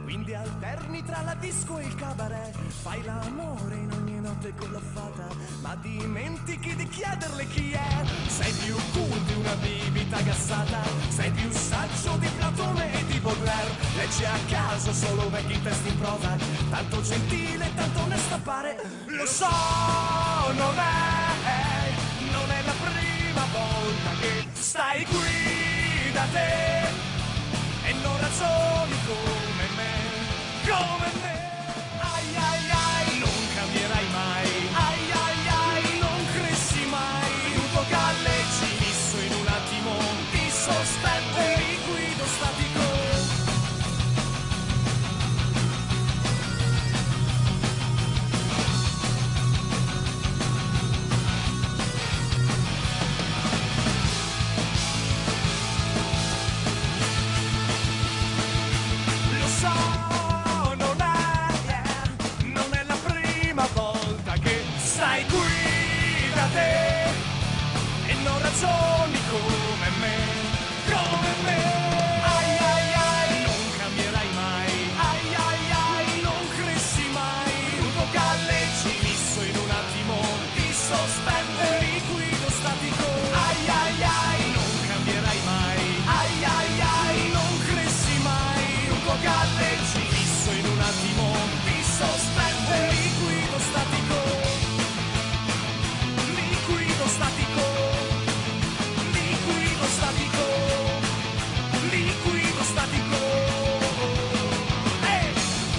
Quindi alterni tra la disco e il cabaret, fai l'amore in ogni notte con la fata, ma dimentichi di chiederle chi è. Sei più cool di una bibita gassata, sei più saggio di Platone e di Baudelaire. Leggi a caso solo vecchi testi in prosa, tanto gentile, tanto onesta pare. Lo so, non è la prima volta che stai qui da te e non ragioni come me, come me. Ai ai ai, non cambierai mai. Ai ai ai, non cresci mai. Un tuo galleggi fisso in un attimo ti sospende liquido statico. Ragioni come me, come me. Ai ai ai, non cambierai mai. Ai ai ai, non cresci mai. Un tuo galleggi fisso in un attimo ti sospende liquido statico. Ai ai ai, non cambierai mai. Ai ai ai, non cresci mai. Un tuo galleggi fisso in un attimo ti sospende liquido statico. Liquido statico. Statico, liquido statico. Hey!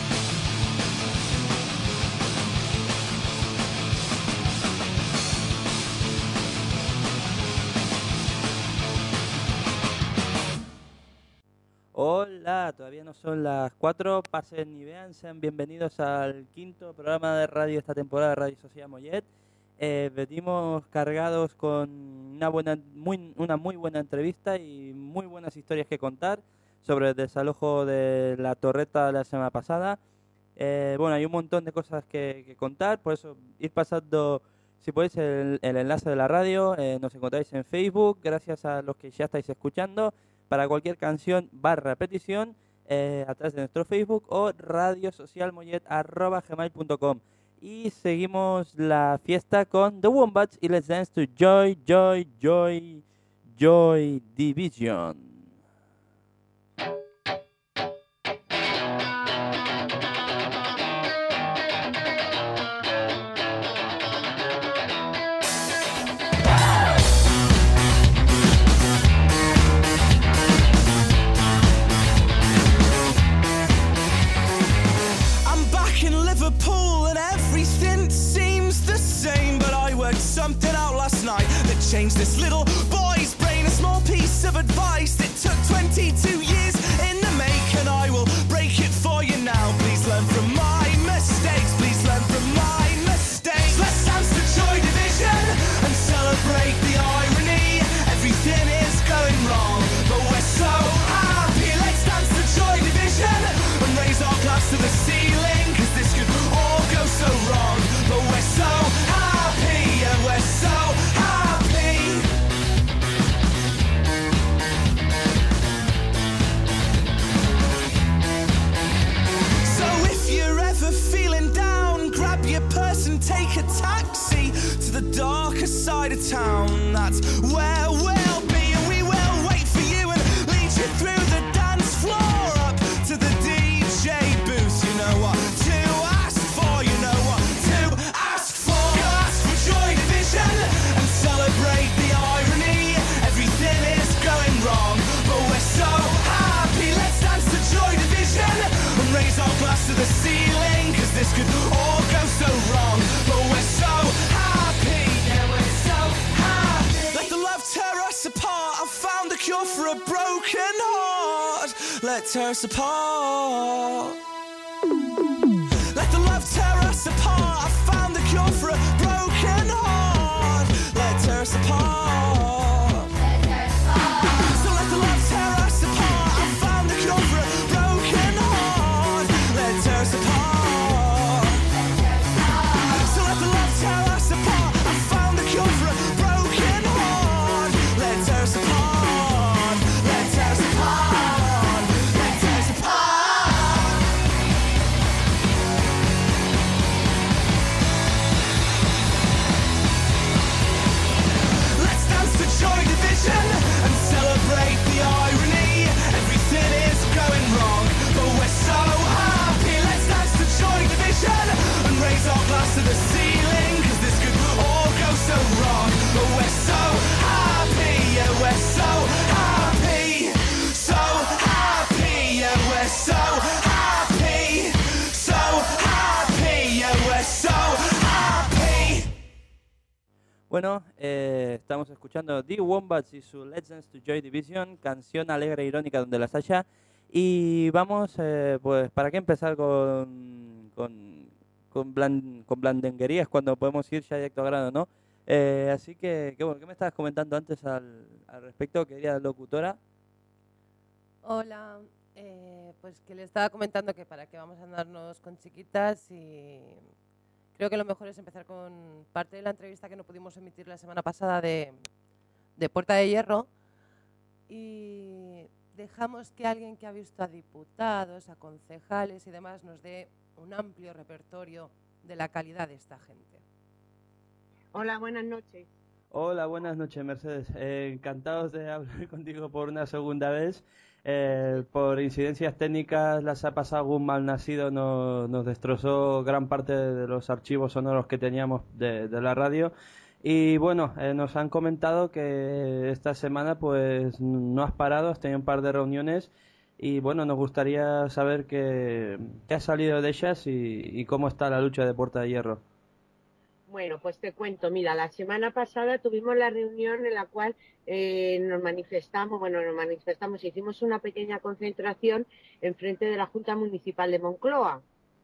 Hola, todavía no son las 4, pasen y vean, sean bienvenidos al quinto programa de radio esta temporada de Radio Sociedad Mollet. Venimos cargados con una muy buena entrevista y muy buenas historias que contar sobre el desalojo de la torreta de la semana pasada. Bueno, hay un montón de cosas que contar, por eso ir pasando, si podéis, el enlace de la radio. Nos encontráis en Facebook, gracias a los que ya estáis escuchando, para cualquier canción / petición, a través de nuestro Facebook o radiosocialmollet@gmail.com. Y seguimos la fiesta con The Wombats y Let's Dance to Joy, Joy, Joy, Joy Division. Something out last night that changed this little boy's brain. A small piece of advice that took 22 years in the make, and I will break it for you now. Please learn from my mistakes. Please learn from my mistakes. Let's dance to Joy Division and celebrate the irony. Everything is going wrong, but we're so happy. Let's dance to Joy Division and raise our glass to the ceiling, 'cause this could all go so wrong, but we're so happy. We're so happy. So if you're ever feeling down, grab your purse and take a taxi to the darker side of town. That's where we'll be, and we will wait for you and lead you through the dance floor up to the DJ booth. You know what to ask for, you know what to ask for. Joy Division and celebrate the irony. Everything is going wrong, but we're so happy. Let's dance to Joy Division and raise our glass to the ceiling, 'cause this could all go so wrong, but we're so happy. Yeah, we're so happy. Let the love tear us apart. I've found the cure for a broken heart. Let tear us apart. Let the love tear us apart. I found the cure for a broken heart. Let tear us apart. So let the love tear us apart. I found the cure for a broken heart. Let tear us apart. So let the love tear us apart. I found the cure for a broken heart. Let tear us apart. Let tear us apart. Let tear us apart. Bueno, estamos escuchando The Wombats y su Let's Dance to Joy Division, canción alegre e irónica donde las haya. Y vamos, pues, ¿para qué empezar con blandenguerías cuando podemos ir ya directo al grano, no? Así que bueno, ¿qué me estabas comentando antes al respecto, querida locutora? Hola, pues que le estaba comentando que para qué vamos a andarnos con chiquitas y creo que lo mejor es empezar con parte de la entrevista que no pudimos emitir la semana pasada de Puerta de Hierro y dejamos que alguien que ha visto a diputados, a concejales y demás nos dé un amplio repertorio de la calidad de esta gente. Hola, buenas noches. Hola, buenas noches, Mercedes. Encantados de hablar contigo por una segunda vez. Por incidencias técnicas, la semana pasada algún malnacido nos destrozó gran parte de los archivos sonoros que teníamos de la radio. Y bueno, nos han comentado que esta semana pues no has parado, has tenido un par de reuniones y bueno, nos gustaría saber qué ha salido de ellas y cómo está la lucha de Puerta de Hierro. Bueno, pues te cuento, mira, la semana pasada tuvimos la reunión en la cual nos manifestamos, hicimos una pequeña concentración enfrente de la Junta Municipal de Moncloa.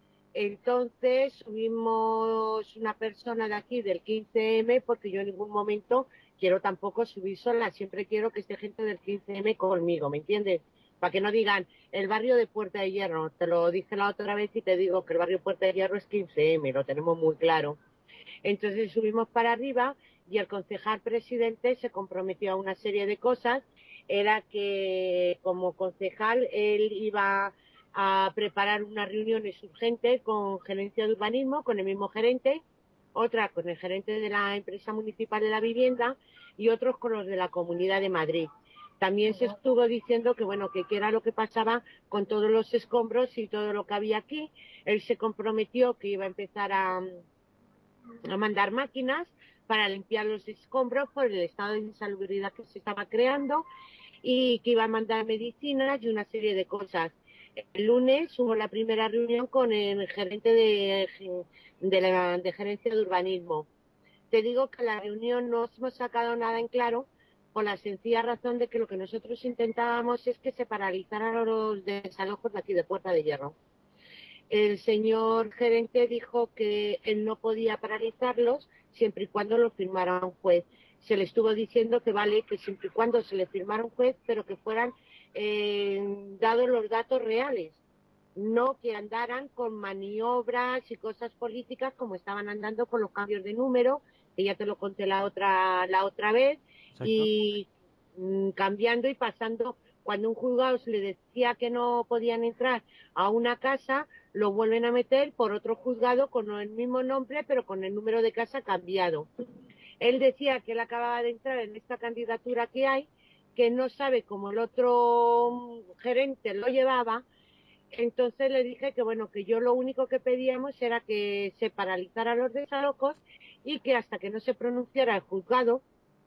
Entonces subimos una persona de aquí del 15M porque yo en ningún momento quiero tampoco subir sola, siempre quiero que esté gente del 15M conmigo, ¿me entiendes? Para que no digan el barrio de Puerta de Hierro, te lo dije la otra vez y te digo que el barrio de Puerta de Hierro es 15M, lo tenemos muy claro. Entonces subimos para arriba y el concejal presidente se comprometió a una serie de cosas. Era que como concejal él iba a preparar unas reuniones urgentes con gerencia de urbanismo, con el mismo gerente, otra con el gerente de la empresa municipal de la vivienda y otros con los de la Comunidad de Madrid. También se estuvo diciendo que bueno, que qué era lo que pasaba con todos los escombros y todo lo que había aquí. Él se comprometió que iba a empezar a mandar máquinas para limpiar los escombros por el estado de insalubridad que se estaba creando y que iba a mandar medicinas y una serie de cosas. El lunes hubo la primera reunión con el gerente de gerencia de urbanismo. Te digo que en la reunión no hemos sacado nada en claro por la sencilla razón de que lo que nosotros intentábamos es que se paralizaran los desalojos de aquí de Puerta de Hierro. El señor gerente dijo que él no podía paralizarlos siempre y cuando lo firmara un juez. Se le estuvo diciendo que vale, que siempre y cuando se le firmara un juez, pero que fueran dados los datos reales, no que andaran con maniobras y cosas políticas como estaban andando con los cambios de número, que ya te lo conté la otra vez. Exacto. Y cambiando y pasando. Cuando un juzgado se le decía que no podían entrar a una casa, lo vuelven a meter por otro juzgado con el mismo nombre, pero con el número de casa cambiado. Él decía que él acababa de entrar en esta candidatura que hay, que no sabe cómo el otro gerente lo llevaba. Entonces le dije que bueno, que yo lo único que pedíamos era que se paralizaran los desalojos y que hasta que no se pronunciara el juzgado,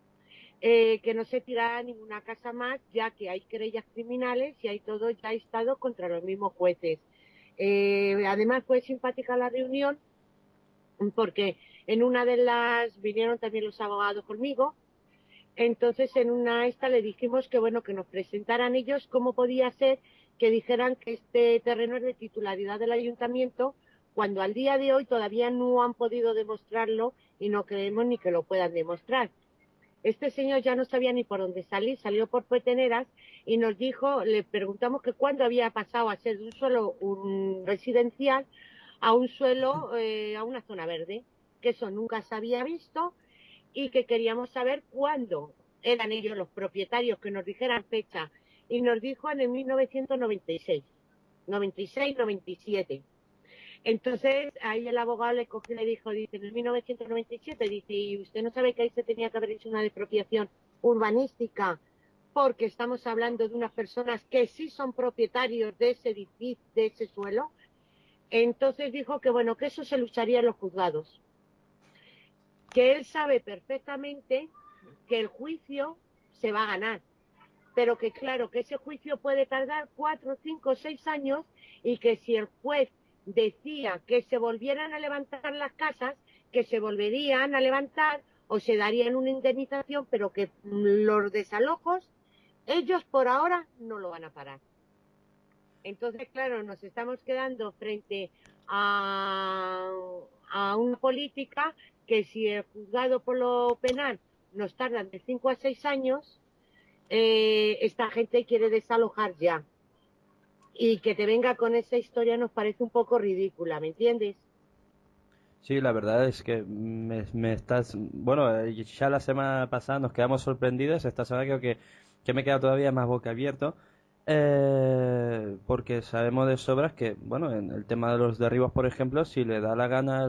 que no se tirara ninguna casa más, ya que hay querellas criminales y hay todo ya estado contra los mismos jueces. Además fue simpática la reunión porque en una de las vinieron también los abogados conmigo. Entonces en una le dijimos que bueno, que nos presentaran ellos cómo podía ser que dijeran que este terreno es de titularidad del ayuntamiento cuando al día de hoy todavía no han podido demostrarlo y no creemos ni que lo puedan demostrar. Este señor ya no sabía ni por dónde salir, salió por Peteneras y nos dijo, le preguntamos que cuándo había pasado a ser de un suelo un residencial a un suelo, a una zona verde, que eso nunca se había visto y que queríamos saber cuándo eran ellos los propietarios, que nos dijeran fecha. Y nos dijo en el 1996, 96, 97. Entonces, ahí el abogado le cogió y le dijo, dice, en el 1997, dice, ¿y usted no sabe que ahí se tenía que haber hecho una expropiación urbanística? Porque estamos hablando de unas personas que sí son propietarios de ese edificio, de ese suelo. Entonces dijo que, bueno, que eso se lucharía en los juzgados. Que él sabe perfectamente que el juicio se va a ganar. Pero que, claro, que ese juicio puede tardar 4, 5, 6 años y que si el juez decía que se volvieran a levantar las casas, que se volverían a levantar o se darían una indemnización, pero que los desalojos, ellos por ahora no lo van a parar. Entonces, claro, nos estamos quedando frente a una política que si el juzgado por lo penal nos tarda de 5 a 6 años, esta gente quiere desalojar ya. Y que te venga con esa historia nos parece un poco ridícula, ¿me entiendes? Sí, la verdad es que me estás... Bueno, ya la semana pasada nos quedamos sorprendidos, esta semana creo que me he quedado todavía más boca abierto, porque sabemos de sobras que, bueno, en el tema de los derribos, por ejemplo, si le da la gana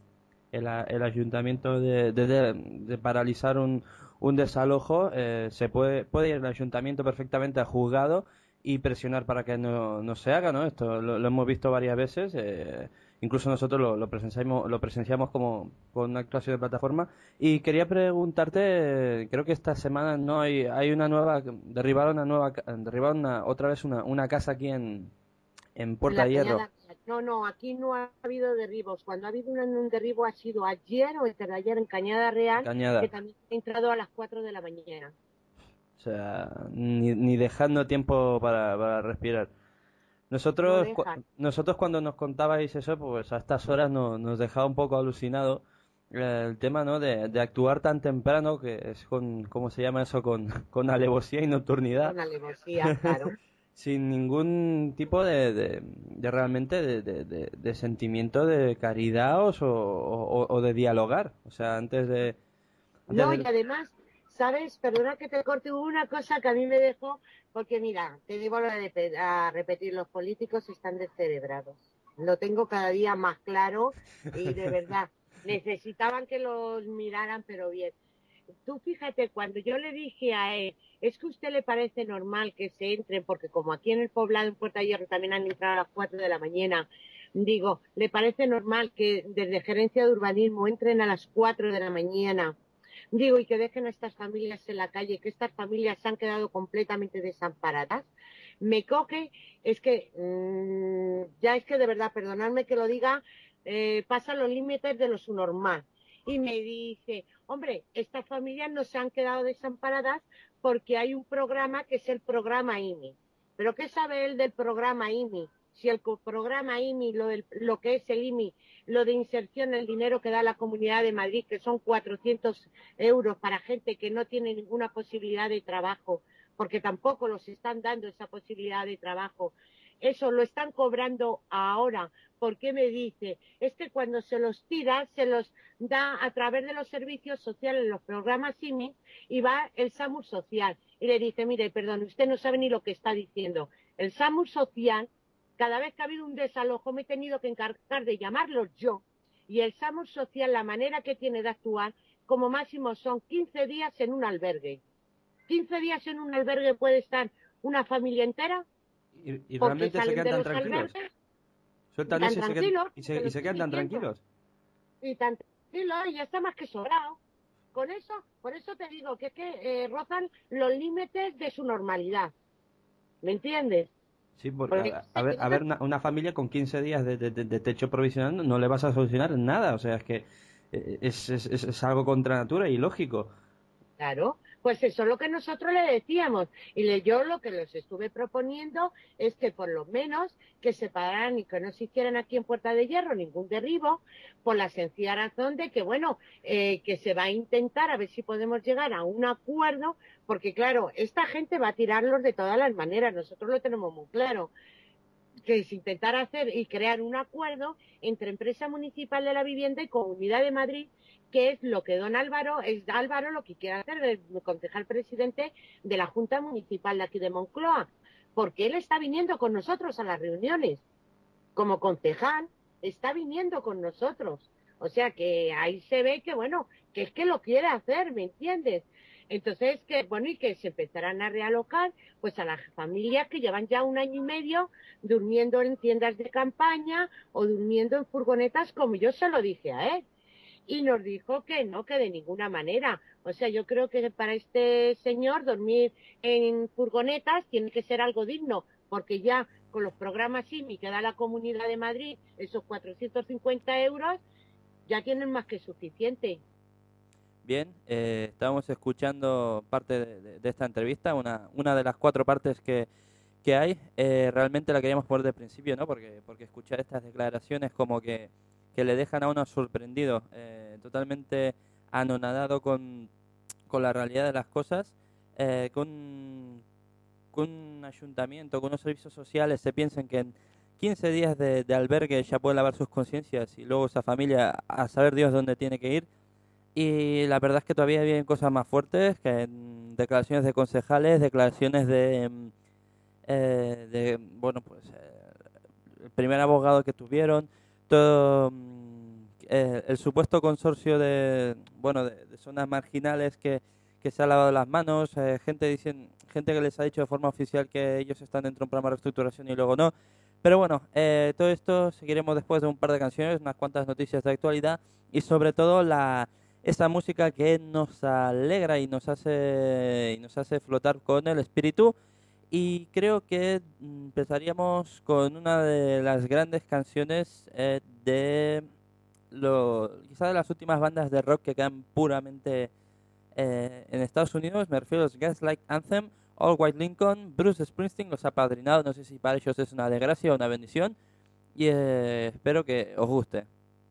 el ayuntamiento de paralizar un desalojo, puede ir el ayuntamiento perfectamente a juzgado y presionar para que no se haga, ¿no? Esto lo hemos visto varias veces, incluso nosotros lo presenciamos como con una actuación de plataforma. Y quería preguntarte, creo que esta semana no hay una nueva, derribaron otra vez una casa aquí en Puerta La de Hierro. Cañada. No, aquí no ha habido derribos. Cuando ha habido un derribo ha sido ayer o entre ayer en Cañada Real, Cañada. que también ha entrado a las 4 de la mañana. O sea, ni dejando tiempo para respirar. Nosotros, No dejan. nosotros cuando nos contabais eso, pues a estas horas nos dejaba un poco alucinado el tema, ¿no? De actuar tan temprano, que es ¿cómo se llama eso? Con alevosía y nocturnidad. Con alevosía, claro. Sin ningún tipo de realmente de sentimiento de caridad o de dialogar. O sea, No, y además, ¿sabes? Perdona que te corte, hubo una cosa que a mí me dejó, porque mira, te digo a repetir, los políticos están descerebrados. Lo tengo cada día más claro y de verdad, necesitaban que los miraran, pero bien. Tú fíjate, cuando yo le dije a él, es que a usted le parece normal que se entren, porque como aquí en el poblado, en Puerta de Hierro, también han entrado a las 4 de la mañana, digo, ¿le parece normal que desde Gerencia de Urbanismo entren a las 4 de la mañana? Digo, y que dejen a estas familias en la calle, que estas familias se han quedado completamente desamparadas. Me coge, es que, ya es que de verdad, perdonadme que lo diga, pasa los límites de lo subnormal. Y me dice, hombre, estas familias no se han quedado desamparadas porque hay un programa que es el programa IMI. ¿Pero qué sabe él del programa IMI? Si el programa IMI, lo que es el IMI, lo de inserción, el dinero que da la Comunidad de Madrid, que son 400 euros para gente que no tiene ninguna posibilidad de trabajo, porque tampoco los están dando esa posibilidad de trabajo, eso lo están cobrando ahora. ¿Por qué me dice? Es que cuando se los tira, se los da a través de los servicios sociales, los programas IMI, y va el SAMUR social. Y le dice, mire, perdón, usted no sabe ni lo que está diciendo. El SAMUR social, cada vez que ha habido un desalojo, me he tenido que encargar de llamarlos yo. Y el SAMUR social, la manera que tiene de actuar, como máximo son 15 días en un albergue. 15 días en un albergue puede estar una familia entera. Y realmente se quedan tan tranquilos. Sueltan eso y se quedan tan tranquilos. Y tan tranquilos, y ya está más que sobrado. Con eso, por eso te digo que es que rozan los límites de su normalidad. ¿Me entiendes? Sí, porque a ver una familia con 15 días de techo provisional no le vas a solucionar nada. O sea, es que es algo contra natura y lógico. Claro, pues eso es lo que nosotros le decíamos. Y yo lo que les estuve proponiendo es que por lo menos que se pararan y que no se hicieran aquí en Puerta de Hierro ningún derribo, por la sencilla razón de que, bueno, que se va a intentar a ver si podemos llegar a un acuerdo, porque claro, esta gente va a tirarlos de todas las maneras, nosotros lo tenemos muy claro. Que es intentar hacer y crear un acuerdo entre Empresa Municipal de la Vivienda y Comunidad de Madrid, que es lo que don Álvaro lo que quiere hacer, el concejal presidente de la Junta Municipal de aquí de Moncloa, porque él está viniendo con nosotros a las reuniones, como concejal, está viniendo con nosotros, o sea que ahí se ve que bueno, que es que lo quiere hacer, ¿me entiendes? Entonces, que bueno, y que se empezarán a realocar pues a las familias que llevan ya 1 año y medio durmiendo en tiendas de campaña o durmiendo en furgonetas, como yo se lo dije a él. Y nos dijo que no, que de ninguna manera. O sea, yo creo que para este señor dormir en furgonetas tiene que ser algo digno, porque ya con los programas IMI que da la Comunidad de Madrid, esos 450 euros, ya tienen más que suficiente. Bien, estábamos escuchando parte de esta entrevista, una de las 4 partes que hay. Realmente la queríamos poner de principio, ¿no? Porque escuchar estas declaraciones como que le dejan a uno sorprendido, totalmente anonadado con la realidad de las cosas, con un ayuntamiento, con unos servicios sociales se piensan que en 15 días de albergue ya puede lavar sus conciencias y luego esa familia a saber Dios dónde tiene que ir. Y la verdad es que todavía vienen cosas más fuertes, que en declaraciones de concejales, declaraciones bueno, pues el primer abogado que tuvieron, todo el supuesto consorcio de zonas marginales que se ha lavado las manos, gente que les ha dicho de forma oficial que ellos están dentro de un programa de reestructuración y luego no. Pero bueno, todo esto seguiremos después de un par de canciones, unas cuantas noticias de actualidad y sobre todo esa música que nos alegra y nos hace flotar con el espíritu. Y creo que empezaríamos con una de las grandes canciones quizá de las últimas bandas de rock que quedan puramente en Estados Unidos. Me refiero a los Gaslight Anthem, All White Lincoln. Bruce Springsteen los ha padrinado, no sé si para ellos es una desgracia o una bendición, y espero que os guste.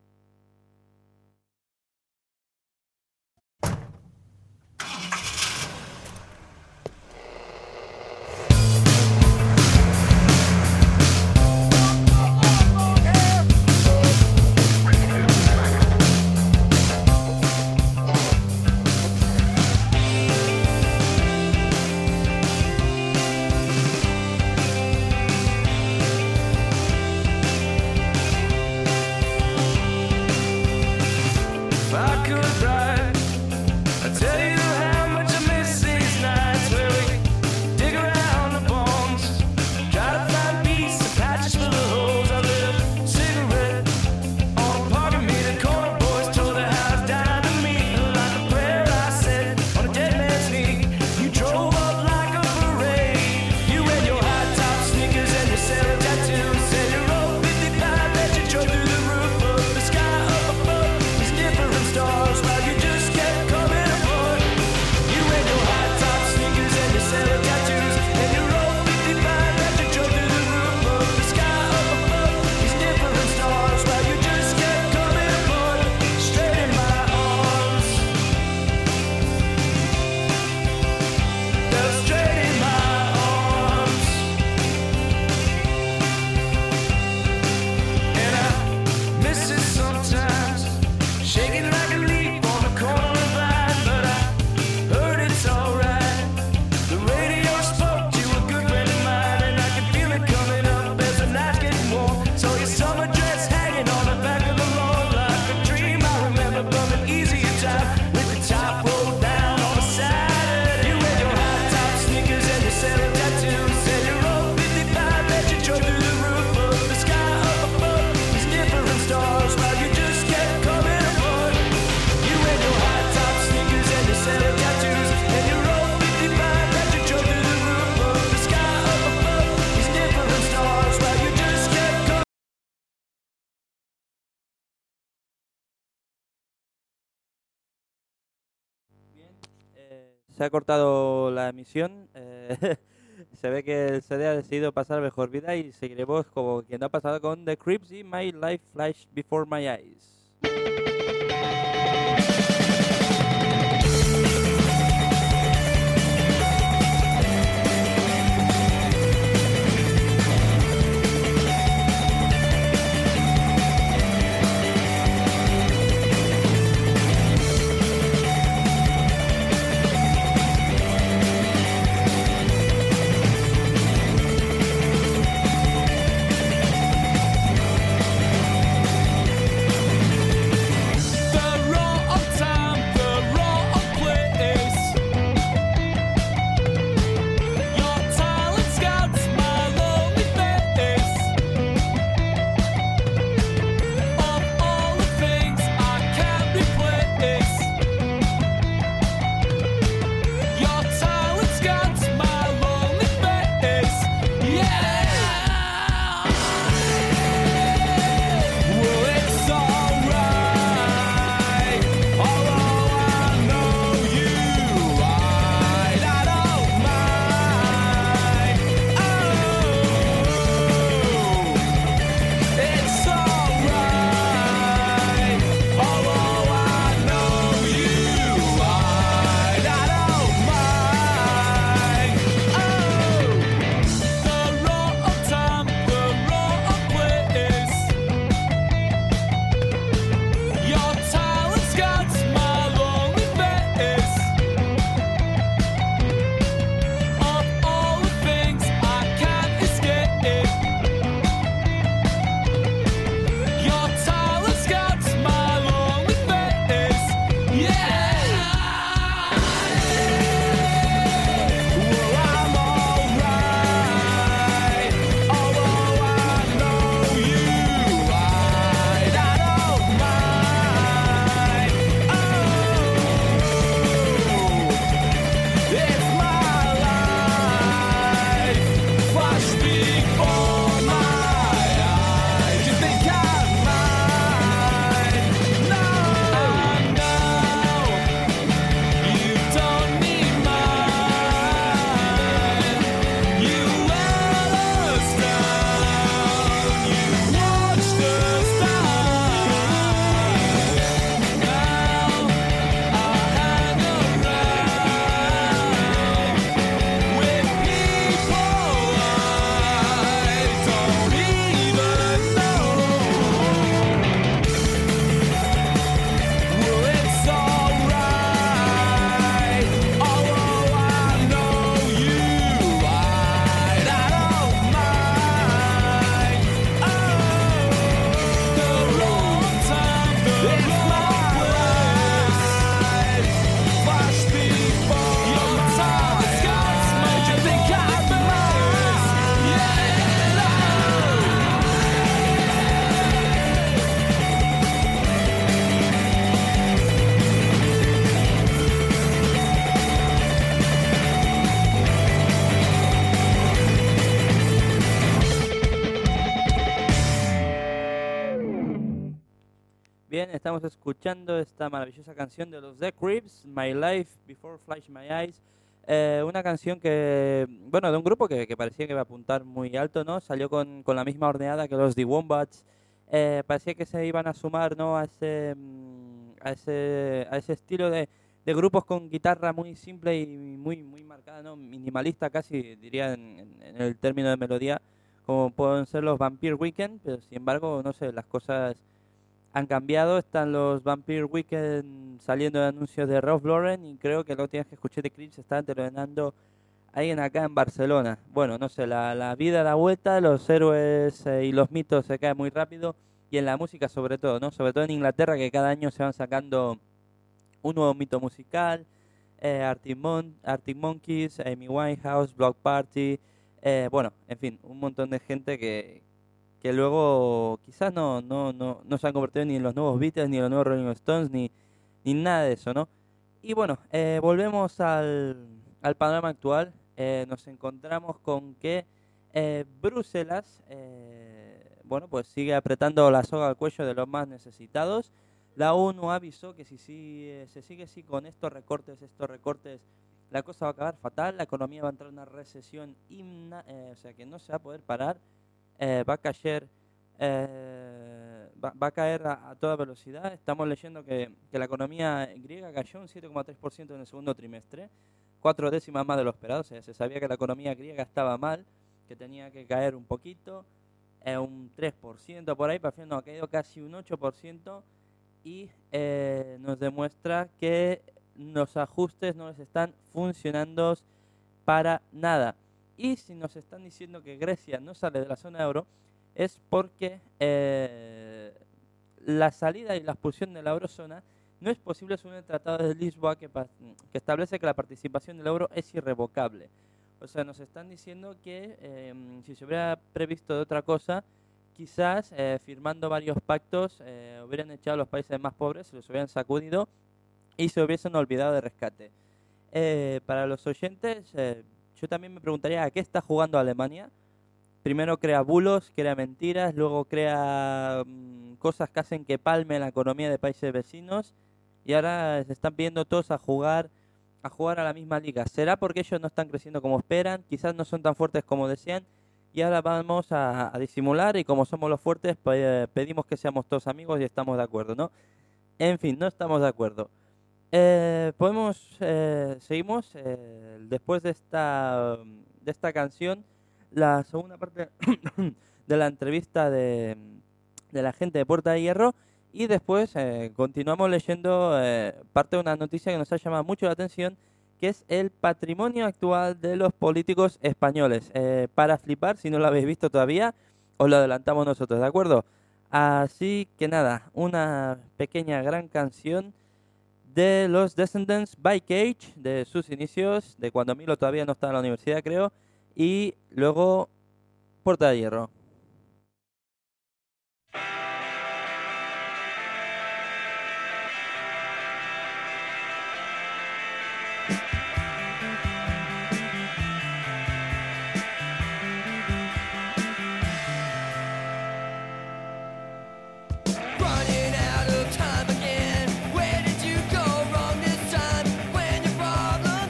Se ha cortado la emisión, se ve que el CD ha decidido pasar mejor vida y seguiremos como quien ha pasado con The Crips y My Life Flashed Before My Eyes. Bien, estamos escuchando esta maravillosa canción de los The Creeps, My Life Before Flash My Eyes. Una canción que, bueno, de un grupo que parecía que iba a apuntar muy alto, ¿no? Salió con la misma horneada que los The Wombats. Parecía que se iban a sumar, ¿no? A ese estilo de grupos con guitarra muy simple y muy marcada, ¿no? Minimalista casi, diría en el término de melodía, como pueden ser los Vampire Weekend, pero sin embargo, no sé, las cosas han cambiado. Están los Vampire Weekend saliendo de anuncios de Ralph Lauren y creo que la última vez que escuché de Creeps estaban terminando alguien acá en Barcelona. Bueno, no sé, la vida da vuelta, los héroes y los mitos se caen muy rápido y en la música sobre todo, ¿no? Sobre todo en Inglaterra, que cada año se van sacando un nuevo mito musical, Arctic Monkeys, Amy Winehouse, Block Party, bueno, en fin, un montón de gente que luego quizás no se han convertido ni en los nuevos Beatles, ni en los nuevos Rolling Stones, ni nada de eso, ¿no? Y bueno, volvemos al panorama actual. Nos encontramos con que Bruselas, bueno, pues sigue apretando la soga al cuello de los más necesitados. La ONU avisó que si se sigue así con estos recortes, la cosa va a acabar fatal, la economía va a entrar en una recesión, o sea que no se va a poder parar. Va a caer a toda velocidad. Estamos leyendo que la economía griega cayó un 7,3% en el segundo trimestre, 4 décimas más de lo esperado. O sea, se sabía que la economía griega estaba mal, que tenía que caer un poquito, un 3% por ahí, pero al final no, ha caído casi un 8% y nos demuestra que los ajustes no les están funcionando para nada. Y si nos están diciendo que Grecia no sale de la zona euro, es porque la salida y la expulsión de la eurozona no es posible según el Tratado de Lisboa, que establece que la participación del euro es irrevocable. O sea, nos están diciendo que si se hubiera previsto de otra cosa, quizás firmando varios pactos hubieran echado a los países más pobres, se los hubieran sacudido y se hubiesen olvidado de rescate. Para los oyentes, yo también me preguntaría a qué está jugando Alemania. Primero crea bulos, crea mentiras, luego crea cosas que hacen que palme la economía de países vecinos y ahora se están pidiendo todos a jugar a la misma liga. ¿Será porque ellos no están creciendo como esperan? Quizás no son tan fuertes como desean y ahora vamos a disimular y como somos los fuertes pedimos que seamos todos amigos y estamos de acuerdo, ¿no? En fin, no estamos de acuerdo. Seguimos después de esta canción, la segunda parte de la entrevista de la gente de Puerta de Hierro y después continuamos leyendo parte de una noticia que nos ha llamado mucho la atención, que es el patrimonio actual de los políticos españoles. Para flipar, si no lo habéis visto todavía, os lo adelantamos nosotros, ¿de acuerdo? Así que nada, una pequeña gran canción de los Descendants by Cage, de sus inicios, de cuando Milo todavía no estaba en la universidad, creo, y luego Puerta de Hierro.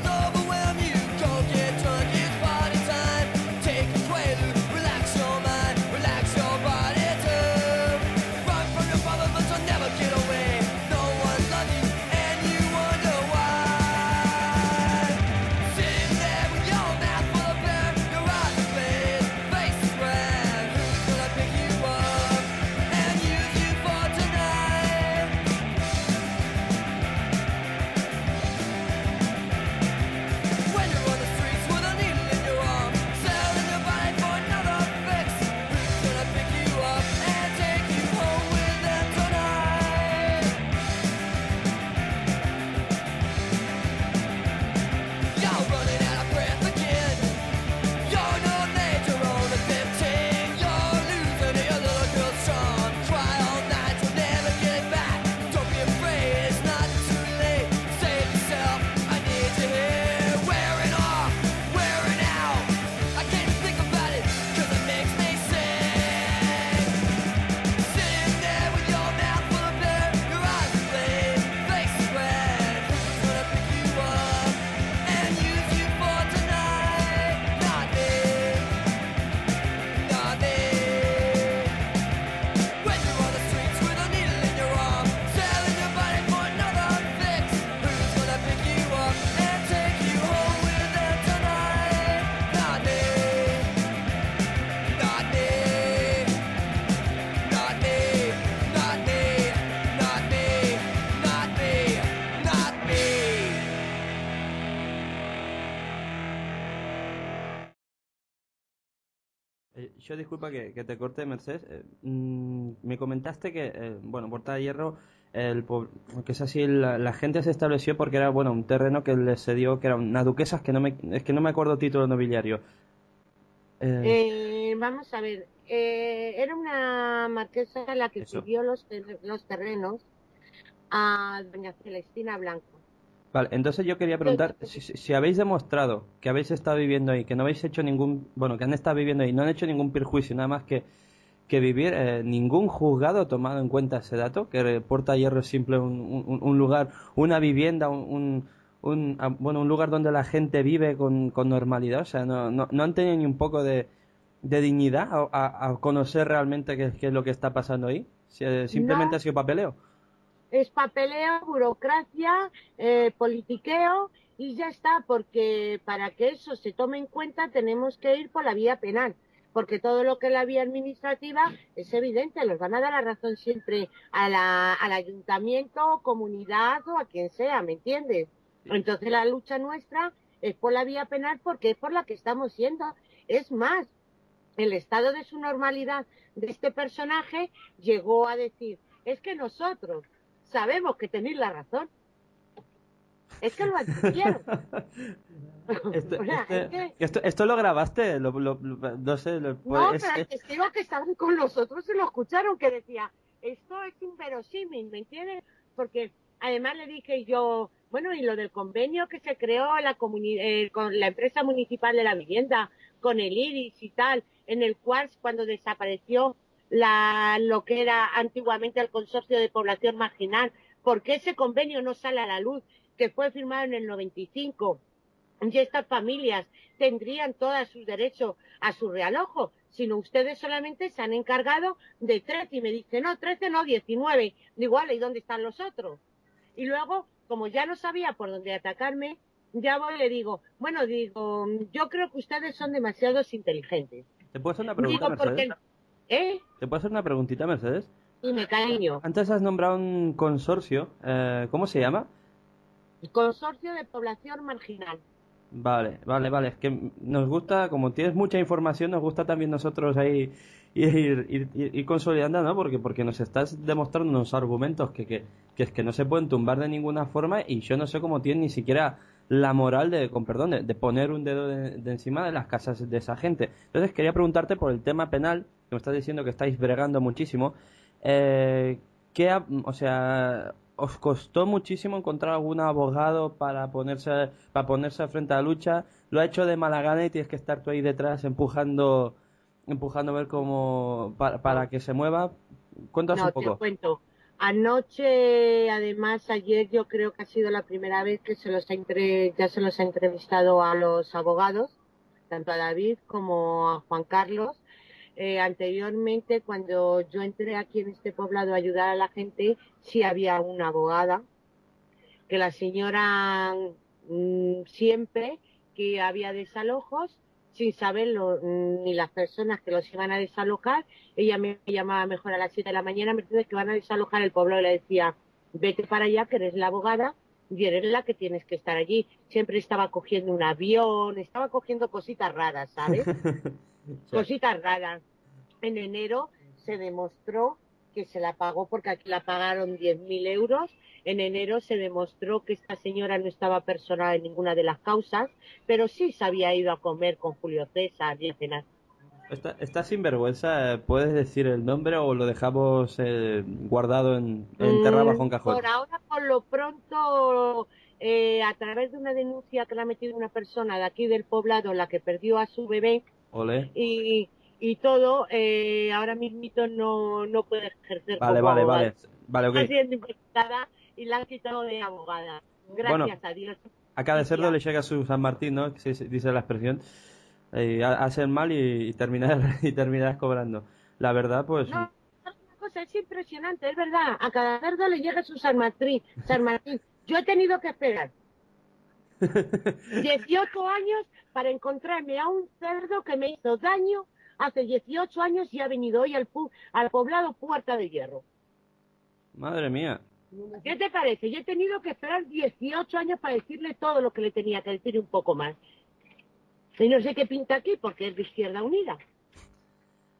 Relax your mind. yo disculpa que te corte, Mercedes. Me comentaste que, Puerta de Hierro, que es así, la gente se estableció porque era, un terreno que les cedió, que era una duquesa, es que no me acuerdo título nobiliario. Vamos a ver, era una marquesa la que Eso. cedió los terrenos a doña Celestina Blanco. Vale, entonces yo quería preguntar si habéis demostrado que habéis estado viviendo ahí, que no habéis hecho que han estado viviendo ahí, no han hecho ningún perjuicio, nada más que vivir, ningún juzgado ha tomado en cuenta ese dato, que Puerta de Hierro es simple un lugar, una vivienda, un lugar donde la gente vive con normalidad, o sea, no han tenido ni un poco de dignidad a conocer realmente qué es lo que está pasando ahí. Simplemente No. ha sido papeleo. Es papeleo, burocracia, politiqueo y ya está, porque para que eso se tome en cuenta tenemos que ir por la vía penal, porque todo lo que es la vía administrativa es evidente, los van a dar la razón siempre al ayuntamiento, comunidad o a quien sea, ¿me entiendes? Entonces la lucha nuestra es por la vía penal porque es por la que estamos yendo. Es más, el estado de su normalidad de este personaje llegó a decir, es que nosotros sabemos que tenéis la razón. Es que lo admitieron. Esto lo grabaste, no sé. No, pero el testigo que estaban con nosotros se lo escucharon, que decía, esto es inverosímil, ¿me entiendes? Porque además le dije yo, y lo del convenio que se creó con la empresa municipal de la vivienda, con el IRIS y tal, en el cual cuando desapareció lo que era antiguamente el Consorcio de Población Marginal, porque ese convenio no sale a la luz, que fue firmado en el 95, y estas familias tendrían todos sus derechos a su realojo, sino ustedes solamente se han encargado de 13, y me dice, no, 13 no, 19. Digo, ¿y dónde están los otros? Y luego, como ya no sabía por dónde atacarme, ya voy y le digo, yo creo que ustedes son demasiados inteligentes. ¿Te puedo hacer una pregunta, Mercedes? ¿Te puedo hacer una preguntita, Mercedes? Dime, cariño. Antes has nombrado un consorcio, ¿cómo se llama? Consorcio de Población Marginal. Vale. Es que nos gusta, como tienes mucha información, nos gusta también nosotros ahí ir consolidando, ¿no? Porque nos estás demostrando unos argumentos que es que no se pueden tumbar de ninguna forma, y yo no sé cómo tienes ni siquiera la moral de poner un dedo de encima de las casas de esa gente. Entonces quería preguntarte por el tema penal, que me estás diciendo que estáis bregando muchísimo. ¿Os costó muchísimo encontrar algún abogado para ponerse frente a la lucha? ¿Lo ha hecho de mala gana y tienes que estar tú ahí detrás empujando a ver cómo para que se mueva? Cuéntanos un poco. No, te cuento. Anoche, además, ayer yo creo que ha sido la primera vez que ya se los ha entrevistado a los abogados, tanto a David como a Juan Carlos. Anteriormente, cuando yo entré aquí en este poblado a ayudar a la gente, sí había una abogada, que la señora siempre que había desalojos, sin saberlo ni las personas que los iban a desalojar, ella me llamaba mejor a las 7 de la mañana, me decía que van a desalojar el pueblo, y le decía, vete para allá, que eres la abogada y eres la que tienes que estar allí. Siempre estaba cogiendo un avión, estaba cogiendo cositas raras, ¿sabes? Cositas raras. En enero se demostró que se la pagó, porque aquí la pagaron 10.000 euros. En enero se demostró que esta señora no estaba personada en ninguna de las causas, pero sí se había ido a comer con Julio César y a cenar. ¿Está sinvergüenza? ¿Puedes decir el nombre o lo dejamos guardado enterrado bajo un cajón? Por ahora, por lo pronto, a través de una denuncia que le ha metido una persona de aquí del poblado, la que perdió a su bebé, Olé. y todo, ahora mismito no puede ejercer como abogada. Vale, ok. Está siendo investigada y la han quitado de abogada. Gracias a Dios. A cada cerdo le llega su San Martín, ¿no? Sí, dice la expresión. Hacer mal y terminarás cobrando. La verdad, pues... No, una cosa es impresionante, es verdad. A cada cerdo le llega su San Martín. Yo he tenido que esperar 18 años para encontrarme a un cerdo que me hizo daño hace 18 años y ha venido hoy al poblado Puerta de Hierro. Madre mía. ¿Qué te parece? Yo he tenido que esperar 18 años para decirle todo lo que le tenía que decir y un poco más. Y no sé qué pinta aquí, porque es de Izquierda Unida.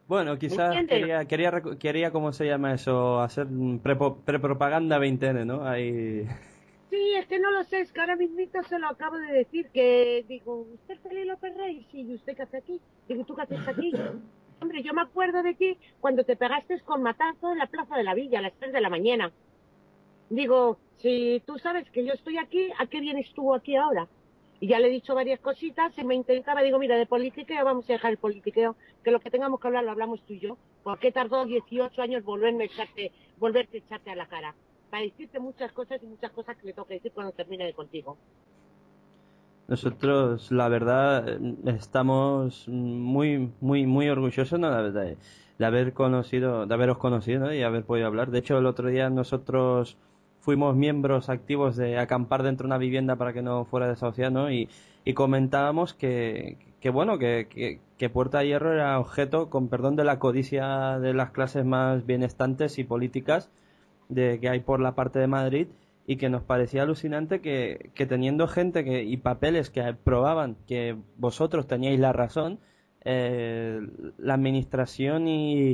Bueno, quizás entiendes? quería, ¿cómo se llama eso? Hacer prepropaganda 20N, ¿no? Ahí... Sí, es que no lo sé, es que ahora mismito se lo acabo de decir, que digo, ¿usted es Felipe López Rey? Sí, ¿y usted qué hace aquí? Digo, ¿tú qué haces aquí? Hombre, yo me acuerdo de ti cuando te pegaste con Matazo en la Plaza de la Villa a las 3 de la mañana. Digo, si tú sabes que yo estoy aquí, ¿a qué vienes tú aquí ahora? Y ya le he dicho varias cositas y me intentaba, digo, mira, de politiqueo vamos a dejar el politiqueo, que lo que tengamos que hablar lo hablamos tú y yo. ¿Por qué tardó 18 años volverte a echarte a la cara? Para decirte muchas cosas y muchas cosas que le tengo que decir cuando termine de contigo. Nosotros, la verdad, estamos muy orgullosos, ¿no? De haber conocido, de haberos conocido, ¿no? Y haber podido hablar. De hecho, el otro día nosotros fuimos miembros activos de acampar dentro de una vivienda para que no fuera desahuciada, ¿no? Y comentábamos que bueno, que Puerta de Hierro era objeto, con perdón, de la codicia de las clases más benestantes y políticas que hay por la parte de Madrid, y que nos parecía alucinante que teniendo gente y papeles que probaban que vosotros teníais la razón, la administración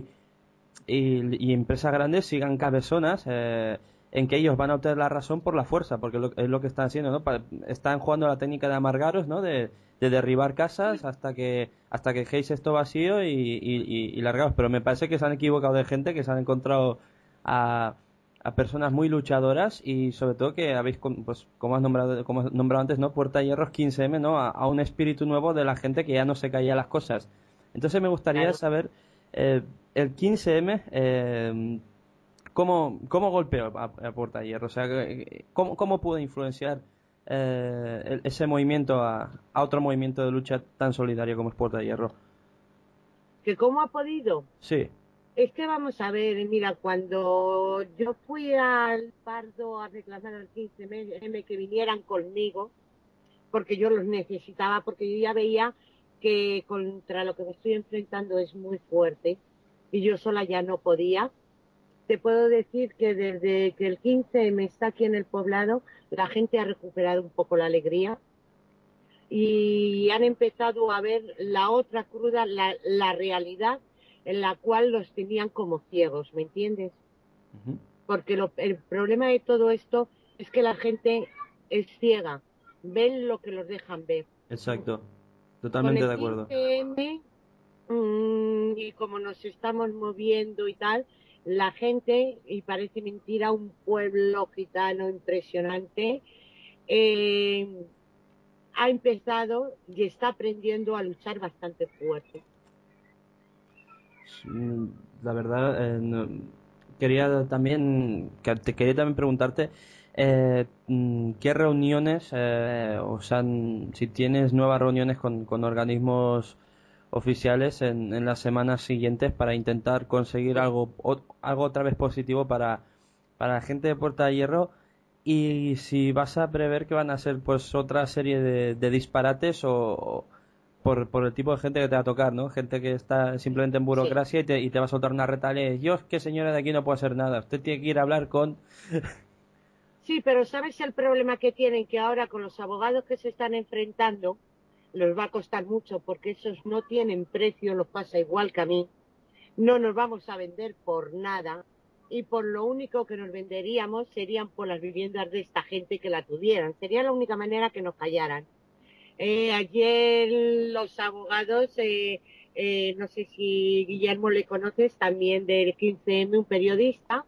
y empresas grandes sigan cabezonas, en que ellos van a obtener la razón por la fuerza, porque es lo que están haciendo, ¿no? Están jugando la técnica de amargaros, ¿no? De derribar casas hasta que dejéis esto vacío y largaos. Pero me parece que se han equivocado de gente, que se han encontrado a personas muy luchadoras, y sobre todo que habéis, pues, como has nombrado antes, ¿no? Puerta de Hierro 15M, ¿no? A un espíritu nuevo de la gente que ya no se caía las cosas. Entonces me gustaría Claro. saber, el 15M, ¿cómo golpeó a Puerta de Hierro? O sea, ¿cómo pudo influenciar ese movimiento a otro movimiento de lucha tan solidario como es Puerta de Hierro? ¿Que cómo ha podido? Sí. Es que vamos a ver, mira, cuando yo fui al Pardo a reclamar al 15M que vinieran conmigo, porque yo los necesitaba, porque yo ya veía que contra lo que me estoy enfrentando es muy fuerte y yo sola ya no podía. Te puedo decir que desde que el 15M está aquí en el poblado, la gente ha recuperado un poco la alegría y han empezado a ver la otra cruda, la realidad en la cual los tenían como ciegos, ¿me entiendes? Ujú. Porque el problema de todo esto es que la gente es ciega, ven lo que los dejan ver. Exacto. Con Totalmente el de acuerdo. 15M, y como nos estamos moviendo y tal, la gente, y parece mentira, un pueblo gitano impresionante, ha empezado y está aprendiendo a luchar bastante fuerte. Mm, La verdad, quería también preguntarte, qué reuniones, o sea, si tienes nuevas reuniones con organismos oficiales en las semanas siguientes para intentar conseguir algo otra vez positivo para la gente de Puerta de Hierro, y si vas a prever que van a ser pues otra serie de disparates, o por el tipo de gente que te va a tocar, ¿no? Gente que está simplemente en Sí. burocracia y te va a soltar una retalia. Yo es que, señora, de aquí no puedo hacer nada. Usted tiene que ir a hablar con... Sí, pero ¿sabes el problema que tienen? Que ahora con los abogados que se están enfrentando les va a costar mucho porque esos no tienen precio, los pasa igual que a mí. No nos vamos a vender por nada y por lo único que nos venderíamos serían por las viviendas de esta gente que la tuvieran. Sería la única manera que nos callaran. Ayer los abogados, no sé si Guillermo le conoces, también del 15M, un periodista,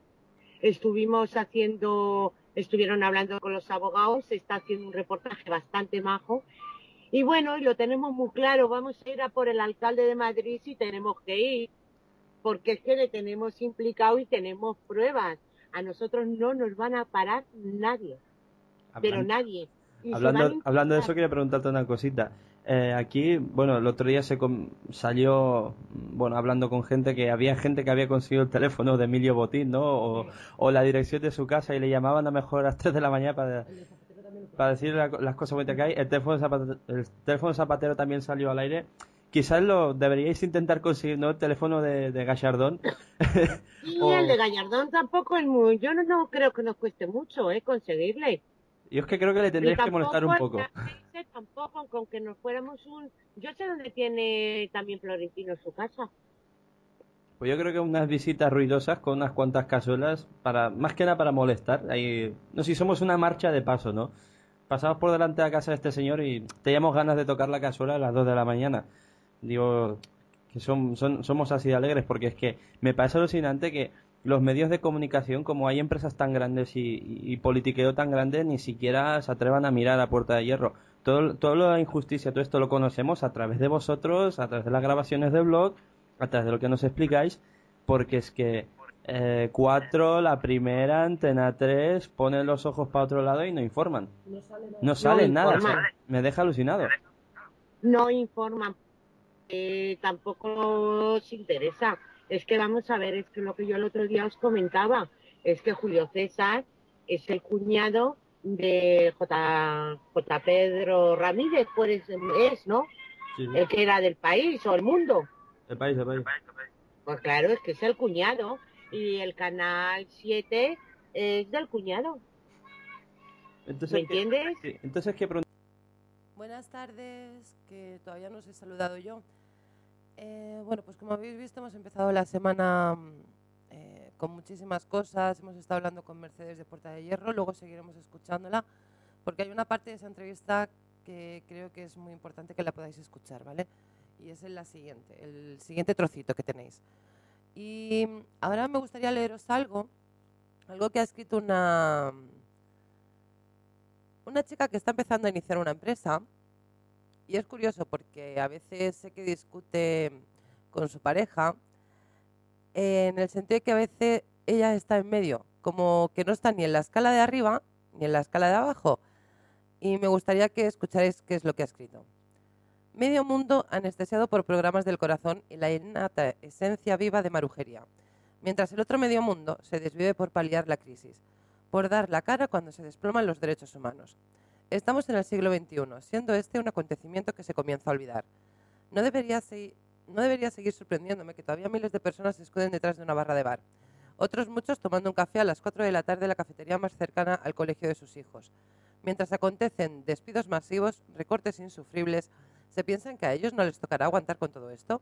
estuvieron hablando con los abogados, se está haciendo un reportaje bastante majo. Y bueno, lo tenemos muy claro, vamos a ir a por el alcalde de Madrid si tenemos que ir, porque es que le tenemos implicado y tenemos pruebas. A nosotros no nos van a parar nadie, pero Hablan- nadie. Y se van a Hablando de intentar. eso, quería preguntarte una cosita. Aquí, bueno, el otro día salió, bueno, hablando con gente, que había gente que había conseguido el teléfono de Emilio Botín, ¿no? O la dirección de su casa, y le llamaban a lo mejor a las 3 de la mañana para decir las cosas bonitas que hay. El teléfono Zapatero también salió al aire. Quizás lo deberíais intentar conseguir, ¿no? El teléfono de Gallardón. Y el de Gallardón tampoco es muy, yo no creo que nos cueste mucho, conseguirle. Yo es que creo que le Y tendréis que molestar un tampoco, poco. tampoco, con que nos fuéramos yo sé dónde tiene también Florentino su casa. Pues yo creo que unas visitas ruidosas con unas cuantas cazuelas, para más que nada para molestar. Ahí, no sé si somos una marcha de paso, ¿no? Pasamos por delante de la casa de este señor y teníamos ganas de tocar la cazuela a las 2 de la mañana. Digo, que somos así de alegres, porque es que me parece alucinante que los medios de comunicación, como hay empresas tan grandes y politiqueo tan grande, ni siquiera se atrevan a mirar a Puerta de Hierro. Todo la injusticia, todo esto lo conocemos a través de vosotros, a través de las grabaciones de blog, a través de lo que nos explicáis, porque es que 4, la primera, Antena 3, ponen los ojos para otro lado y no informan. No sale nada, informan. me deja alucinado. No informan, tampoco os interesa. Es que vamos a ver, es que lo que yo el otro día os comentaba, es que Julio César es el cuñado de J. Pedro Ramírez, pues es, ¿no? Sí, sí. El que era del País o El Mundo. El país. Pues claro, es que es el cuñado. Y el Canal 7 es del cuñado. Entonces, ¿Me entiendes? Sí, entonces, ¿qué pregunta? Buenas tardes, que todavía no os he saludado yo. Bueno, pues como habéis visto, hemos empezado la semana con muchísimas cosas. Hemos estado hablando con Mercedes de Puerta de Hierro, luego seguiremos escuchándola, porque hay una parte de esa entrevista que creo que es muy importante que la podáis escuchar, ¿vale? Y es el siguiente trocito que tenéis. Y ahora me gustaría leeros algo que ha escrito una chica que está empezando a iniciar una empresa. Y es curioso porque a veces sé que discute con su pareja en el sentido de que a veces ella está en medio, como que no está ni en la escala de arriba ni en la escala de abajo. Y me gustaría que escucharais qué es lo que ha escrito. Medio mundo anestesiado por programas del corazón y la innata esencia viva de marujería, mientras el otro medio mundo se desvive por paliar la crisis, por dar la cara cuando se desploman los derechos humanos. Estamos en el siglo XXI, siendo este un acontecimiento que se comienza a olvidar. No debería seguir sorprendiéndome que todavía miles de personas se escuden detrás de una barra de bar. Otros muchos tomando un café a las 4 de la tarde en la cafetería más cercana al colegio de sus hijos. Mientras acontecen despidos masivos, recortes insufribles, ¿se piensan que a ellos no les tocará aguantar con todo esto?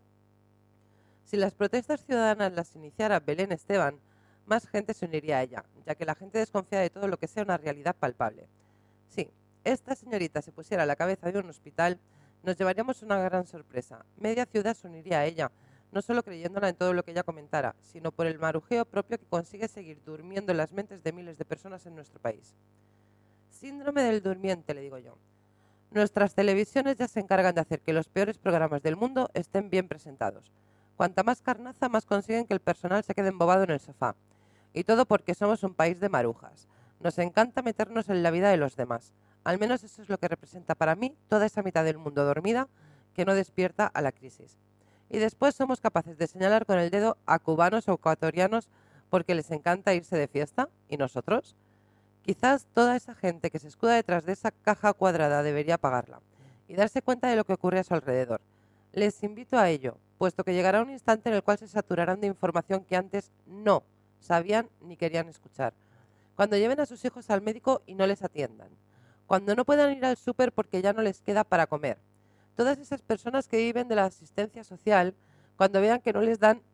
Si las protestas ciudadanas las iniciara Belén Esteban, más gente se uniría a ella, ya que la gente desconfía de todo lo que sea una realidad palpable. Sí, esta señorita se pusiera a la cabeza de un hospital, nos llevaríamos una gran sorpresa. Media ciudad se uniría a ella, no solo creyéndola en todo lo que ella comentara, sino por el marujeo propio que consigue seguir durmiendo en las mentes de miles de personas en nuestro país. Síndrome del durmiente, le digo yo. Nuestras televisiones ya se encargan de hacer que los peores programas del mundo estén bien presentados. Cuanta más carnaza, más consiguen que el personal se quede embobado en el sofá. Y todo porque somos un país de marujas. Nos encanta meternos en la vida de los demás. Al menos eso es lo que representa para mí toda esa mitad del mundo dormida que no despierta a la crisis. Y después somos capaces de señalar con el dedo a cubanos o ecuatorianos porque les encanta irse de fiesta. ¿Y nosotros? Quizás toda esa gente que se escuda detrás de esa caja cuadrada debería pagarla y darse cuenta de lo que ocurre a su alrededor. Les invito a ello, puesto que llegará un instante en el cual se saturarán de información que antes no sabían ni querían escuchar. Cuando lleven a sus hijos al médico y no les atiendan. Cuando no puedan ir al súper porque ya no les queda para comer. Todas esas personas que viven de la asistencia social, cuando vean que no les dan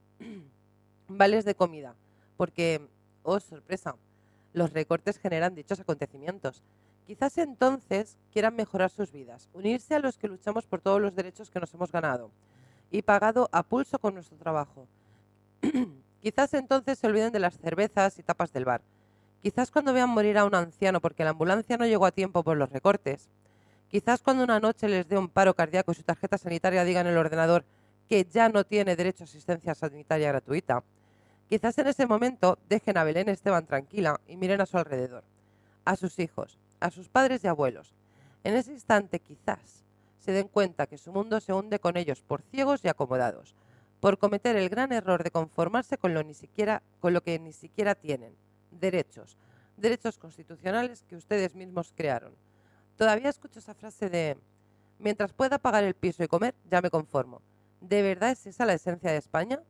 vales de comida. Porque, oh sorpresa, los recortes generan dichos acontecimientos. Quizás entonces quieran mejorar sus vidas, unirse a los que luchamos por todos los derechos que nos hemos ganado y pagado a pulso con nuestro trabajo. Quizás entonces se olviden de las cervezas y tapas del bar. Quizás cuando vean morir a un anciano porque la ambulancia no llegó a tiempo por los recortes. Quizás cuando una noche les dé un paro cardíaco y su tarjeta sanitaria diga en el ordenador que ya no tiene derecho a asistencia sanitaria gratuita. Quizás en ese momento dejen a Belén Esteban tranquila y miren a su alrededor, a sus hijos, a sus padres y abuelos. En ese instante quizás se den cuenta que su mundo se hunde con ellos por ciegos y acomodados, por cometer el gran error de conformarse con lo que ni siquiera tienen, derechos constitucionales que ustedes mismos crearon. Todavía escucho esa frase de mientras pueda pagar el piso y comer, ya me conformo. ¿De verdad es esa la esencia de España?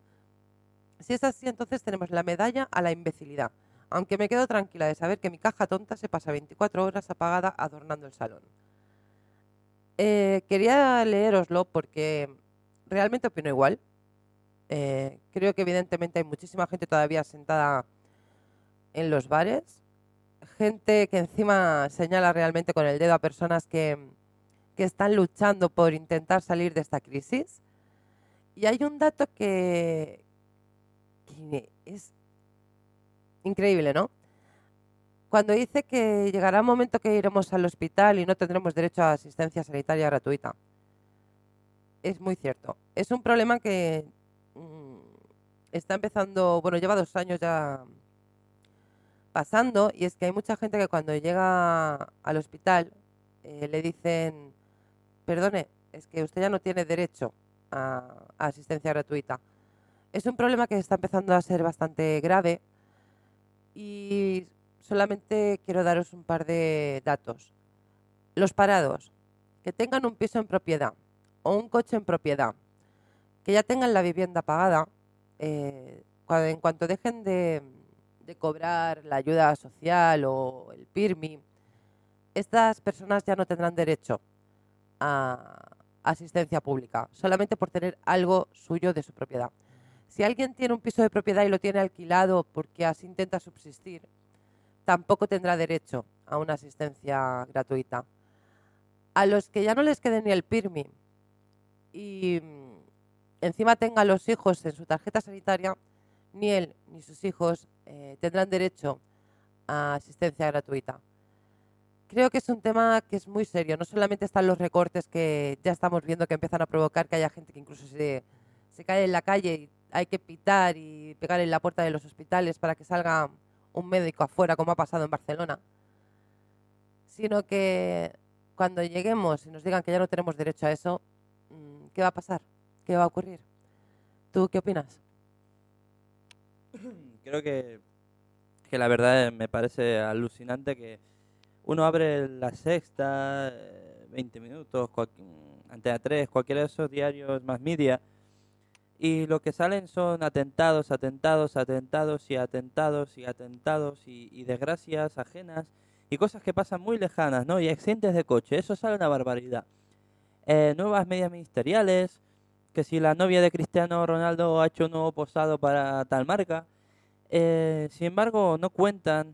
Si es así, entonces tenemos la medalla a la imbecilidad, aunque me quedo tranquila de saber que mi caja tonta se pasa 24 horas apagada adornando el salón. Quería leeroslo porque realmente opino igual. Creo que evidentemente hay muchísima gente todavía sentada en los bares, gente que encima señala realmente con el dedo a personas que están luchando por intentar salir de esta crisis. Y hay un dato que es increíble, ¿no? Cuando dice que llegará un momento que iremos al hospital y no tendremos derecho a asistencia sanitaria gratuita. Es muy cierto. Es un problema que está empezando, bueno, lleva 2 años ya pasando, y es que hay mucha gente que cuando llega al hospital le dicen, perdone, es que usted ya no tiene derecho a asistencia gratuita. Es un problema que está empezando a ser bastante grave y solamente quiero daros un par de datos. Los parados, que tengan un piso en propiedad o un coche en propiedad, que ya tengan la vivienda pagada, en cuanto dejen de cobrar la ayuda social o el PIRMI, estas personas ya no tendrán derecho a asistencia pública, solamente por tener algo suyo de su propiedad. Si alguien tiene un piso de propiedad y lo tiene alquilado porque así intenta subsistir, tampoco tendrá derecho a una asistencia gratuita. A los que ya no les quede ni el PIRMI y encima tengan los hijos en su tarjeta sanitaria, ni él ni sus hijos tendrán derecho a asistencia gratuita. Creo que es un tema que es muy serio. No solamente están los recortes que ya estamos viendo que empiezan a provocar que haya gente que incluso se cae en la calle y hay que pitar y pegar en la puerta de los hospitales para que salga un médico afuera, como ha pasado en Barcelona, sino que cuando lleguemos y nos digan que ya no tenemos derecho a eso, ¿qué va a pasar? ¿Qué va a ocurrir? ¿Tú qué opinas? Creo que la verdad me parece alucinante que uno abre La Sexta, 20 minutos, Antena 3, cualquiera de esos diarios más media, y lo que salen son atentados, atentados, atentados y atentados y atentados y desgracias ajenas y cosas que pasan muy lejanas, ¿no? Y accidentes de coche, eso sale una barbaridad. Nuevas medidas ministeriales, que si la novia de Cristiano Ronaldo ha hecho un nuevo posado para tal marca. Sin embargo, no cuentan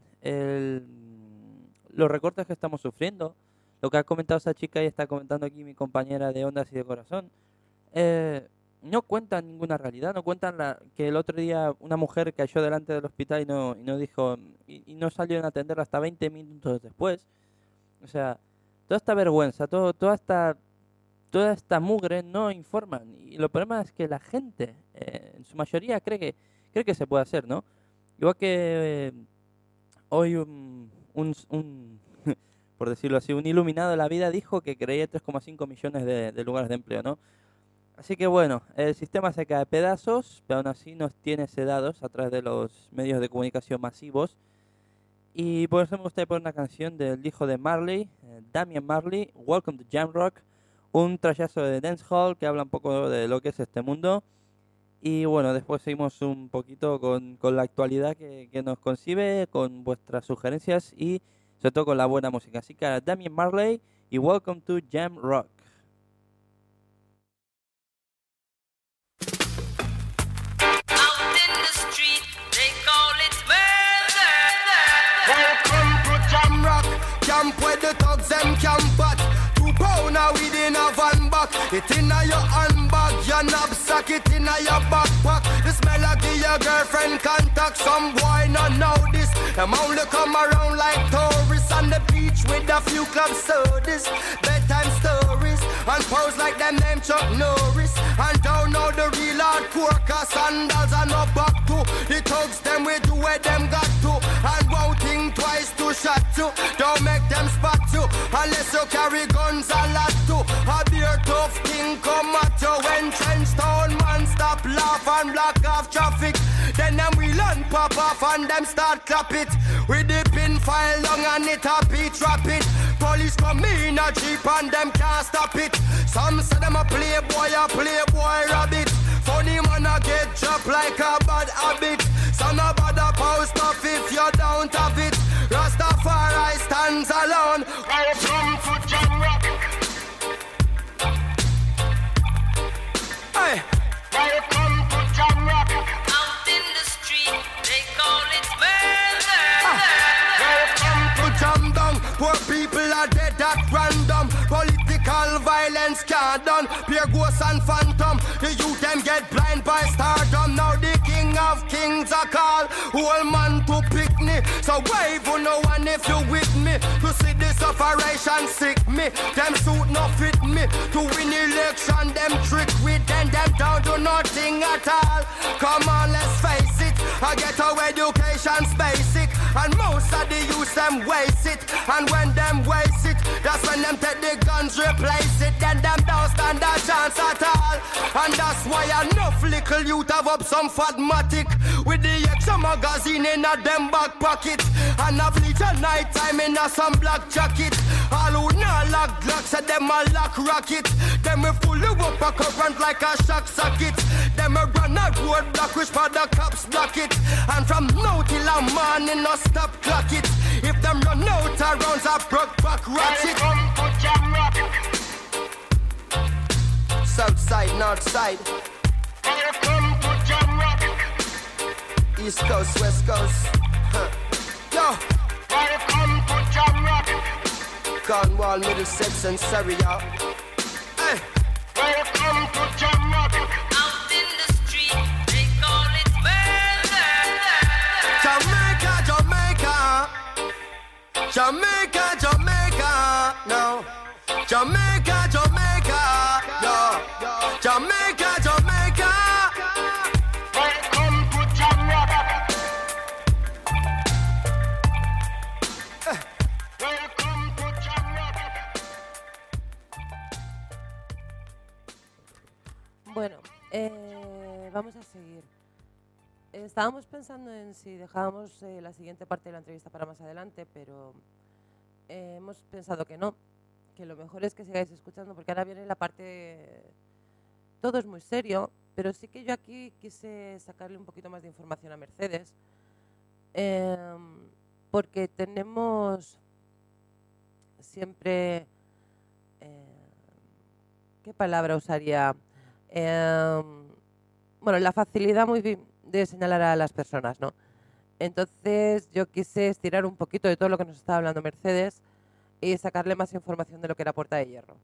los recortes que estamos sufriendo. Lo que ha comentado esa chica y está comentando aquí mi compañera de Ondas y de Corazón. No cuentan ninguna realidad, no cuentan que el otro día una mujer cayó delante del hospital y no dijo y no salieron a atenderla hasta 20 minutos después. O sea, toda esta vergüenza, toda esta mugre no informan. Y lo problema es que la gente, en su mayoría, cree que se puede hacer, ¿no? Igual que hoy por decirlo así, un iluminado de la vida dijo que creía 3,5 millones de lugares de empleo, ¿no? Así que bueno, el sistema se cae a pedazos, pero aún así nos tiene sedados a través de los medios de comunicación masivos. Y por eso me gustaría poner una canción del hijo de Marley, Damian Marley, Welcome to Jamrock, un trayazo de dancehall que habla un poco de lo que es este mundo. Y bueno, después seguimos un poquito con la actualidad que nos concibe, con vuestras sugerencias y sobre todo con la buena música. Así que Damian Marley y Welcome to Jamrock. Camp where the thugs them camp at 2 pound a weed in a van back. It in a your handbag, your knapsack, it in a your backpack. The smell of your girlfriend contact. Some boy not know this. Them only come around like tourists on the beach with a few club sodas, bedtime stories, and pose like them name Chuck Norris. And don't know the real hardcore, cause sandals are no back to. The thugs them we do where them got to. And won't think twice to shot you. Don't make them spot you unless you carry guns a lot too. A beer tough thing come at you when Trenchtown man stop laugh and block off traffic. Then them we learn pop off and them start clap it. With the pin file long and it a beat trap it. Police come in a jeep and them can't stop it. Some say them a playboy rabbit. Funny man a get dropped like a bad habit. Some a bother post off if you don't have it. Rastafari stands alone. Welcome to Jamrock. Hey, welcome to Jamrock. not done. Pure ghost and phantom. The youth them get blind by stardom. Now the king of kings are called. Whole man to pick me. So wave on no one if you with me. To see this operation sick me. Them suit no fit me. To win election them trick with them down to nothing at all. Come on, let's face it. I get our education's basic. And most of the youth them waste it. And when them waste it, that's when them take the guns, replace it. Then them don't stand a chance at all. And that's why enough little youth have up some fatmatic. With the extra magazine in a them back pocket. And a bleach at night time in a some black jacket. All who not lock glocks at them a lock rocket. Them we fully up a current like a shock socket. Them a run a road block which for the cops block it. And from now till a morning no stop clock it. If them run out of rounds I broke back ratchet. South side, north side. Welcome to Jamrock. East coast, west coast. Yo. Welcome to Jamrock. Cornwall, Middlesex and Surrey, y'all. Hey. Welcome to Jamrock. Out in the street, they call it murder. Jamaica, Jamaica. Jamaica, Jamaica. No. Jamaica, Jamaica. No. Jamaica, Jamaica. Welcome to Jamrock. Welcome to Jamrock. Bueno, vamos a seguir. Estábamos pensando en si dejábamos la siguiente parte de la entrevista para más adelante, pero hemos pensado que no, que lo mejor es que sigáis escuchando, porque ahora viene la parte... Todo es muy serio, pero sí que yo aquí quise sacarle un poquito más de información a Mercedes, porque tenemos siempre... ¿qué palabra usaría? Bueno, la facilidad muy bien de señalar a las personas, ¿no? Entonces yo quise estirar un poquito de todo lo que nos estaba hablando Mercedes y sacarle más información de lo que era Puerta de Hierro.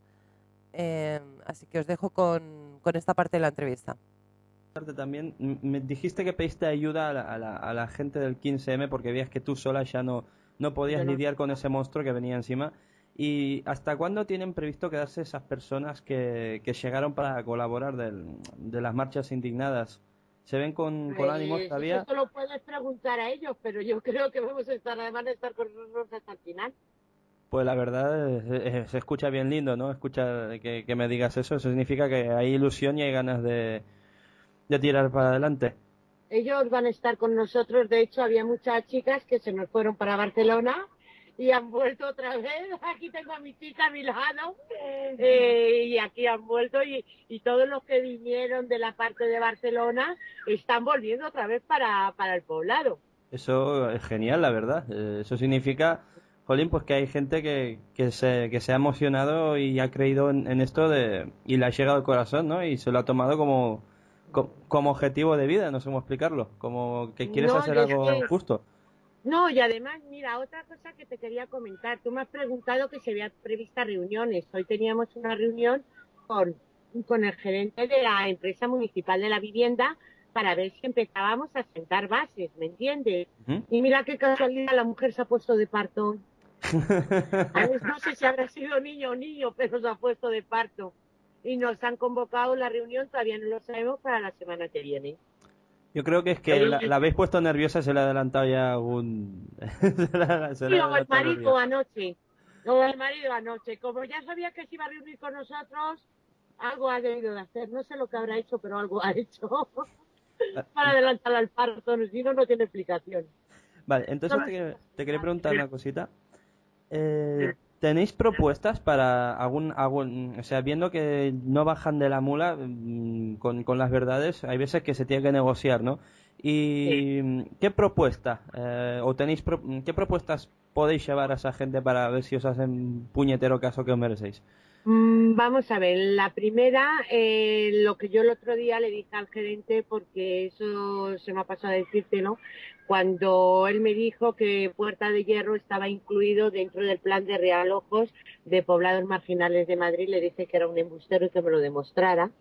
Así que os dejo con esta parte de la entrevista. También me dijiste que pediste ayuda a la gente del 15M porque veías que tú sola ya no podías lidiar con ese monstruo que venía encima. ¿Y hasta cuándo tienen previsto quedarse esas personas que llegaron para colaborar de las marchas indignadas? ¿Se ven con ánimos todavía? Eso lo puedes preguntar a ellos, pero yo creo que van a estar con nosotros hasta el final. Pues la verdad se escucha bien lindo, ¿no? Escucha que me digas eso significa que hay ilusión y hay ganas de tirar para adelante. Ellos van a estar con nosotros, de hecho había muchas chicas que se nos fueron para Barcelona y han vuelto otra vez. Aquí tengo a mi chica a mi lado y aquí han vuelto y todos los que vinieron de la parte de Barcelona están volviendo otra vez para el poblado. Eso es genial, la verdad. Eso significa, jolín, pues que hay gente que se ha emocionado y ha creído en esto y le ha llegado al corazón, ¿no? Y se lo ha tomado como objetivo de vida, no sé cómo explicarlo, como que quieres hacer algo justo. No, y además, mira, otra cosa que te quería comentar. Tú me has preguntado que se había previstas reuniones. Hoy teníamos una reunión con el gerente de la empresa municipal de la vivienda para ver si empezábamos a sentar bases, ¿me entiendes? Uh-huh. Y mira qué casualidad, la mujer se ha puesto de parto. A ver, no sé si habrá sido niño o niño, pero se ha puesto de parto. Y nos han convocado la reunión, todavía no lo sabemos, para la semana que viene. Yo creo que es que la habéis puesto nerviosa y se le ha adelantado ya algún... Sí, o el marido anoche. O el marido anoche. Como ya sabía que se iba a reunir con nosotros, algo ha debido de hacer. No sé lo que habrá hecho, pero algo ha hecho. Para adelantar al parto, si no tiene explicación. Vale, entonces te quería preguntar una cosita. ¿Tenéis propuestas para algún, o sea, viendo que no bajan de la mula con las verdades, hay veces que se tiene que negociar, ¿no? Y sí. ¿Qué propuesta o tenéis qué propuestas podéis llevar a esa gente para ver si os hacen puñetero caso que os merecéis? Vamos a ver, la primera, lo que yo el otro día le dije al gerente, porque eso se me ha pasado a decírtelo, cuando él me dijo que Puerta de Hierro estaba incluido dentro del plan de realojos de poblados marginales de Madrid, le dije que era un embustero y que me lo demostrara,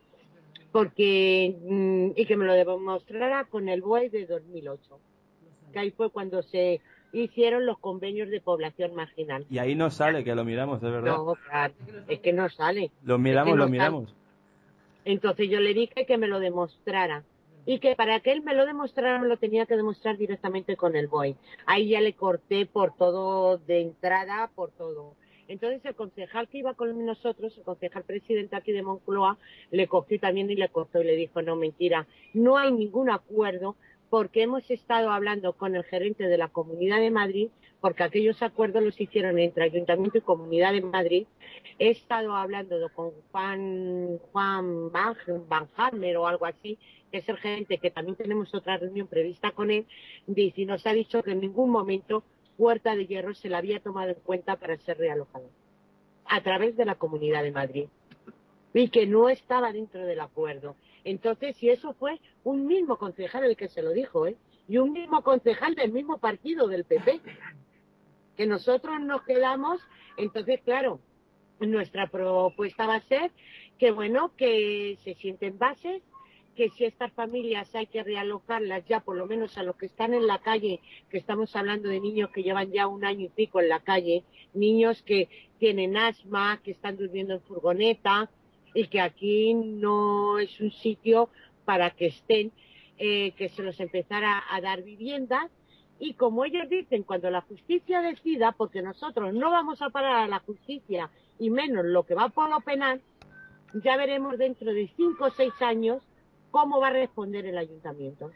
y que me lo demostrara con el BOE de 2008, que ahí fue cuando se hicieron los convenios de población marginal. Y ahí no sale, que lo miramos, de verdad. No, claro, es que no sale. Lo miramos, Es que no lo miramos. Entonces yo le dije que me lo demostrara y que para que él me lo demostrara me lo tenía que demostrar directamente con el BOE. Ahí ya le corté por todo de entrada, por todo. Entonces el concejal que iba con nosotros, el concejal presidente aquí de Moncloa, le cogió también y le cortó y le dijo, no, mentira, no hay ningún acuerdo porque hemos estado hablando con el gerente de la Comunidad de Madrid, porque aquellos acuerdos los hicieron entre Ayuntamiento y Comunidad de Madrid. He estado hablando con Juan Van Hammer o algo así, que es el gerente, que también tenemos otra reunión prevista con él, y nos ha dicho que en ningún momento Puerta de Hierro se la había tomado en cuenta para ser realojado a través de la Comunidad de Madrid y que no estaba dentro del acuerdo. Entonces, si eso fue un mismo concejal el que se lo dijo, y un mismo concejal del mismo partido, del PP, que nosotros nos quedamos, entonces, claro, nuestra propuesta va a ser que, bueno, que se sienten bases, que si estas familias hay que realojarlas ya, por lo menos a los que están en la calle, que estamos hablando de niños que llevan ya 1 año y pico en la calle, niños que tienen asma, que están durmiendo en furgoneta, y que aquí no es un sitio para que estén, que se los empezara a dar viviendas, y como ellos dicen, cuando la justicia decida, porque nosotros no vamos a parar a la justicia, y menos lo que va por lo penal, ya veremos dentro de 5 o 6 años cómo va a responder el ayuntamiento.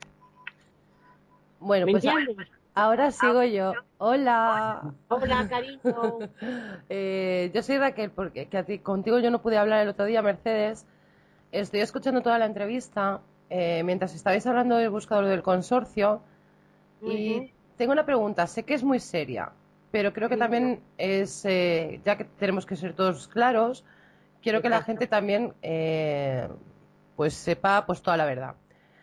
Bueno, pues ahora sigo yo. Hola. Hola, cariño. Yo soy Raquel, porque contigo yo no pude hablar el otro día, Mercedes. Estoy escuchando toda la entrevista mientras estabais hablando del buscador del consorcio. Y tengo una pregunta. Sé que es muy seria, pero creo que también es, ya que tenemos que ser todos claros, quiero que la gente también pues sepa pues toda la verdad.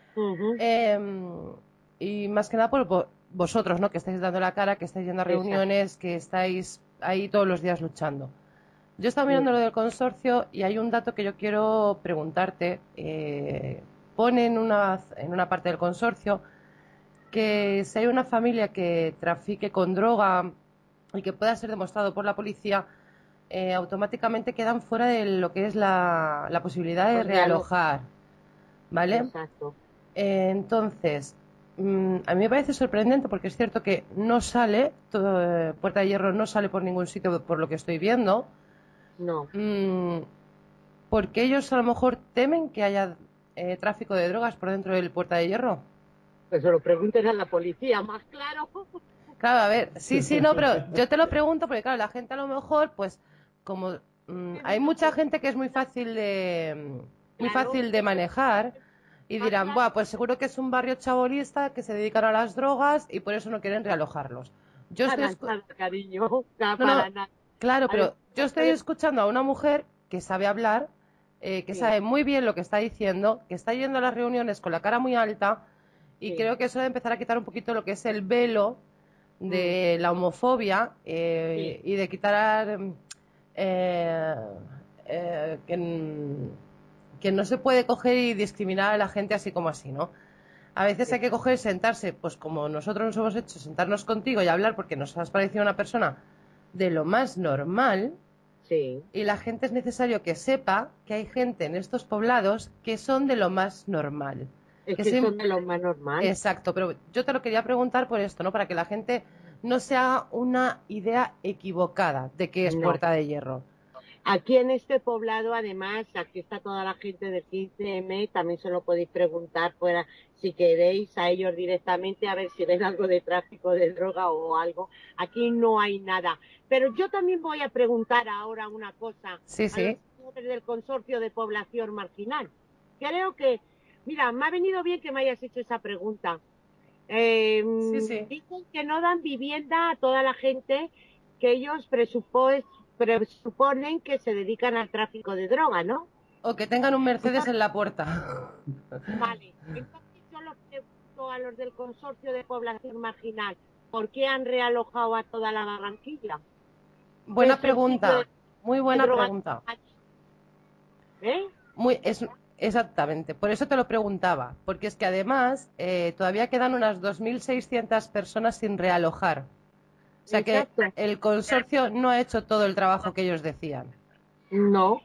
Y más que nada por vosotros, ¿no? Que estáis dando la cara, que estáis yendo a reuniones, que estáis ahí todos los días luchando. Yo estaba mirando lo del consorcio y hay un dato que yo quiero preguntarte. Pone en una parte del consorcio que si hay una familia que trafique con droga y que pueda ser demostrado por la policía, automáticamente quedan fuera de lo que es la posibilidad de realojar, ¿vale? Exacto. Entonces, a mí me parece sorprendente porque es cierto que no sale, Puerta de Hierro no sale por ningún sitio por lo que estoy viendo. No. Porque ellos a lo mejor temen que haya tráfico de drogas por dentro del Puerta de Hierro. Pues se lo pregunten a la policía, más claro. Claro, a ver, sí, no, pero yo te lo pregunto porque, claro, la gente a lo mejor, pues, como hay mucha gente que es muy fácil de manejar y dirán, buah, pues seguro que es un barrio chabolista que se dedican a las drogas y por eso no quieren realojarlos. Yo estoy cariño, claro, pero yo estoy escuchando a una mujer que sabe hablar, que sabe muy bien lo que está diciendo, que está yendo a las reuniones con la cara muy alta y creo que eso debe empezar a quitar un poquito lo que es el velo de la homofobia y de quitar que no se puede coger y discriminar a la gente así como así, ¿no? A veces hay que coger, sentarse, pues como nosotros nos hemos hecho, sentarnos contigo y hablar porque nos has parecido una persona de lo más normal. Sí. Y la gente es necesario que sepa que hay gente en estos poblados que son de lo más normal. Es que son de lo más normal. Exacto, pero yo te lo quería preguntar por esto, ¿no? Para que la gente no se haga una idea equivocada de que es Puerta de Hierro. Aquí en este poblado, además, aquí está toda la gente del 15M, también se lo podéis preguntar fuera, si queréis, a ellos directamente, a ver si ven algo de tráfico de droga o algo. Aquí no hay nada. Pero yo también voy a preguntar ahora una cosa a los señores del Consorcio de Población Marginal. Creo que, mira, me ha venido bien que me hayas hecho esa pregunta. Dicen que no dan vivienda a toda la gente que ellos presuponen que se dedican al tráfico de droga, ¿no? O que tengan un Mercedes en la puerta. Vale, entonces yo les pregunto a los del Consorcio de Población Marginal, ¿por qué han realojado a toda la Barranquilla? Buena Eso pregunta, sí muy buena droga- pregunta. ¿Eh? Exactamente, por eso te lo preguntaba, porque es que además todavía quedan unas 2.600 personas sin realojar. O sea que Exacto. el consorcio no ha hecho todo el trabajo que ellos decían. No.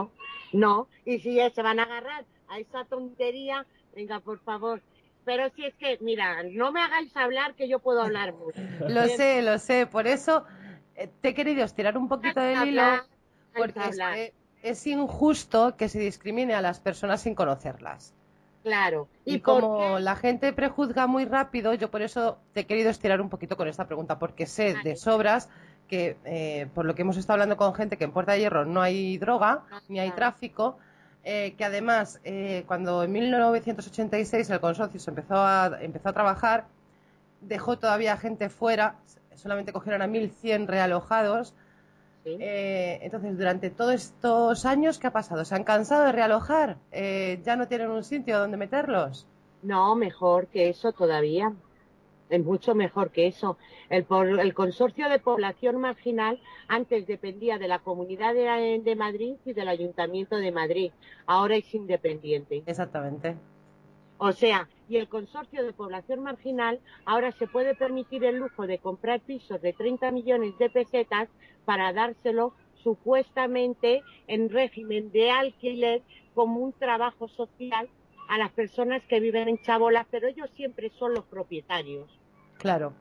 Y si se van a agarrar a esa tontería, venga, por favor. Pero si es que, mira, no me hagáis hablar que yo puedo hablar mucho. Lo sé, por eso te he querido estirar un poquito del hilo, porque es que es injusto que se discrimine a las personas sin conocerlas. Claro. Y por como qué? la gente prejuzga muy rápido, yo por eso te he querido estirar un poquito con esta pregunta, porque sé de sobras que, por lo que hemos estado hablando con gente, que en Puerta de Hierro no hay droga, ni hay tráfico, que además, cuando en 1986 el consorcio empezó a trabajar, dejó todavía gente fuera, solamente cogieron a 1.100 realojados. Sí. Entonces, durante todos estos años, ¿qué ha pasado? ¿Se han cansado de realojar? ¿Ya no tienen un sitio donde meterlos? No, mejor que eso todavía. Es mucho mejor que eso. El Consorcio de Población Marginal antes dependía de la Comunidad de Madrid y del Ayuntamiento de Madrid. Ahora es independiente. Exactamente. O sea, y el Consorcio de Población Marginal ahora se puede permitir el lujo de comprar pisos de 30 millones de pesetas para dárselo supuestamente en régimen de alquiler como un trabajo social a las personas que viven en chabolas, pero ellos siempre son los propietarios. Claro.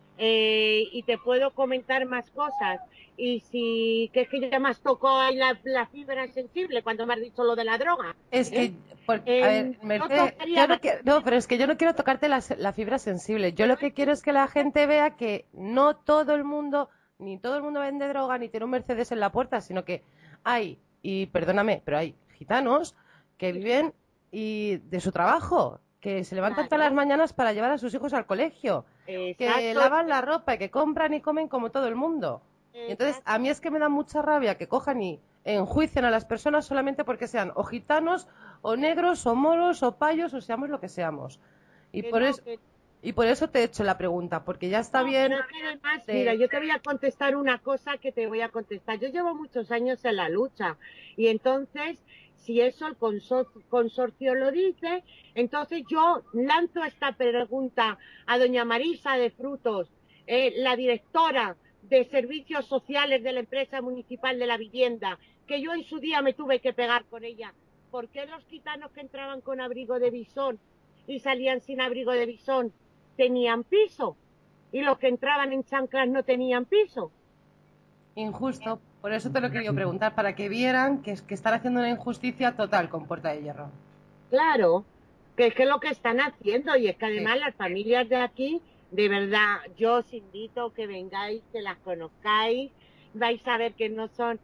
Y te puedo comentar más cosas. Y si, que es que ya me has tocado ahí la fibra sensible cuando me has dicho lo de la droga. Es que, a ver, Mercedes, pero es que yo no quiero tocarte la fibra sensible. Yo lo que quiero es que la gente vea que no todo el mundo, ni todo el mundo vende droga, ni tiene un Mercedes en la puerta, sino que hay, y perdóname, pero hay gitanos que viven de su trabajo, que se levantan todas las mañanas para llevar a sus hijos al colegio, que lavan la ropa y que compran y comen como todo el mundo. Y entonces, a mí es que me da mucha rabia que cojan y enjuicien a las personas solamente porque sean o gitanos, o negros, o moros, o payos, o seamos lo que seamos. Y por eso te he hecho la pregunta, porque ya está bien. Pero es que además, mira, yo te voy a contestar una cosa que te voy a contestar. Yo llevo muchos años en la lucha y entonces, si eso el consorcio lo dice, entonces yo lanzo esta pregunta a doña Marisa de Frutos, la directora de Servicios Sociales de la Empresa Municipal de la Vivienda, que yo en su día me tuve que pegar con ella. ¿Por qué los gitanos que entraban con abrigo de bisón y salían sin abrigo de bisón tenían piso? Y los que entraban en chanclas no tenían piso. Injusto, por eso te lo he querido preguntar, para que vieran que están haciendo una injusticia total con Puerta de Hierro. Claro, que es lo que están haciendo, y es que además las familias de aquí, de verdad, yo os invito que vengáis, que las conozcáis, vais a ver que no son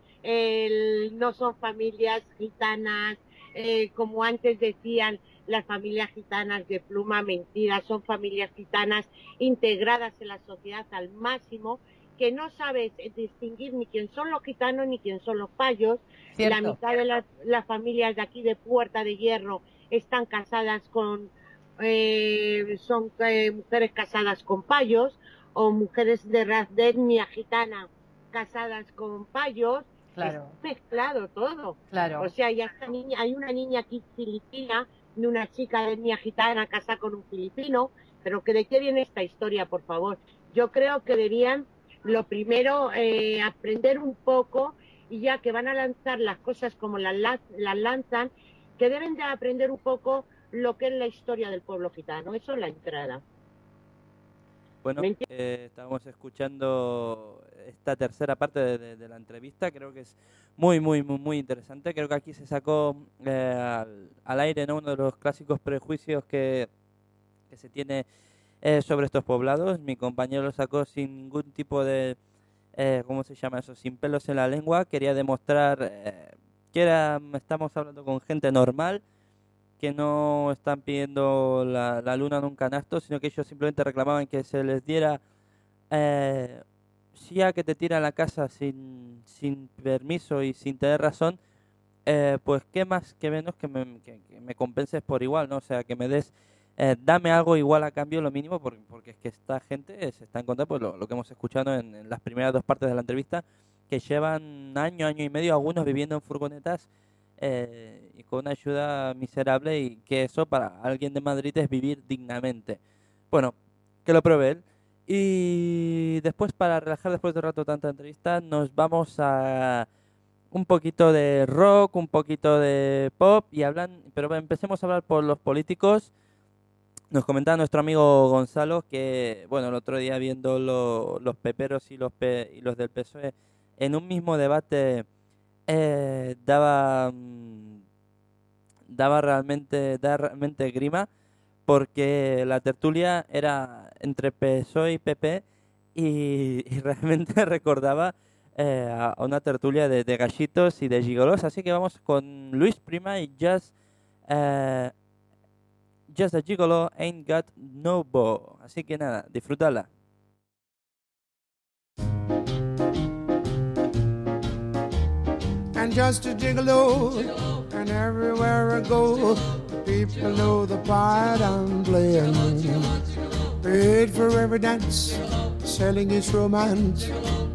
familias gitanas, como antes decían las familias gitanas de pluma, mentira, son familias gitanas integradas en la sociedad al máximo, que no sabes distinguir ni quién son los gitanos ni quién son los payos. Cierto. La mitad de las familias de aquí de Puerta de Hierro están casadas con mujeres casadas con payos, o mujeres de etnia gitana casadas con payos. Claro. Es mezclado todo. Claro. O sea, hay una niña aquí filipina, de una chica de etnia gitana casada con un filipino, pero que ¿de qué viene esta historia, por favor? Yo creo que deberían, lo primero, aprender un poco, y ya que van a lanzar las cosas como las lanzan, que deben de aprender un poco lo que es la historia del pueblo gitano. Eso es la entrada. Bueno, estábamos escuchando esta tercera parte de la entrevista. Creo que es muy, muy, muy, muy interesante. Creo que aquí se sacó al aire, ¿no?, uno de los clásicos prejuicios que se tiene sobre estos poblados. Mi compañero lo sacó sin ningún tipo de, ¿cómo se llama eso?, sin pelos en la lengua. Quería demostrar que estamos hablando con gente normal, que no están pidiendo la luna en un canasto, sino que ellos simplemente reclamaban que se les diera si ya que te tiran la casa sin permiso y sin tener razón, pues qué más que menos que me compenses por igual, ¿no? O sea, que me des, dame algo igual a cambio, lo mínimo, porque es que esta gente se está en contra, pues lo que hemos escuchado en las primeras 2 partes de la entrevista, que llevan año y medio, algunos viviendo en furgonetas y con una ayuda miserable, y que eso para alguien de Madrid es vivir dignamente. Bueno, que lo pruebe él. Y después, para relajar después de un rato tanta entrevista, nos vamos a un poquito de rock, un poquito de pop, pero empecemos a hablar por los políticos. Nos comentaba nuestro amigo Gonzalo que, bueno, el otro día viendo los peperos y los del PSOE en un mismo debate, daba realmente grima, porque la tertulia era entre PSOE y PP y realmente recordaba a una tertulia de gallitos y de gigolos. Así que vamos con Luis Prima y Just a Gigolo Ain't Got No Bow. Así que nada, disfrútala. And just a gigolo, and everywhere I go, people know the part I'm playing. Paid for every dance, selling its romance.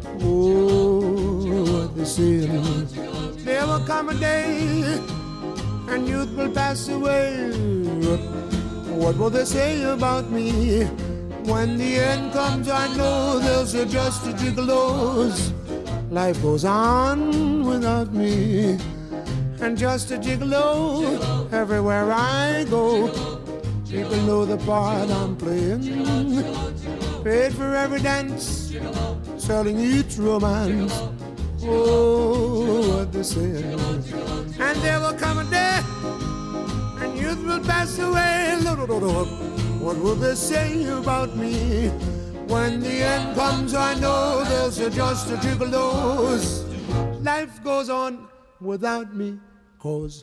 Oh, what they say. There will come a day, and youth will pass away. What will they say about me? When the end comes, I know they'll say just a gigolos. Life goes on without me, and just a gigolo everywhere I go. People know the part I'm playing. Paid for every dance, selling each romance. Oh, what they say. And there will come a day, and youth will pass away. What will they say about me? When the end comes, I know they'll say just a gigolos. Life goes on without me, 'cause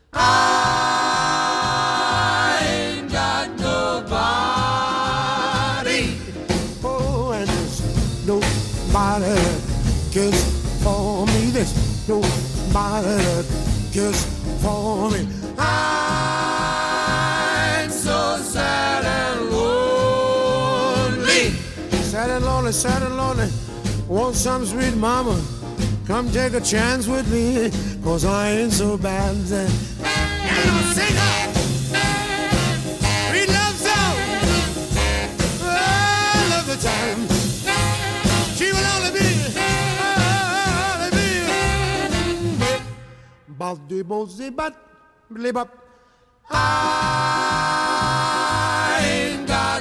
I ain't got nobody. Oh, and there's nobody that cares for me. There's nobody that cares for me. I'm so sad and lonely. Sad and lonely, sad and lonely. Want some sweet mama, come take a chance with me, 'cause I ain't so bad. And I'll sing her sweet love song all of the time. She will only be Baldy Bozy Bat Blib Up. I ain't got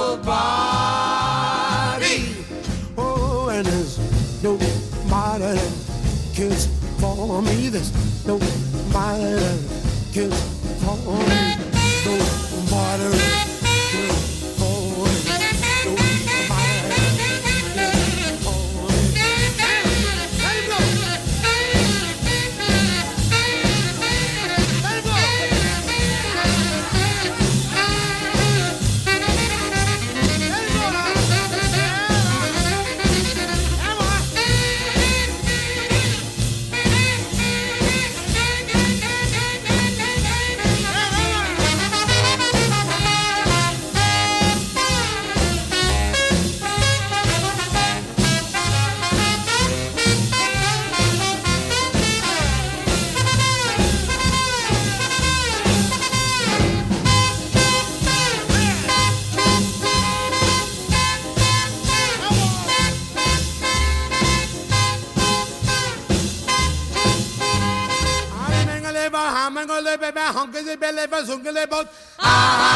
nobody. Oh, and there's nobody that cares for me. There's nobody that cares for me. Nobody that cares for me. Nobody that cares for me. Let him go. Let him go. I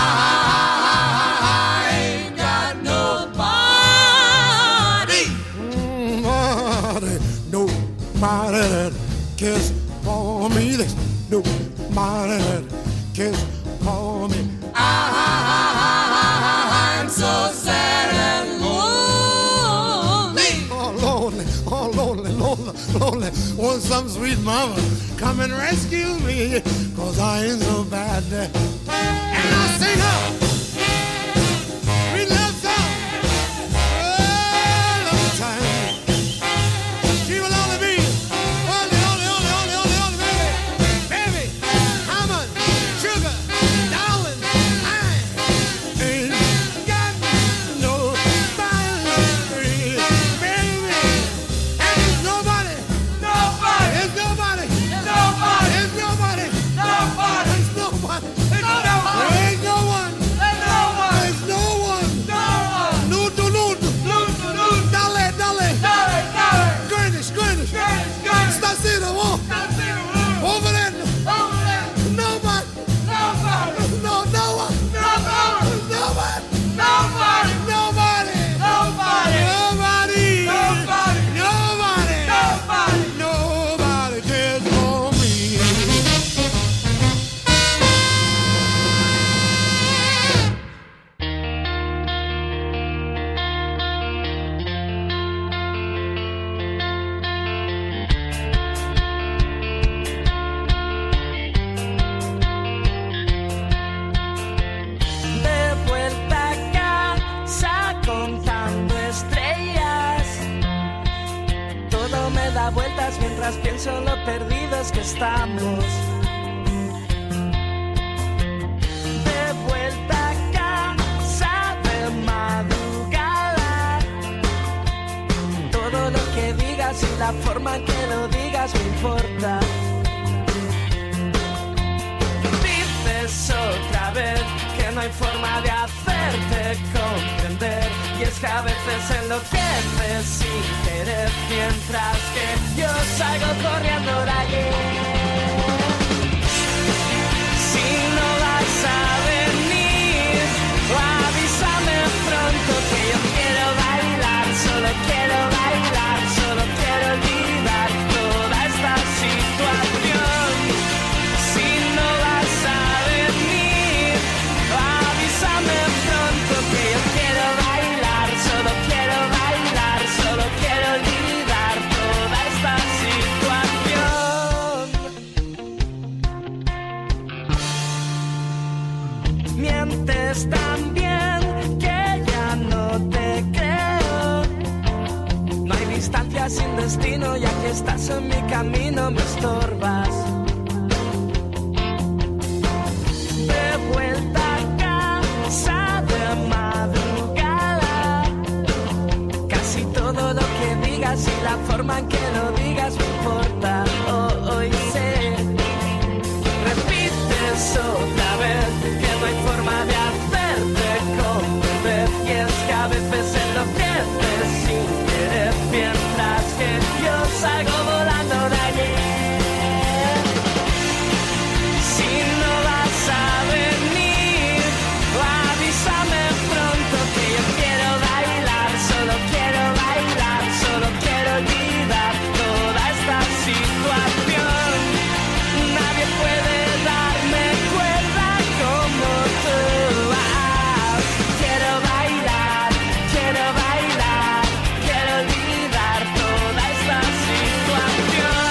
ain't got nobody. Nobody that cares for me. There's nobody that cares for me. I'm so sad and lonely. Oh, lonely, oh, lonely, lonely, lonely. Want some sweet mama, come and rescue me, 'cause I ain't so bad. And I'll sing her sweet love song all of the time. da vueltas mientras pienso lo perdidos que estamos. De vuelta a casa de madrugada. Todo lo que digas y la forma en que lo digas me importa. Dices otra vez que no hay forma de hacerte comprender. Y es que a veces enloqueces sin querer, mientras que yo salgo corriendo de allí. Si no vas a venir, avísame pronto que yo quiero bailar, solo quiero bailar, solo quiero olvidar toda esta situación. Si no vas a venir, avísame pronto que yo quiero bailar, solo quiero bailar, solo quiero olvidar toda esta situación. Mientes tan bien que ya no te creo. No hay distancia sin destino y aquí estás en mi camino, me estorbas. De vuelta a casa de madrugada. Casi todo lo que digas y la forma en que lo digas me importa. Hoy sé, repites otra vez que no hay forma de hacerte comprender. Y es que a veces enloqueces sin querer, mientras que yo salgo volando de allí. Si no vas a venir, avísame pronto que yo quiero bailar, solo quiero bailar, solo quiero olvidar toda esta situación. Nadie puede darme cuerda como tú. Quiero bailar, quiero bailar, quiero olvidar toda esta situación.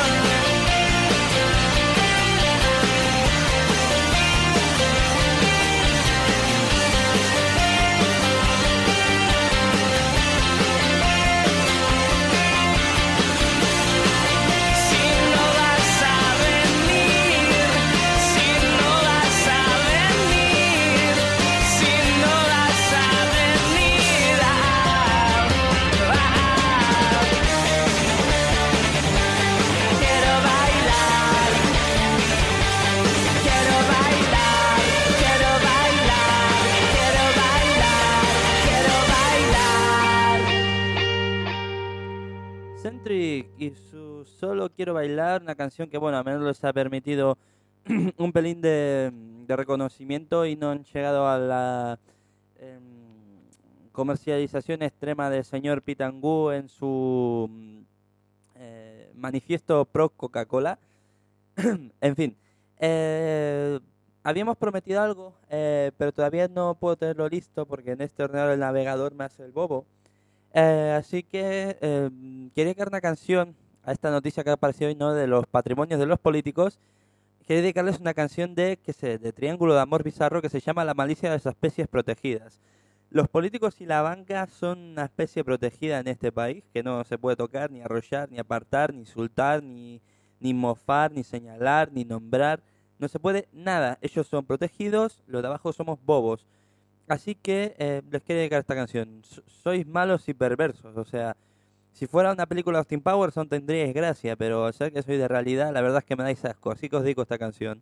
Si no vas a venir, si no vas a venir, si no vas a venir, quiero bailar, quiero bailar, quiero bailar, quiero bailar, quiero bailar. Centric y su Solo Quiero Bailar, una canción que, bueno, a menos les ha permitido un pelín de reconocimiento y no han llegado a la comercialización extrema del señor Pitangú en su manifiesto pro Coca-Cola. En fin, habíamos prometido algo, pero todavía no puedo tenerlo listo porque en este ordenador el navegador me hace el bobo. Así que quería dedicar una canción a esta noticia que ha aparecido hoy, ¿no?, de los patrimonios de los políticos. Quería dedicarles una canción de Triángulo de Amor Bizarro que se llama La malicia de las especies protegidas. Los políticos y la banca son una especie protegida en este país que no se puede tocar, ni arrollar, ni apartar, ni insultar, ni mofar, ni señalar, ni nombrar. No se puede nada. Ellos son protegidos, los de abajo somos bobos. Así que les quiero dedicar esta canción. Sois malos y perversos. O sea, si fuera una película de Austin Powers no tendríais gracia, pero al ser que soy de realidad, la verdad es que me dais asco. Así que os dedico esta canción.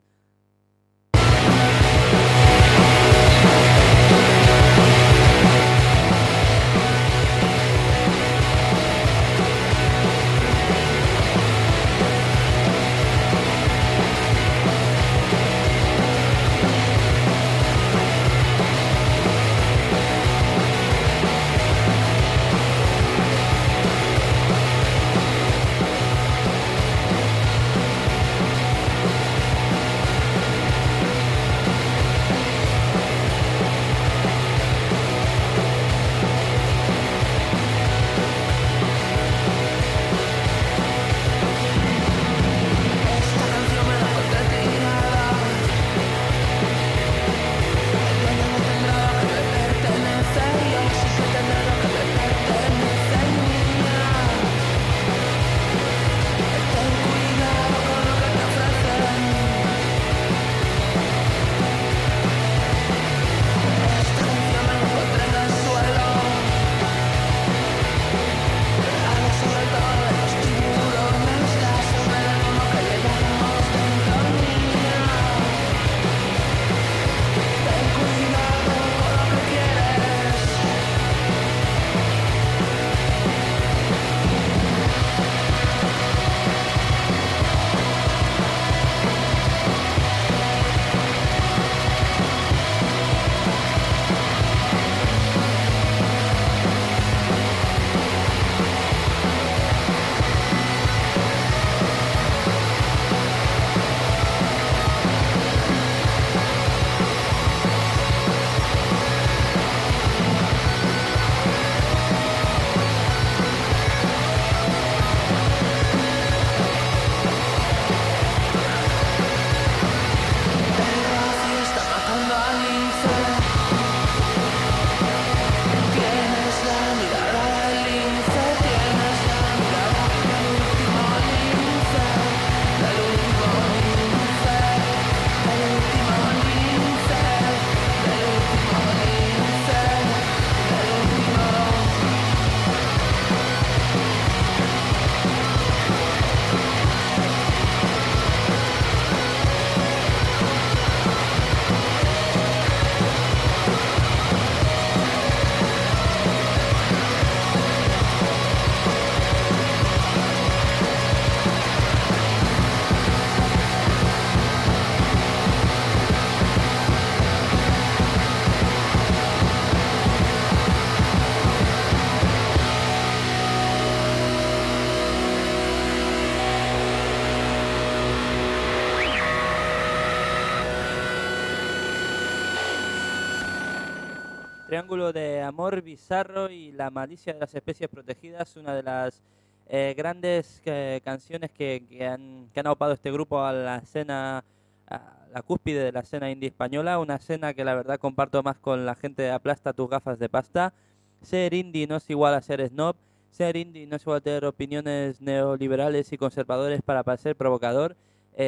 triángulo de amor bizarro y la malicia de las especies protegidas, una de las grandes canciones que han aupado este grupo a la escena, a la cúspide de la escena indie española, una escena que la verdad comparto más con la gente de Aplasta tus gafas de pasta. Ser indie no es igual a ser snob, ser indie no es igual a tener opiniones neoliberales y conservadores para parecer provocador.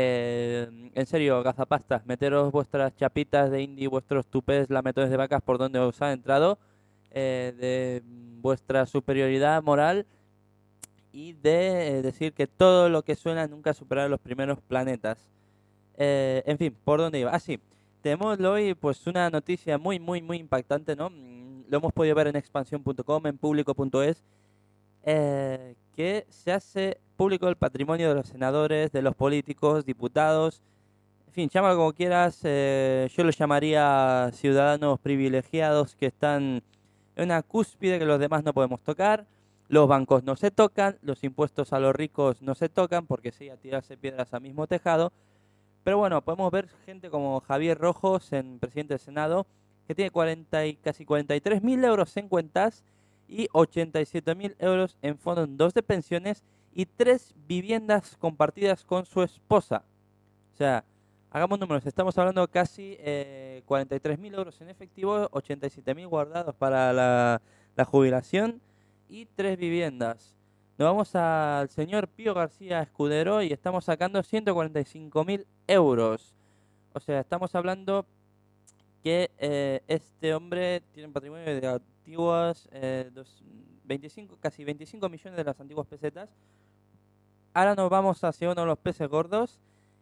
En serio, gazapastas, meteros vuestras chapitas de indie, vuestros tupés lametones de vacas por donde os ha entrado, de vuestra superioridad moral y de decir que todo lo que suena nunca superará los primeros planetas. En fin, ¿por dónde iba? Sí, tenemos hoy pues una noticia muy impactante, ¿no? Lo hemos podido ver en expansión.com, en público.es, que se hace público el patrimonio de los senadores, de los políticos, diputados, en fin, llámalo como quieras, yo los llamaría ciudadanos privilegiados que están en una cúspide que los demás no podemos tocar. Los bancos no se tocan, los impuestos a los ricos no se tocan porque sí, a tirarse piedras al mismo tejado. Pero bueno, podemos ver gente como Javier Rojos, presidente del Senado, que tiene casi 43.000 euros en cuentas y 87.000 euros en fondos de pensiones y 3 viviendas compartidas con su esposa. O sea, hagamos números, estamos hablando casi 43.000 euros en efectivo, 87.000 guardados para la jubilación y 3 viviendas. Nos vamos al señor Pío García Escudero y estamos sacando 145.000 euros. O sea, estamos hablando que este hombre tiene un patrimonio de antiguas casi 25 millones de las antiguas pesetas. Ahora nos vamos hacia uno de los peces gordos.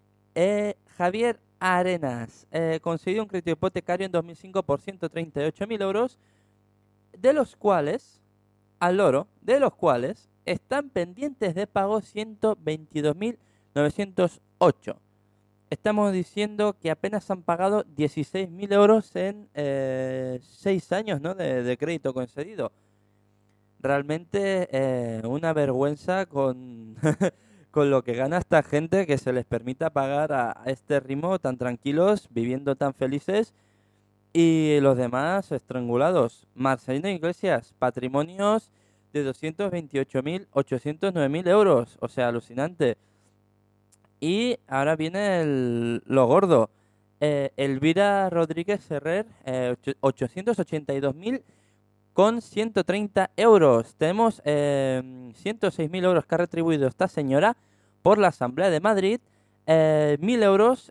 Javier Arenas concedió un crédito hipotecario en 2005 por 138.000 euros, de los cuales están pendientes de pago 122.908. Estamos diciendo que apenas han pagado 16.000 euros en 6 años, ¿no?, de crédito concedido. Realmente una vergüenza con, con lo que gana esta gente, que se les permita pagar a este ritmo tan tranquilos, viviendo tan felices, y los demás estrangulados. Marcelino Iglesias, patrimonios de 228.809.000 euros, o sea, alucinante. Y ahora viene lo gordo. Elvira Rodríguez Herrer, 882.000 con 130 euros. Tenemos 106.000 euros que ha retribuido esta señora por la Asamblea de Madrid, 1.000 euros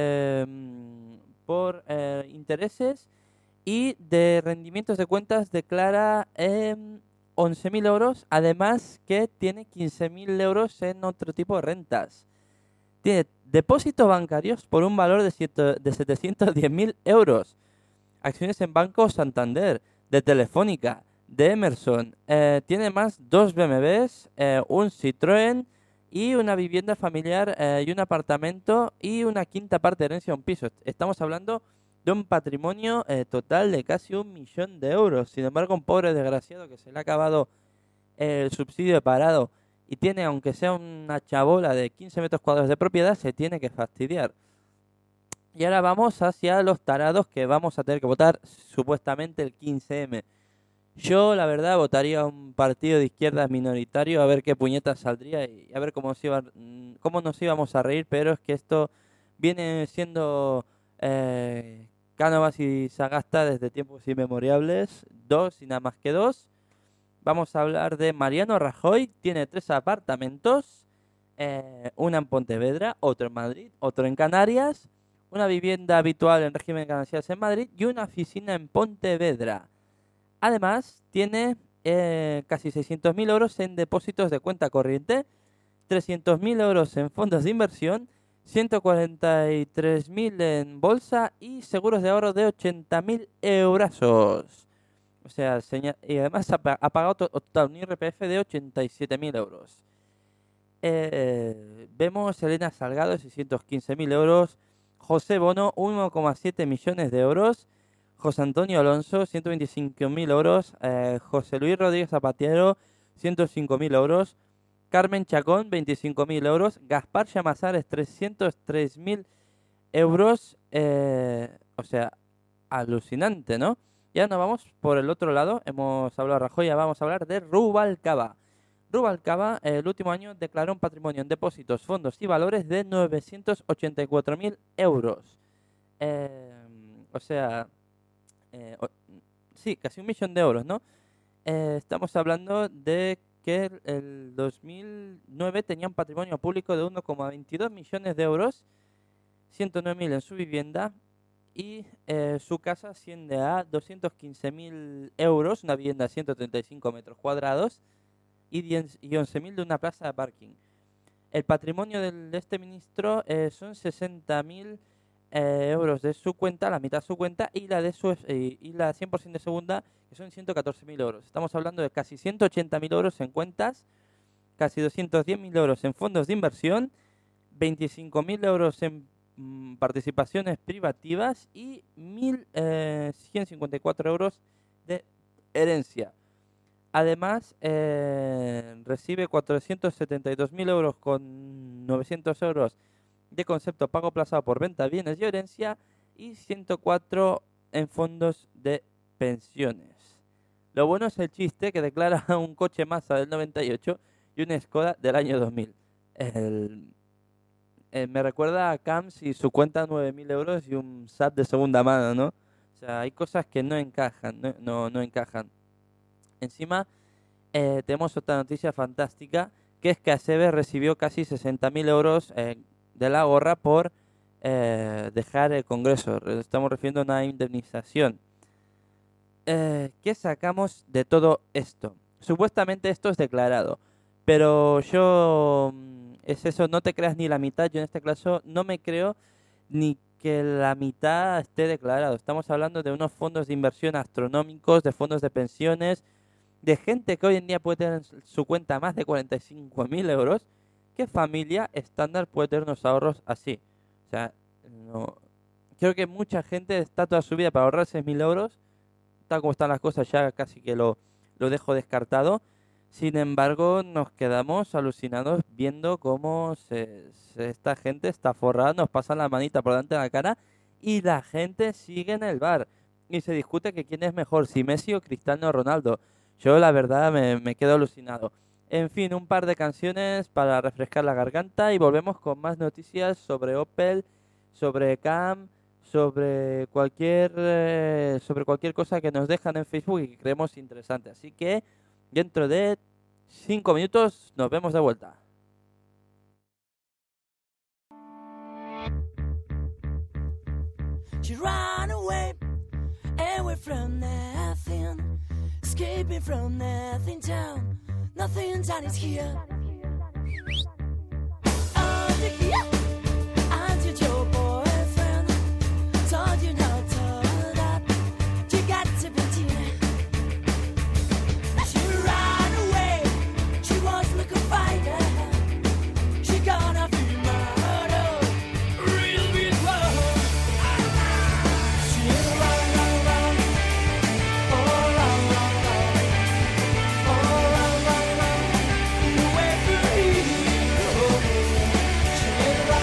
por intereses, y de rendimientos de cuentas declara 11.000 euros, además que tiene 15.000 euros en otro tipo de rentas. Tiene depósitos bancarios por un valor de 710.000 euros. Acciones en Banco Santander, de Telefónica, de Emerson. Tiene más 2 BMWs, un Citroën y una vivienda familiar y un apartamento y una quinta parte de herencia, un piso. Estamos hablando de un patrimonio total de casi 1 millón de euros. Sin embargo, un pobre desgraciado que se le ha acabado el subsidio de parado y tiene, aunque sea una chabola de 15 metros cuadrados de propiedad, se tiene que fastidiar. Y ahora vamos hacia los tarados que vamos a tener que votar supuestamente el 15M. Yo, la verdad, votaría un partido de izquierda minoritario a ver qué puñetas saldría y a ver cómo nos íbamos a reír, pero es que esto viene siendo Cánovas y Sagasta desde tiempos inmemorables, 2 y nada más que 2. Vamos a hablar de Mariano Rajoy, tiene 3 apartamentos, una en Pontevedra, otro en Madrid, otro en Canarias, una vivienda habitual en régimen de ganancias en Madrid y una oficina en Pontevedra. Además, tiene casi 600.000 euros en depósitos de cuenta corriente, 300.000 euros en fondos de inversión, 143.000 en bolsa y seguros de ahorro de 80.000 eurazos. O sea, y además ha pagado total un IRPF de 87.000 euros. Vemos Elena Salgado, 615.000 euros. José Bono, 1,7 millones de euros. José Antonio Alonso, 125.000 euros. José Luis Rodríguez Zapatero, 105.000 euros. Carmen Chacón, 25.000 euros. Gaspar Llamazares, 303.000 euros. O sea, alucinante, ¿no? Ya nos vamos por el otro lado. Hemos hablado de Rajoy, ya vamos a hablar de Rubalcaba. Rubalcaba el último año declaró un patrimonio en depósitos, fondos y valores de 984.000 euros. O sea, sí, casi 1.000.000 de euros, ¿no? Estamos hablando de que el 2009 tenía un patrimonio público de 1,22 millones de euros, 109.000 en su vivienda y su casa asciende a 215.000 euros, una vivienda de 135 metros cuadrados y 11.000 de una plaza de parking. El patrimonio de este ministro son 60.000 euros de su cuenta, la mitad de su cuenta, y la 100% de segunda, que son 114.000 euros. Estamos hablando de casi 180.000 euros en cuentas, casi 210.000 euros en fondos de inversión, 25.000 euros en participaciones privativas y 1.154 euros de herencia. Además, recibe 472.000 euros con 900 euros de concepto pago aplazado por venta de bienes y herencia y 104 en fondos de pensiones. Lo bueno es el chiste que declara un coche Mazda del 98 y una Skoda del año 2000. Me recuerda a Camps y su cuenta 9.000 euros y un SAT de segunda mano, ¿no? O sea, hay cosas que no encajan, no encajan. Encima, tenemos otra noticia fantástica, que es que Acebe recibió casi 60.000 euros de la gorra por dejar el Congreso. Estamos refiriendo a una indemnización. ¿Qué sacamos de todo esto? Supuestamente esto es declarado, pero yo, es eso, no te creas ni la mitad. Yo en este caso no me creo ni que la mitad esté declarado. Estamos hablando de unos fondos de inversión astronómicos, de fondos de pensiones, de gente que hoy en día puede tener en su cuenta más de 45.000 euros. ¿Qué familia estándar puede tener unos ahorros así? O sea, no. Creo que mucha gente está toda su vida para ahorrar 6.000 euros. Tal como están las cosas, ya casi que lo dejo descartado. Sin embargo, nos quedamos alucinados viendo cómo esta gente está forrada, nos pasan la manita por delante de la cara y la gente sigue en el bar. Y se discute que quién es mejor, si Messi o Cristiano Ronaldo. Yo, la verdad, me quedo alucinado. En fin, un par de canciones para refrescar la garganta y volvemos con más noticias sobre Opel, sobre Cam, sobre cualquier cosa que nos dejan en Facebook y que creemos interesante. Así que dentro de 5 minutos nos vemos de vuelta. She ran away from nothing, escaping from nothing town. Nothing done is here. Until your boyfriend told you not to that you got to be dear. She ran away. She was looking finer. She gonna be murdered. Real big world. She run all around. Away from here. She ran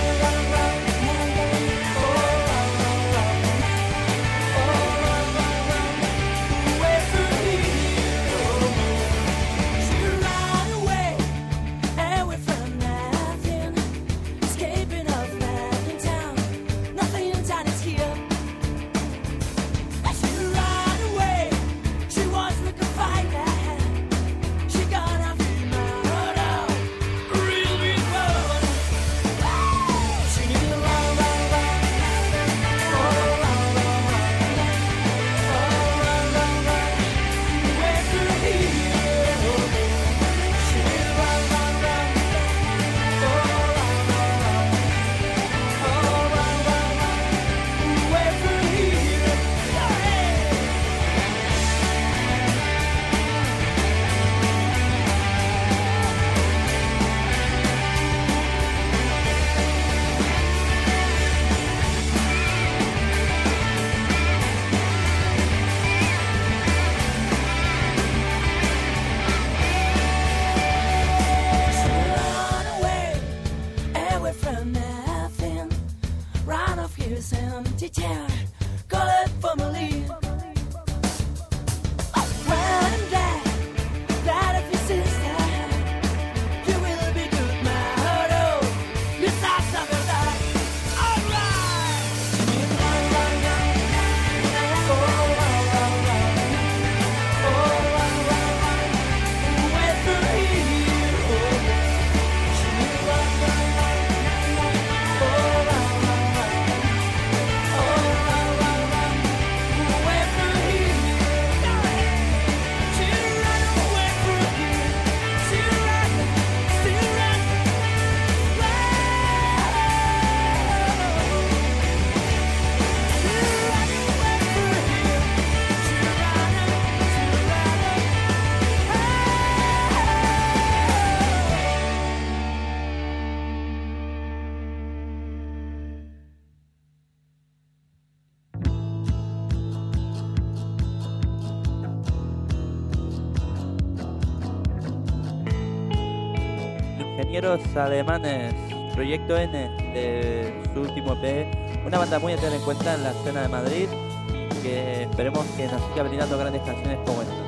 ingenieros alemanes, Proyecto N, de su último EP, una banda muy a tener en cuenta en la escena de Madrid, que esperemos que nos siga brindando grandes canciones como esta.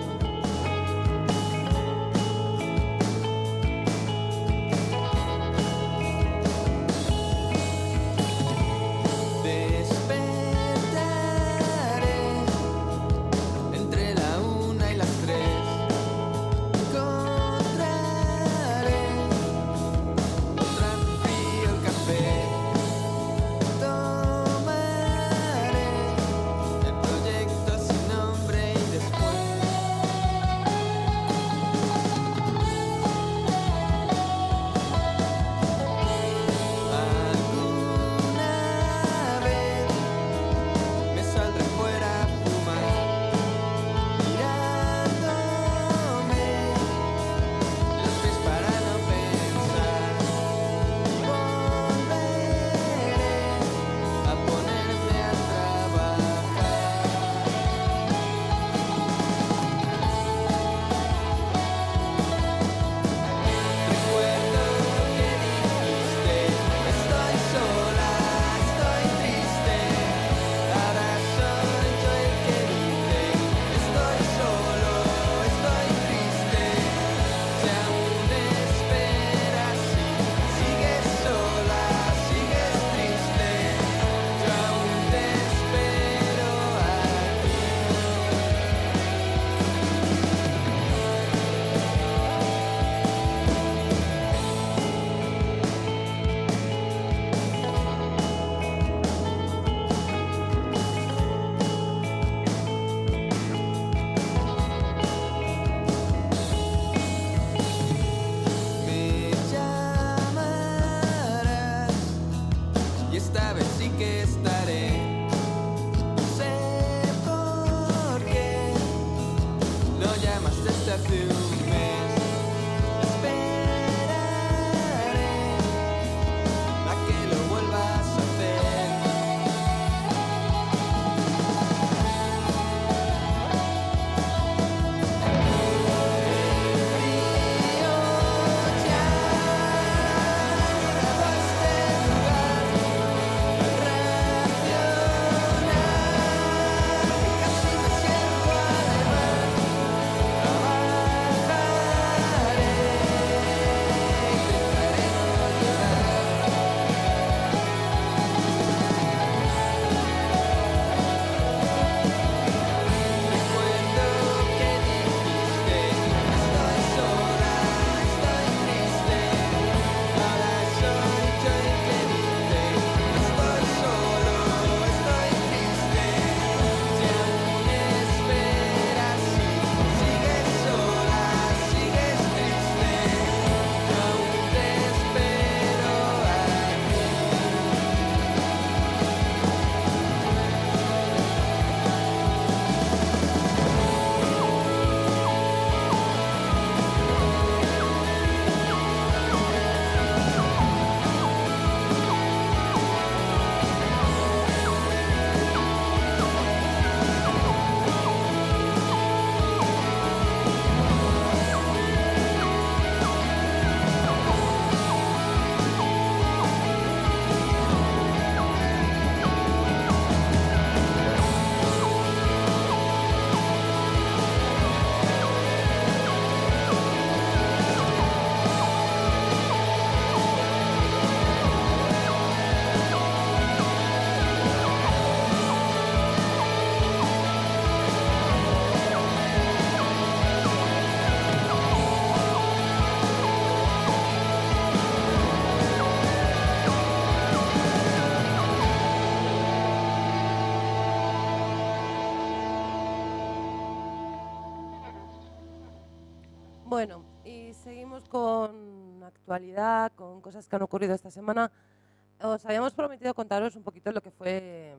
Bueno, y seguimos con actualidad, con cosas que han ocurrido esta semana. Os habíamos prometido contaros un poquito lo que fue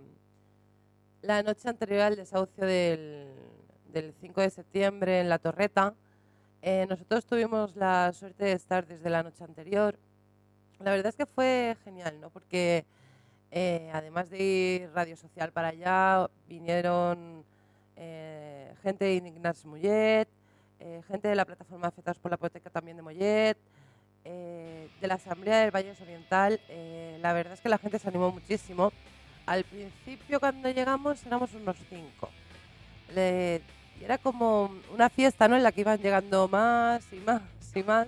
la noche anterior al desahucio del 5 de septiembre en La Torreta. Nosotros tuvimos la suerte de estar desde la noche anterior. La verdad es que fue genial, ¿no? Porque además de ir Radio Social para allá, vinieron gente de Indignats Mollet, gente de la plataforma Afectados por la Hipoteca también de Mollet, de la Asamblea del Valles Oriental, la verdad es que la gente se animó muchísimo. Al principio, cuando llegamos, éramos unos 5. Y era como una fiesta, ¿no?, en la que iban llegando más y más y más.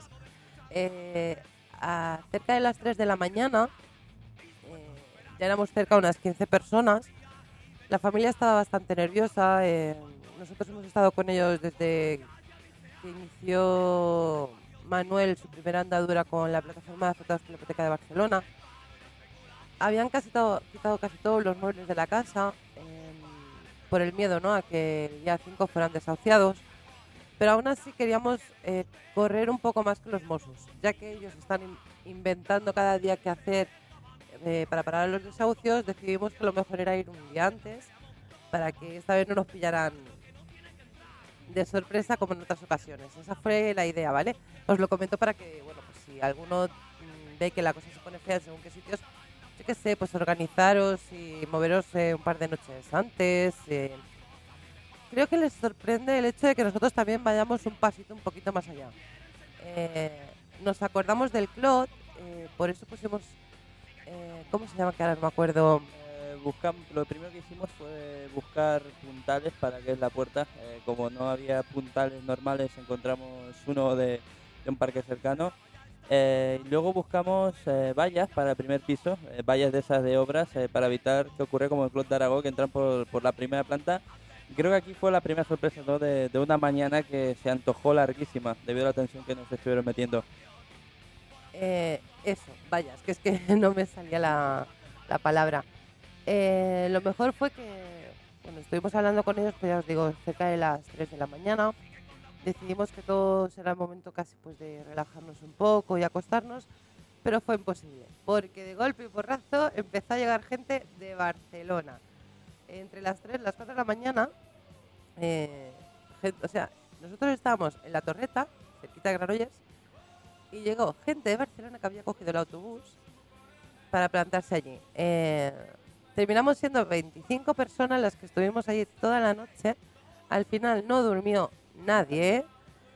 A cerca de las 3 de la mañana, ya éramos cerca de unas 15 personas. La familia estaba bastante nerviosa. Nosotros hemos estado con ellos desde que inició Manuel su primera andadura con la plataforma de afectados por la hipoteca de Barcelona. Habían quitado casi todos los muebles de la casa por el miedo, ¿no?, a que el día 5 fueran desahuciados. Pero aún así queríamos correr un poco más que los Mossos, ya que ellos están inventando cada día qué hacer para parar los desahucios. Decidimos que lo mejor era ir un día antes para que esta vez no nos pillaran de sorpresa como en otras ocasiones. Esa fue la idea, ¿vale? Os lo comento para que, bueno, pues si alguno ve que la cosa se pone fea según qué sitios, yo qué sé, pues organizaros y moveros un par de noches antes. Creo que les sorprende el hecho de que nosotros también vayamos un pasito un poquito más allá. Nos acordamos del Clot, por eso pusimos, ¿cómo se llama? Que ahora no me acuerdo. Lo primero que hicimos fue buscar puntales para que es la puerta. Como no había puntales normales, encontramos uno de un parque cercano. Luego buscamos vallas para el primer piso, vallas de esas de obras, para evitar que ocurra como el Clot de Aragó, que entran por la primera planta. Y creo que aquí fue la primera sorpresa, ¿no?, de una mañana que se antojó larguísima debido a la tensión que nos estuvieron metiendo. Eso, vallas, que es que no me salía la palabra. Lo mejor fue que, bueno, estuvimos hablando con ellos, pues ya os digo, cerca de las 3 de la mañana. Decidimos que todo será el momento casi pues de relajarnos un poco y acostarnos, pero fue imposible, porque de golpe y porrazo empezó a llegar gente de Barcelona. Entre las 3 y las 4 de la mañana, o sea, nosotros estábamos en La Torreta, cerquita de Granollers, y llegó gente de Barcelona que había cogido el autobús para plantarse allí. Terminamos siendo 25 personas las que estuvimos allí toda la noche. Al final no durmió nadie.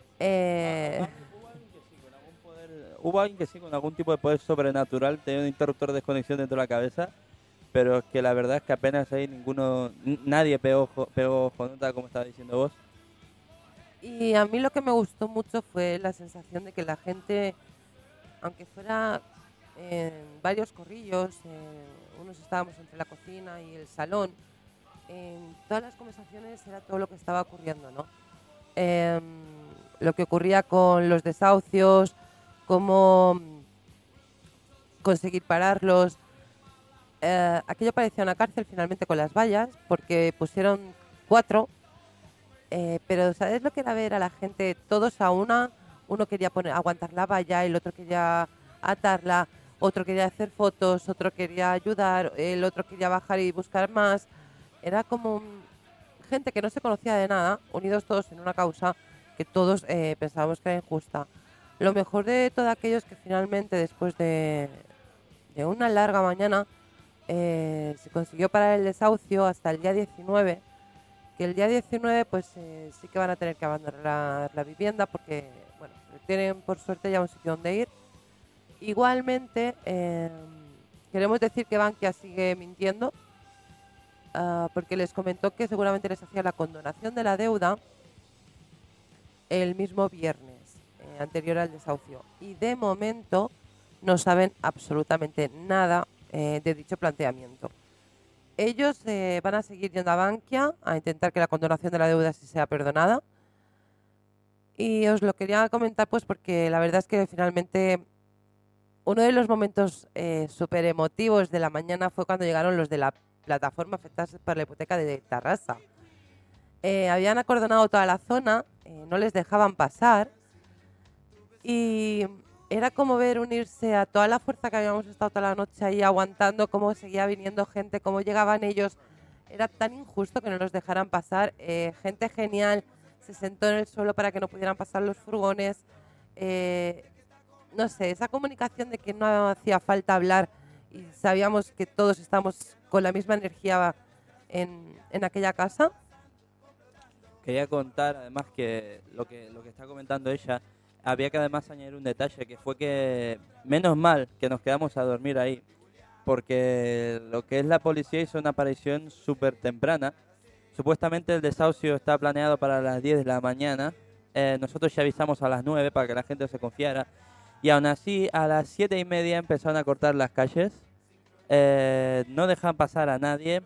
Hubo alguien que sí, con algún tipo de poder sobrenatural, tenía un interruptor de desconexión dentro de la cabeza, pero es que la verdad es que apenas ahí nadie pegó nota, como estaba diciendo vos. Y a mí lo que me gustó mucho fue la sensación de que la gente, aunque fuera en varios corrillos, unos estábamos entre la cocina y el salón, en todas las conversaciones era todo lo que estaba ocurriendo, ¿no? Lo que ocurría con los desahucios, cómo conseguir pararlos. Aquello parecía una cárcel finalmente con las vallas, porque pusieron 4, pero ¿sabes lo que era ver a la gente todos a una? Uno quería aguantar la valla, el otro quería atarla, otro quería hacer fotos, otro quería ayudar, el otro quería bajar y buscar más. Era como gente que no se conocía de nada, unidos todos en una causa que todos pensábamos que era injusta. Lo mejor de todo aquello es que finalmente, después de una larga mañana, se consiguió parar el desahucio hasta el día 19, que el día 19 pues sí que van a tener que abandonar la vivienda porque, bueno, tienen por suerte ya un sitio donde ir. Igualmente, queremos decir que Bankia sigue mintiendo, porque les comentó que seguramente les hacía la condonación de la deuda el mismo viernes anterior al desahucio. Y de momento no saben absolutamente nada de dicho planteamiento. Ellos van a seguir yendo a Bankia a intentar que la condonación de la deuda sí sea perdonada. Y os lo quería comentar pues porque la verdad es que finalmente uno de los momentos súper emotivos de la mañana fue cuando llegaron los de la plataforma afectados por la hipoteca de Tarrasa. Habían acordonado toda la zona, no les dejaban pasar y era como ver unirse a toda la fuerza que habíamos estado toda la noche ahí aguantando, cómo seguía viniendo gente, cómo llegaban ellos. Era tan injusto que no los dejaran pasar. Gente genial se sentó en el suelo para que no pudieran pasar los furgones. No sé, esa comunicación de que no hacía falta hablar y sabíamos que todos estamos con la misma energía en aquella casa. Quería contar además que lo que está comentando ella, había que además añadir un detalle, que fue que menos mal que nos quedamos a dormir ahí, porque lo que es la policía hizo una aparición súper temprana. Supuestamente el desahucio está planeado para las 10 de la mañana. Nosotros ya avisamos a las 9 para que la gente se confiara. Y aún así, a las 7:30 empezaron a cortar las calles. No dejan pasar a nadie.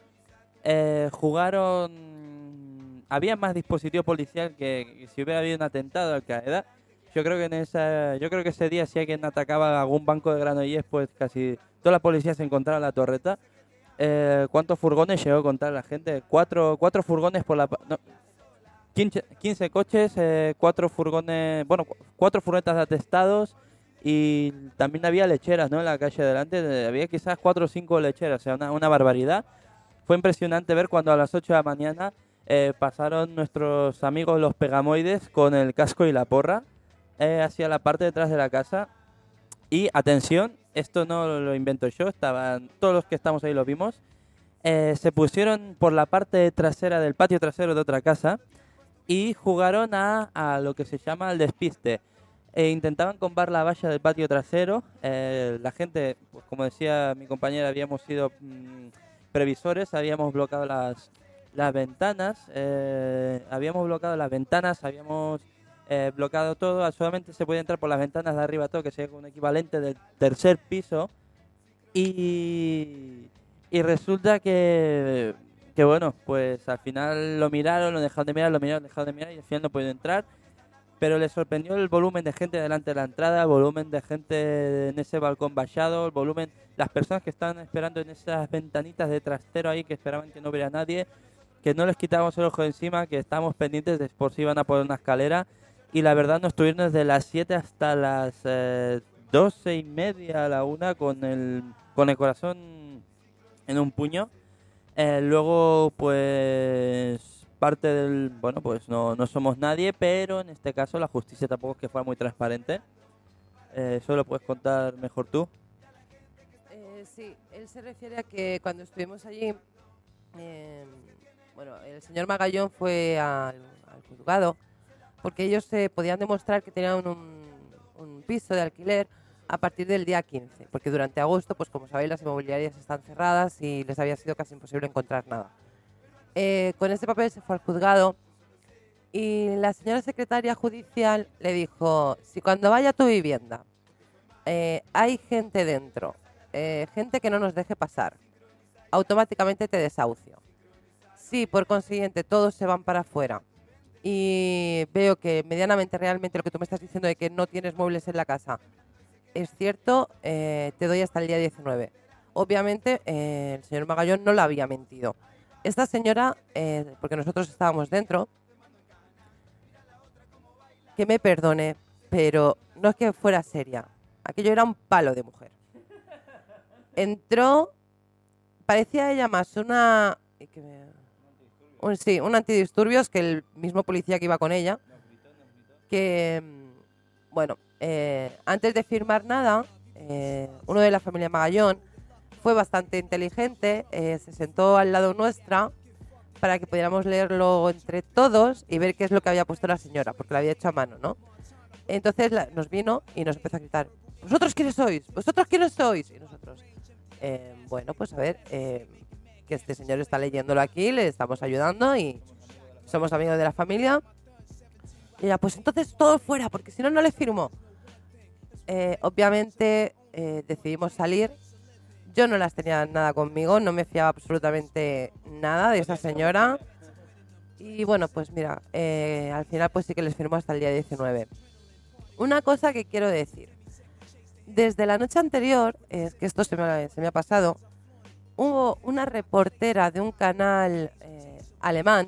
Jugaron... Había más dispositivo policial que si hubiera habido un atentado a Al-Qaeda. Yo creo que ese día, si alguien atacaba algún banco de Granollers, pues casi toda la policía se encontraba en la torreta. ¿Cuántos furgones llegó a contar la gente? Cuatro furgones por la... No, 15 coches, 4 furgones... Bueno, 4 furgonetas de atestados y también había lecheras, ¿no? En la calle delante había quizás 4 o 5 lecheras, o sea, una barbaridad. Fue impresionante ver cuando a las 8 de la mañana pasaron nuestros amigos los pegamoides con el casco y la porra hacia la parte de detrás de la casa. Y atención, esto no lo invento yo, estaban todos los que estamos ahí lo vimos. Se pusieron por la parte trasera del patio trasero de otra casa y jugaron a lo que se llama el despiste. Intentaban combar la valla del patio trasero. La gente, pues como decía mi compañera, habíamos sido previsores, habíamos bloqueado las ventanas, habíamos bloqueado todo. Solamente se podía entrar por las ventanas de arriba todo, que sería un equivalente del tercer piso. Y resulta que bueno, pues al final lo miraron, lo dejaron de mirar, y al final no pudieron entrar. Pero les sorprendió el volumen de gente delante de la entrada, el volumen de gente en ese balcón vallado, el volumen, las personas que estaban esperando en esas ventanitas de trastero ahí, que esperaban que no hubiera nadie, que no les quitábamos el ojo de encima, que estábamos pendientes de por si iban a poner una escalera. Y la verdad, nos estuvieron desde las 7 hasta las 12:30 a la 1 con el corazón en un puño. Luego, pues parte del... Bueno, pues no somos nadie, pero en este caso la justicia tampoco es que fuera muy transparente. Eso lo puedes contar mejor tú. Sí, él se refiere a que cuando estuvimos allí, bueno, el señor Magallón fue al juzgado porque ellos podían demostrar que tenían un piso de alquiler a partir del día 15, porque durante agosto, pues como sabéis, las inmobiliarias están cerradas y les había sido casi imposible encontrar nada. Con este papel se fue al juzgado y la señora secretaria judicial le dijo: si cuando vaya a tu vivienda hay gente dentro, gente que no nos deje pasar, automáticamente te desahucio. Si por consiguiente todos se van para afuera y veo que medianamente realmente lo que tú me estás diciendo de que no tienes muebles en la casa es cierto, te doy hasta el día 19. Obviamente el señor Magallón no le había mentido. Esta señora, porque nosotros estábamos dentro, que me perdone, pero no es que fuera seria. Aquello era un palo de mujer. Entró, parecía ella más un antidisturbios que el mismo policía que iba con ella. Que, bueno, antes de firmar nada, uno de la familia Magallón fue bastante inteligente, se sentó al lado nuestra para que pudiéramos leerlo entre todos y ver qué es lo que había puesto la señora, porque lo había hecho a mano, ¿no? Entonces nos vino y nos empezó a gritar: ¿vosotros quiénes sois? ¿Vosotros quiénes sois? Y nosotros, bueno, pues a ver, que este señor está leyéndolo aquí, le estamos ayudando y somos amigos de la familia. Y ella, pues entonces todos fuera, porque si no, no le firmo. Obviamente decidimos salir. Yo no las tenía nada conmigo, no me fiaba absolutamente nada de esa señora. Y bueno, pues mira, al final pues sí que les firmó hasta el día 19. Una cosa que quiero decir. Desde la noche anterior, es que esto se me ha pasado, hubo una reportera de un canal alemán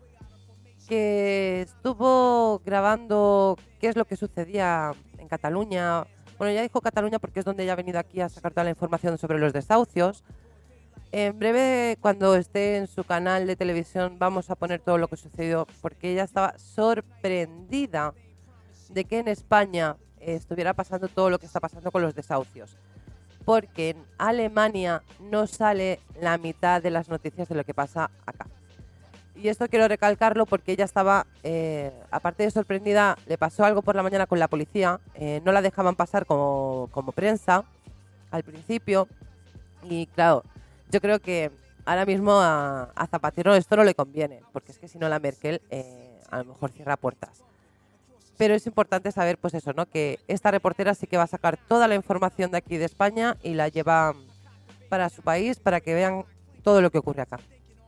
que estuvo grabando qué es lo que sucedía en Cataluña. Bueno, ya dijo Cataluña porque es donde ella ha venido aquí a sacar toda la información sobre los desahucios. En breve, cuando esté en su canal de televisión, vamos a poner todo lo que sucedió, porque ella estaba sorprendida de que en España estuviera pasando todo lo que está pasando con los desahucios. Porque en Alemania no sale la mitad de las noticias de lo que pasa acá. Y esto quiero recalcarlo porque ella estaba, aparte de sorprendida, le pasó algo por la mañana con la policía. No la dejaban pasar como prensa al principio. Y claro, yo creo que ahora mismo a Zapatero esto no le conviene, porque es que si no la Merkel a lo mejor cierra puertas. Pero es importante saber, pues eso, ¿no? Que esta reportera sí que va a sacar toda la información de aquí de España y la lleva para su país para que vean todo lo que ocurre acá.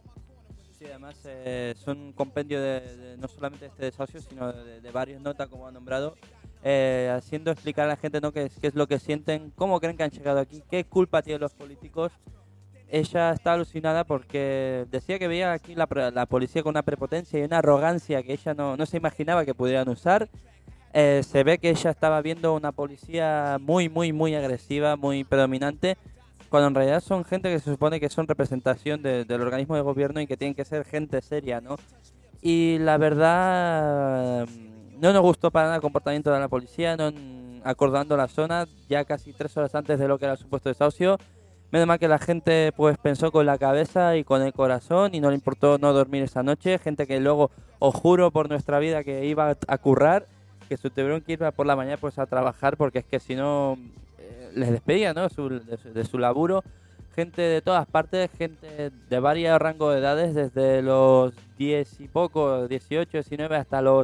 Sí, además son un compendio de no solamente este desahucio, sino de varias notas, como ha nombrado, haciendo explicar a la gente, ¿no? qué es lo que sienten, cómo creen que han llegado aquí, qué culpa tienen los políticos. Ella está alucinada porque decía que veía aquí la policía con una prepotencia y una arrogancia que ella no se imaginaba que pudieran usar. Se ve que ella estaba viendo una policía muy, muy, muy agresiva, muy predominante, cuando en realidad son gente que se supone que son representación del organismo de gobierno y que tienen que ser gente seria, ¿no? Y la verdad, no nos gustó para nada el comportamiento de la policía, acordando la zona ya casi 3 horas antes de lo que era el supuesto desahucio. Menos mal que la gente pues pensó con la cabeza y con el corazón y no le importó no dormir esa noche. Gente que luego, os juro por nuestra vida, que iba a currar, que se tuvieron que ir por la mañana pues a trabajar, porque es que si no les despedían, ¿no? de su laburo. Gente de todas partes, gente de varios rangos de edades, desde los 10 y poco, 18, 19 hasta los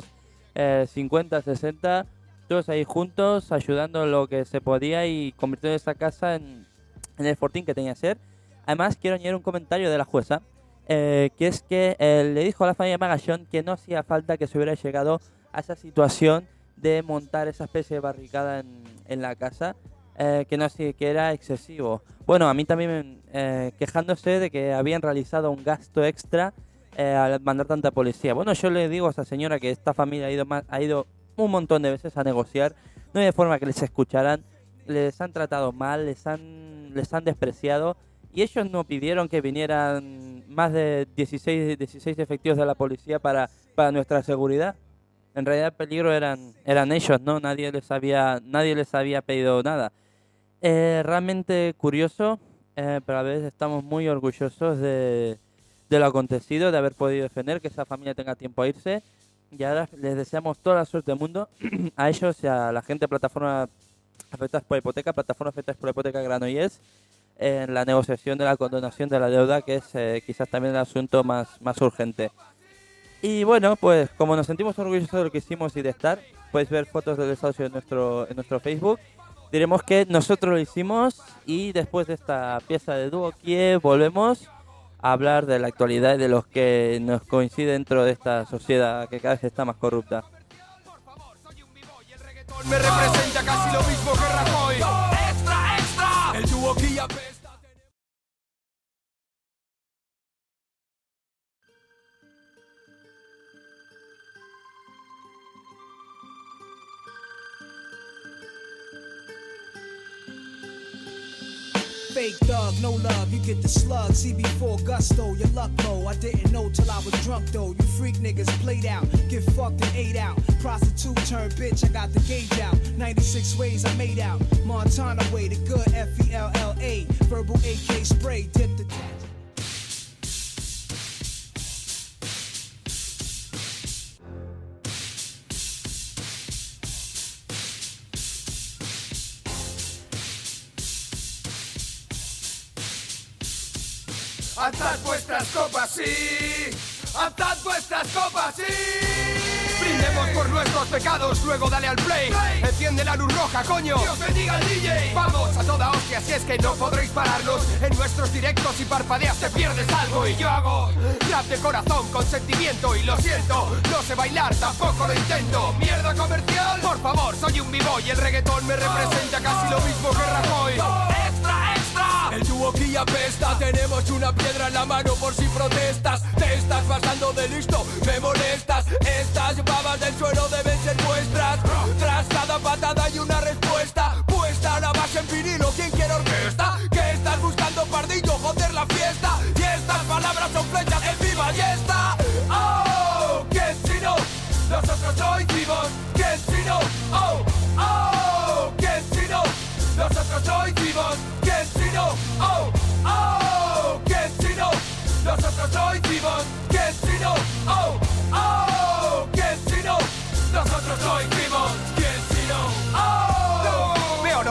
50, 60, todos ahí juntos, ayudando lo que se podía y convirtiendo esta casa en el fortín que tenía que ser. Además, quiero añadir un comentario de la jueza, que es que le dijo a la familia Magallón que no hacía falta que se hubiera llegado a esa situación de montar esa especie de barricada en la casa, que era excesivo. Bueno, a mí también quejándose de que habían realizado un gasto extra al mandar tanta policía. Bueno, yo le digo a esa señora que esta familia ha ido un montón de veces a negociar, no hay de forma que les escucharan. Les han tratado mal, les han despreciado, y ellos no pidieron que vinieran más de 16 efectivos de la policía para nuestra seguridad. En realidad el peligro eran ellos, ¿no? Nadie les había pedido nada. Realmente curioso, pero a veces estamos muy orgullosos de lo acontecido, de haber podido defender que esa familia tenga tiempo a irse, y ahora les deseamos toda la suerte del mundo a ellos y a la gente de Plataforma Afectadas por Hipoteca, Plataforma Afectadas por Hipoteca Granollers, en la negociación de la condonación de la deuda, que es quizás también el asunto más urgente. Y bueno, pues como nos sentimos orgullosos de lo que hicimos y de estar, puedes ver fotos del desahucio en nuestro Facebook. Diremos que nosotros lo hicimos, y después de esta pieza de dúo Kiev volvemos a hablar de la actualidad y de los que nos coincide dentro de esta sociedad que cada vez está más corrupta. Me representa casi lo mismo que Rajoy. ¡Extra, extra! El dúo que apesta. Fake thug, no love, you get the slug. CB4 gusto, your luck low. I didn't know till I was drunk though. You freak niggas played out, get fucked and ate out. Prostitute turned bitch, I got the gauge out. 96 ways I made out. Montana way, the good FELLA. Verbal AK spray, dip the ¡Alzad vuestras copas, sí! ¡Alzad vuestras copas, sí! Brindemos por nuestros pecados, luego dale al play. Enciende la luz roja, coño. Dios bendiga al DJ. Vamos a toda hostia, si es que no podréis pararnos. En nuestros directos, si parpadeas te pierdes algo. Y yo hago rap de corazón, con sentimiento. Y lo siento, no sé bailar, tampoco lo intento. ¿Mierda comercial? Por favor, soy un b-boy y el reggaetón me representa casi lo mismo que Rajoy. ¡Extra, extra! El dúo que apesta, tenemos una piedra en la mano por si protestas. Te estás pasando de listo, me molestas. Estas babas del suelo deben ser vuestras. Tras cada patada hay una respuesta. Puesta la base en vinilo, ¿quién quiere orquesta? ¿Qué estás buscando, pardillo? Joder la fiesta. Y estas palabras son flechas en mi ballesta. Oh, que si no, nosotros hoy vivos. Que si no, oh, oh, que si no, nosotros hoy vivos. Que si no, oh, oh, que si no, nosotros hoy vivos. Que si no,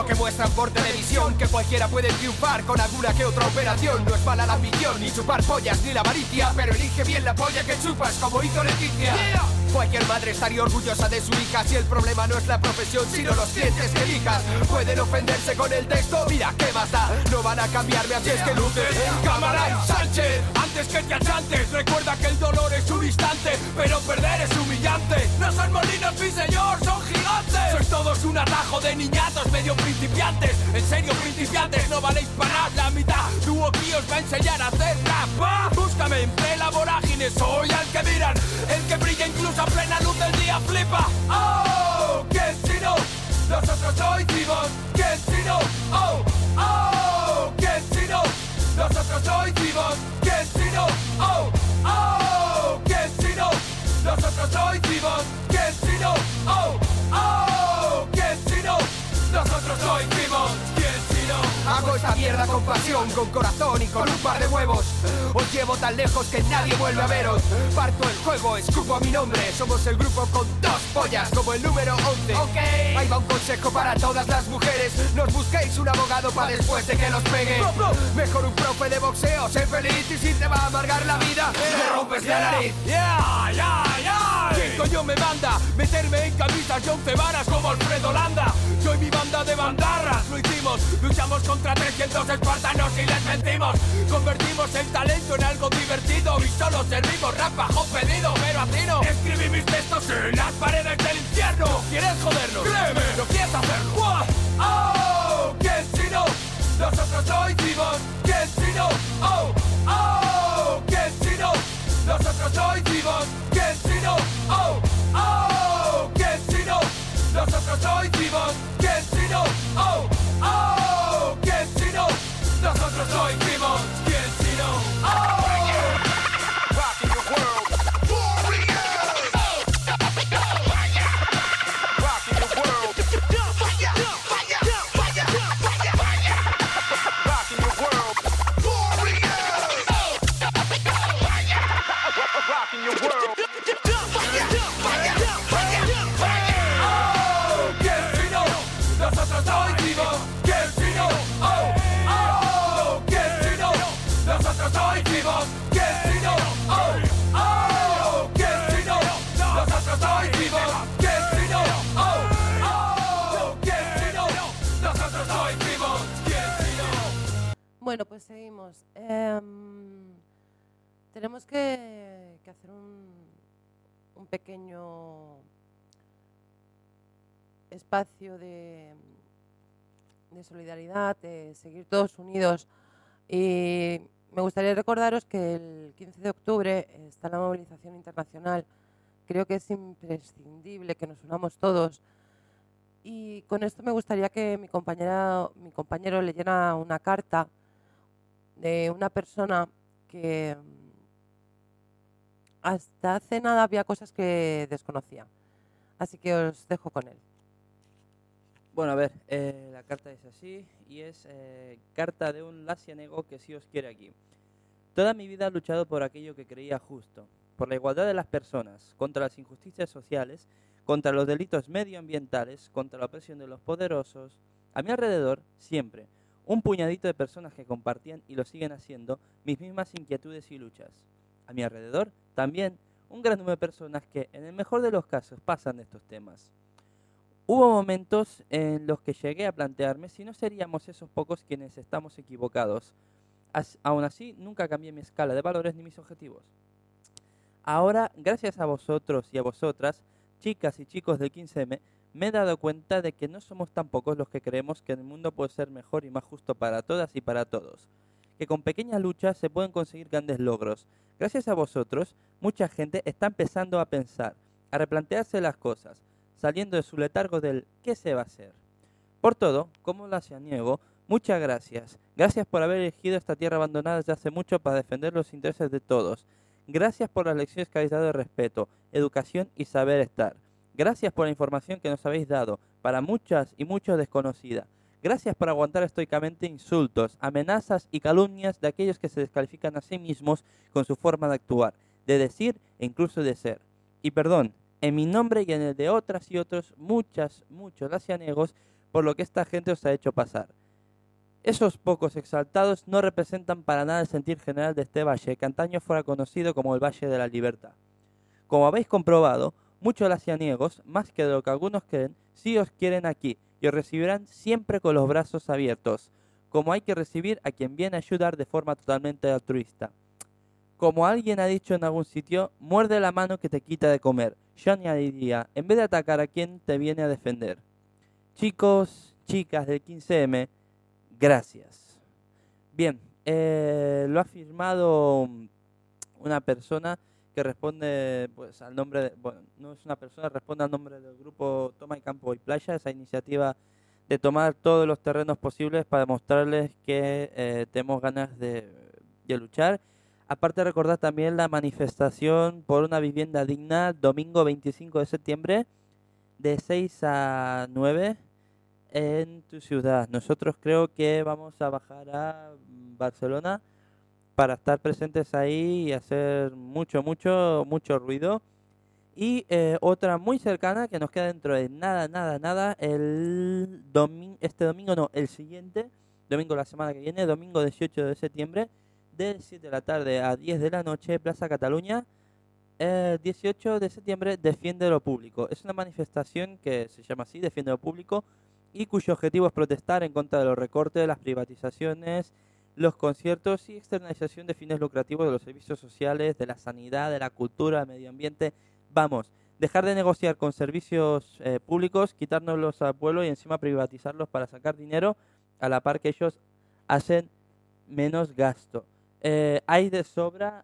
que muestran por televisión, que cualquiera puede triunfar con alguna que otra operación. No es mala la ambición, ni chupar pollas, ni la avaricia, pero elige bien la polla que chupas, como hizo Leticia. Cualquier madre estaría orgullosa de su hija si el problema no es la profesión, sino los clientes que elijas. Pueden ofenderse con el texto, mira qué más da, no van a cambiarme así es que luces. Cámara y Sánchez, antes que te achantes, recuerda que el dolor es un instante, pero perder es humillante. No son molinos, mi señor, son gigantes. Sois todos un atajo de niñatos medio principiantes. En serio, principiantes, no valéis para nada. La mitad, tú aquí os va a enseñar a hacer rap. ¡Ah! Búscame entre la vorágine, soy al que miran, el que brilla incluso a plena luz del día flipa. Oh, que si no, nosotros sois vivos. Que si no, oh, oh, que si no, nosotros sois vivos. Que si no, oh, oh, que si no, nosotros sois vivos. Que si no, oh, oh, que si no, nosotros sois vivos. Que si no, hago esta mierda con pasión, con corazón y con un par de huevos. Os llevo tan lejos que nadie vuelve a veros. Parto el juego, escupo a mi nombre. Somos el grupo con 2 pollas, como el número 11. Okay. Ahí va un consejo para todas las mujeres: nos busquéis un abogado para después de que los pegue. Mejor un profe de boxeo, sé feliz, y si te va a amargar la vida, me rompes la nariz. ¿Quién coño me manda meterme en camisas de 11 varas como Alfredo Landa? Soy mi banda de bandarras, lo hicimos. Luchamos contra 300 espartanos y les mentimos. Convertimos el talento en algo divertido y solo servimos rap bajo pedido. Pero a ti no. Escribí mis textos en las paredes del infierno. ¿No quieres jodernos? Créeme, no quieres hacerlo. Oh, que si no, nosotros sois vivos. Que si no, oh, oh, que si no, nosotros sois vivos. Que si no, oh, oh, que si no, nosotros sois vivos. Que si no, oh, oh, que si no, nosotros sois vivos. Que si no, oh. Rocking the world, warriors. Rocking the world, rocking the world, warriors. Rocking your world. Nosotros sois vivos, que si no, oh, oh, que si no, nosotros sois vivos, que si no, oh, oh, que si no, nosotros sois vivos, que si no, oh, oh, que si no, nosotros sois vivos, que si no. Bueno, pues seguimos. Tenemos que hacer un pequeño espacio de solidaridad, de seguir todos unidos, y me gustaría recordaros que el 15 de octubre está la movilización internacional. Creo que es imprescindible que nos unamos todos, y con esto me gustaría que mi compañero leyera una carta de una persona que hasta hace nada había cosas que desconocía, así que os dejo con él. Bueno, a ver, la carta es así, y es carta de un lacianego que sí os quiere aquí. Toda mi vida he luchado por aquello que creía justo, por la igualdad de las personas, contra las injusticias sociales, contra los delitos medioambientales, contra la opresión de los poderosos. A mi alrededor, siempre, un puñadito de personas que compartían y lo siguen haciendo mis mismas inquietudes y luchas. A mi alrededor, también, un gran número de personas que, en el mejor de los casos, pasan de estos temas. Hubo momentos en los que llegué a plantearme si no seríamos esos pocos quienes estamos equivocados. Aún así, nunca cambié mi escala de valores ni mis objetivos. Ahora, gracias a vosotros y a vosotras, chicas y chicos del 15M, me he dado cuenta de que no somos tan pocos los que creemos que el mundo puede ser mejor y más justo para todas y para todos. Que con pequeñas luchas se pueden conseguir grandes logros. Gracias a vosotros, mucha gente está empezando a pensar, a replantearse las cosas, saliendo de su letargo del ¿qué se va a hacer? Por todo, como lacianiego, muchas gracias. Gracias por haber elegido esta tierra abandonada desde hace mucho para defender los intereses de todos. Gracias por las lecciones que habéis dado de respeto, educación y saber estar. Gracias por la información que nos habéis dado, para muchas y muchos desconocida. Gracias por aguantar estoicamente insultos, amenazas y calumnias de aquellos que se descalifican a sí mismos con su forma de actuar, de decir e incluso de ser. Y perdón, en mi nombre y en el de otras y otros muchos lacianegos, por lo que esta gente os ha hecho pasar. Esos pocos exaltados no representan para nada el sentir general de este valle, que antaño fuera conocido como el Valle de la Libertad. Como habéis comprobado, muchos lacianiegos, más que de lo que algunos creen, sí os quieren aquí, y os recibirán siempre con los brazos abiertos, como hay que recibir a quien viene a ayudar de forma totalmente altruista. Como alguien ha dicho en algún sitio, muerde la mano que te quita de comer. Yo añadiría, en vez de atacar a quien te viene a defender. Chicos, chicas del 15M, gracias. Bien, lo ha firmado una persona que responde pues al nombre de, bueno, no es una persona, responde al nombre del grupo Toma y Campo y Playa, esa iniciativa de tomar todos los terrenos posibles para demostrarles que tenemos ganas de luchar. Aparte, recordar también la manifestación por una vivienda digna, domingo 25 de septiembre, de 6 a 9 en tu ciudad. Nosotros creo que vamos a bajar a Barcelona para estar presentes ahí y hacer mucho ruido. Y otra muy cercana que nos queda dentro de nada, el siguiente domingo, la semana que viene, domingo 18 de septiembre, de 7 de la tarde a 10 de la noche, Plaza Cataluña. 18 de septiembre, Defiende lo Público. Es una manifestación que se llama así, Defiende lo Público, y cuyo objetivo es protestar en contra de los recortes, las privatizaciones, los conciertos y externalización de fines lucrativos de los servicios sociales, de la sanidad, de la cultura, del medio ambiente. Vamos, dejar de negociar con servicios públicos, quitárnoslos al pueblo y encima privatizarlos para sacar dinero a la par que ellos hacen menos gasto. Hay de sobra,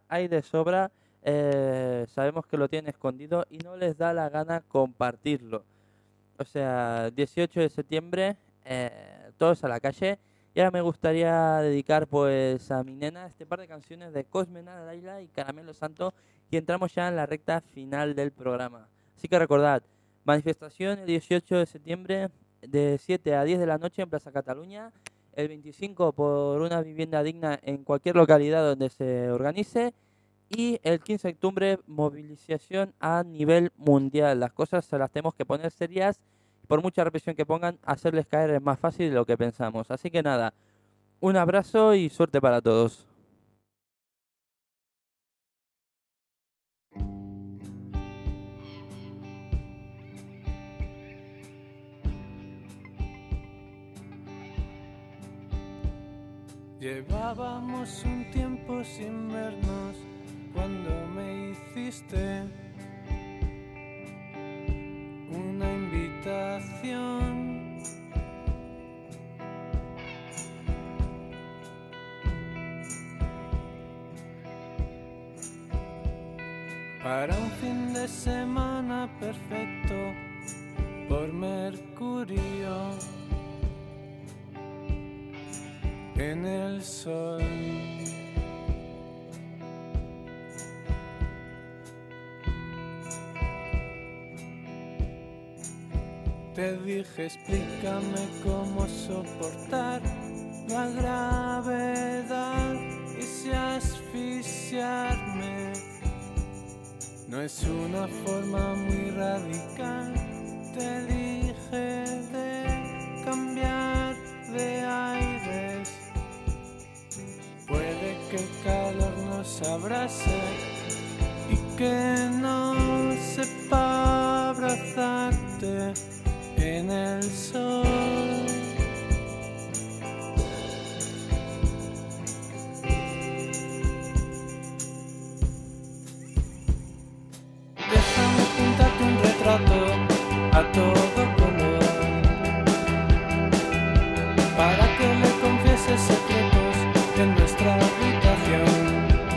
sabemos que lo tienen escondido y no les da la gana compartirlo. O sea, 18 de septiembre, todos a la calle. Y ahora me gustaría dedicar pues a mi nena este par de canciones de Cosme Nadaila y Caramelo Santo, y entramos ya en la recta final del programa. Así que recordad, manifestación el 18 de septiembre de 7 a 10 de la noche en Plaza Cataluña, el 25 por una vivienda digna en cualquier localidad donde se organice, y el 15 de octubre movilización a nivel mundial. Las cosas se las tenemos que poner serias. Por mucha represión que pongan, hacerles caer es más fácil de lo que pensamos. Así que nada, un abrazo y suerte para todos. Llevábamos un tiempo sin vernos cuando me hiciste una invitación. Para un fin de semana perfecto por Mercurio en el sol. Te dije, explícame cómo soportar la gravedad y si asfixiarme no es una forma muy radical. Te dije de cambiar de aires, puede que el calor nos abrace y que no sepa abrazarte en el sol. Déjame pintarte un retrato a todo color para que le confieses secretos en nuestra habitación.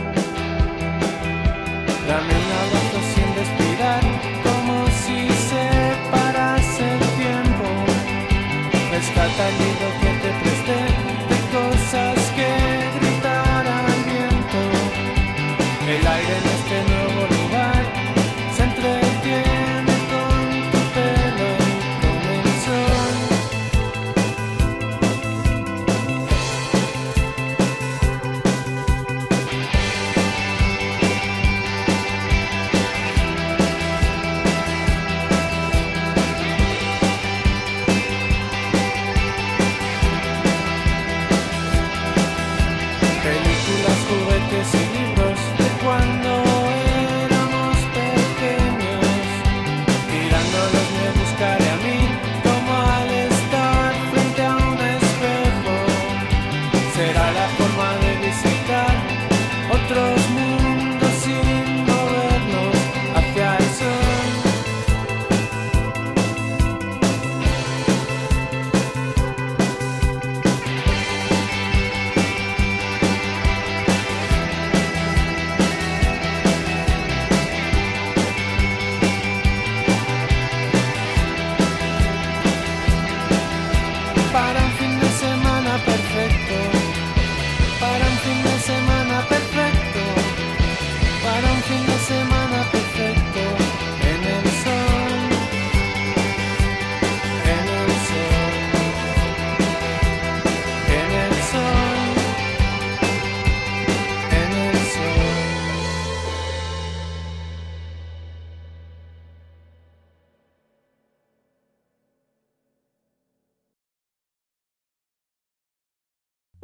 Dame un abrazo sin respirar, como si se parase el tiempo. Rescata el libro que te presté de cosas que gritar al viento. El aire en este nuevo lugar se entretiene con tu pelo y con el sol.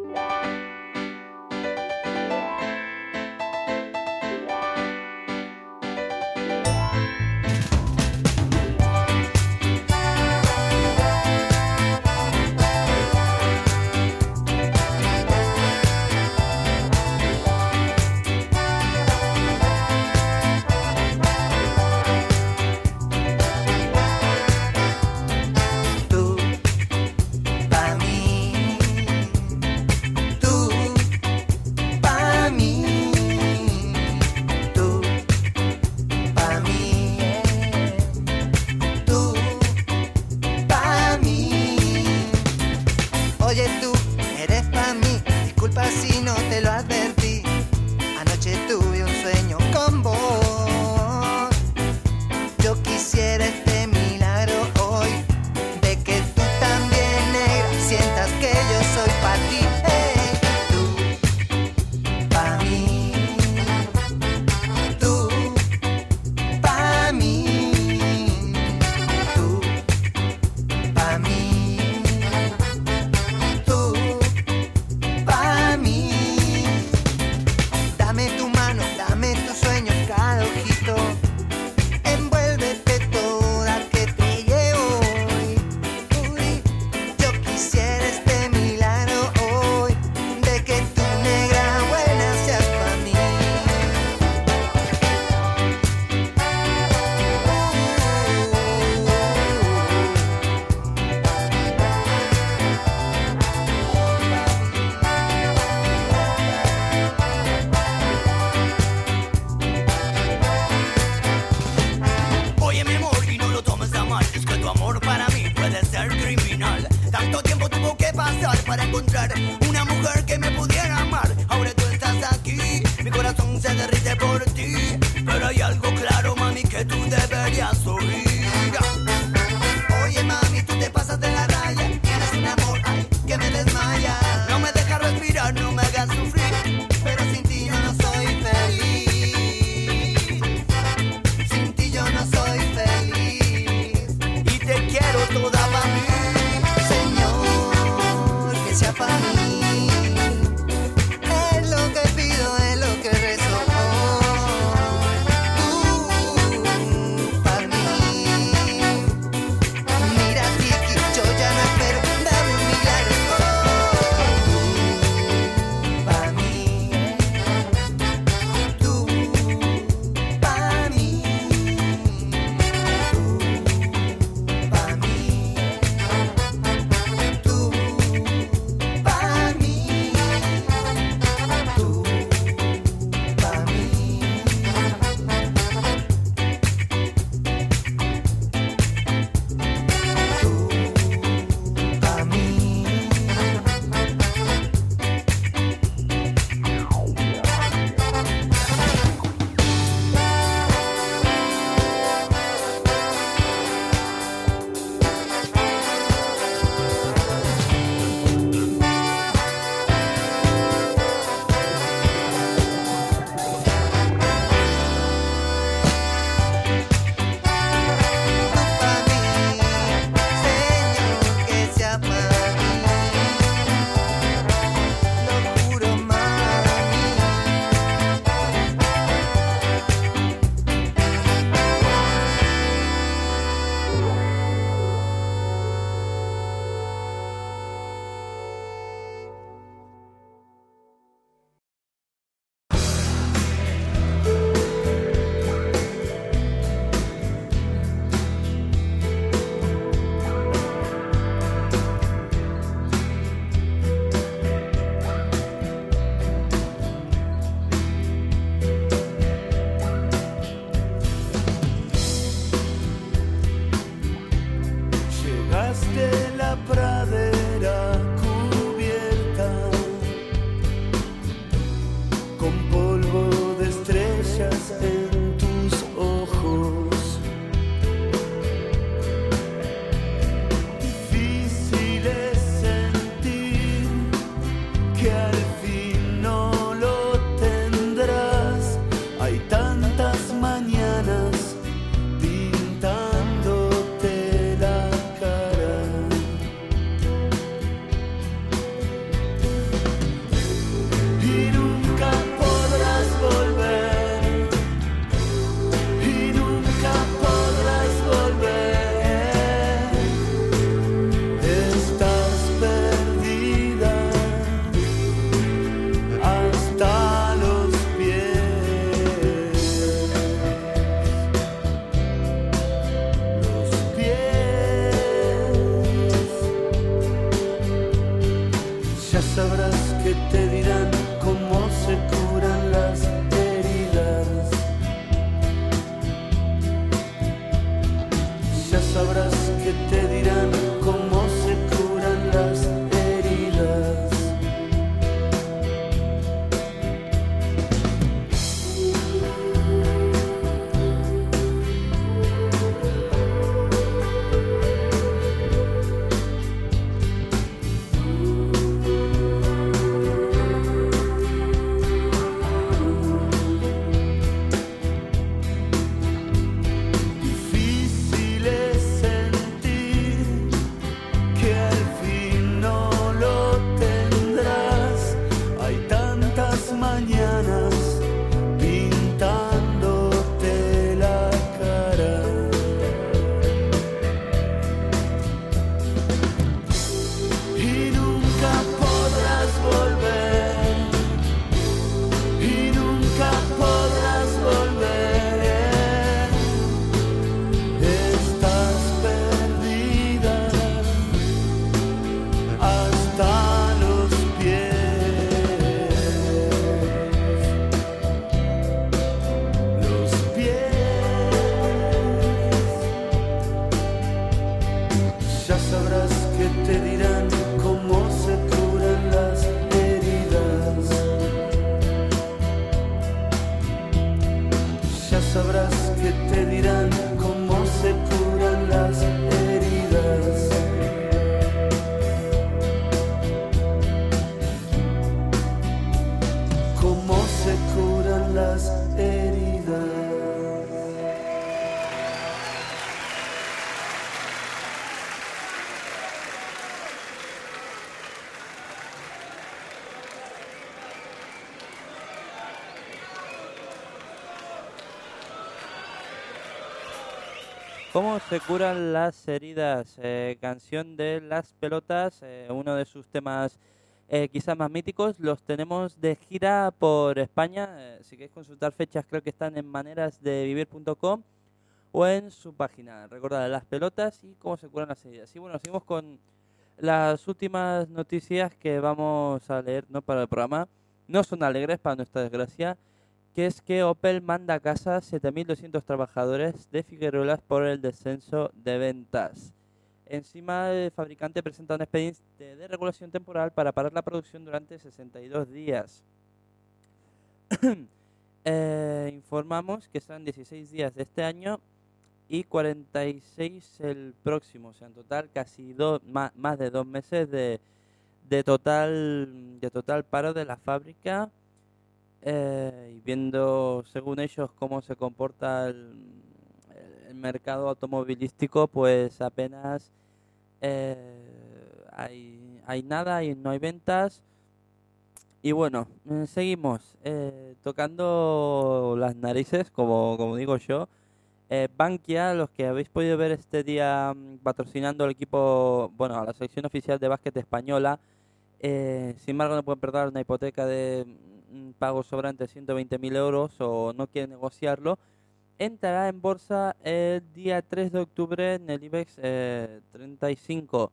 para encontrar una mujer que me pudiera amar. Ahora tú estás aquí, mi corazón se derrite por ti, pero hay algo claro, mami, que tú deberías oír. Oye, mami, tú te pasas de la raya, tienes un amor, ay, que me desmaya. No me dejas respirar, no me hagas sufrir, pero sin ti yo no soy feliz. Sin ti yo no soy feliz, y te quiero toda para mí. Señor, que sea para mí. Es lo que pido, es lo que rezo. Para mí. Mira, Tiki, yo ya no espero, dame un milagro. sabrás que te dirán cómo se curan las heridas. Ya sabrás que te dirán cómo se curan las heridas. Difícil es sentir que al fin no lo tendrás. Hay tantas mañanas pintándote la cara y nunca podrás volver, y nunca podrás volver. Estás perdida hasta los pies. Los pies. Ya sabrás que te dirán cómo se curan las heridas. Ya sabrás que te dirán cómo se curan las heridas. Cómo se curan las heridas. ¿Cómo se curan las heridas? Canción de Las Pelotas, uno de sus temas quizás más míticos. Los tenemos de gira por España. Si queréis consultar fechas, creo que están en manerasdevivir.com o en su página. Recordad, Las Pelotas y cómo se curan las heridas. Y bueno, seguimos con las últimas noticias que vamos a leer, ¿no?, para el programa. No son alegres, para nuestra desgracia, que es que Opel manda a casa 7.200 trabajadores de Figuerolas por el descenso de ventas. Encima, el fabricante presenta un expediente de regulación temporal para parar la producción durante 62 días. Informamos que serán 16 días de este año y 46 el próximo. O sea, en total casi más de 2 meses de total paro de la fábrica. Y viendo, según ellos, cómo se comporta el mercado automovilístico, pues apenas hay nada y no hay ventas. Y bueno, seguimos tocando las narices, como digo yo. Bankia, los que habéis podido ver este día patrocinando al equipo, bueno, a la selección oficial de básquet española, sin embargo no pueden perder una hipoteca de pago sobrante de 120.000 euros o no quieren negociarlo, entrará en bolsa el día 3 de octubre en el IBEX 35.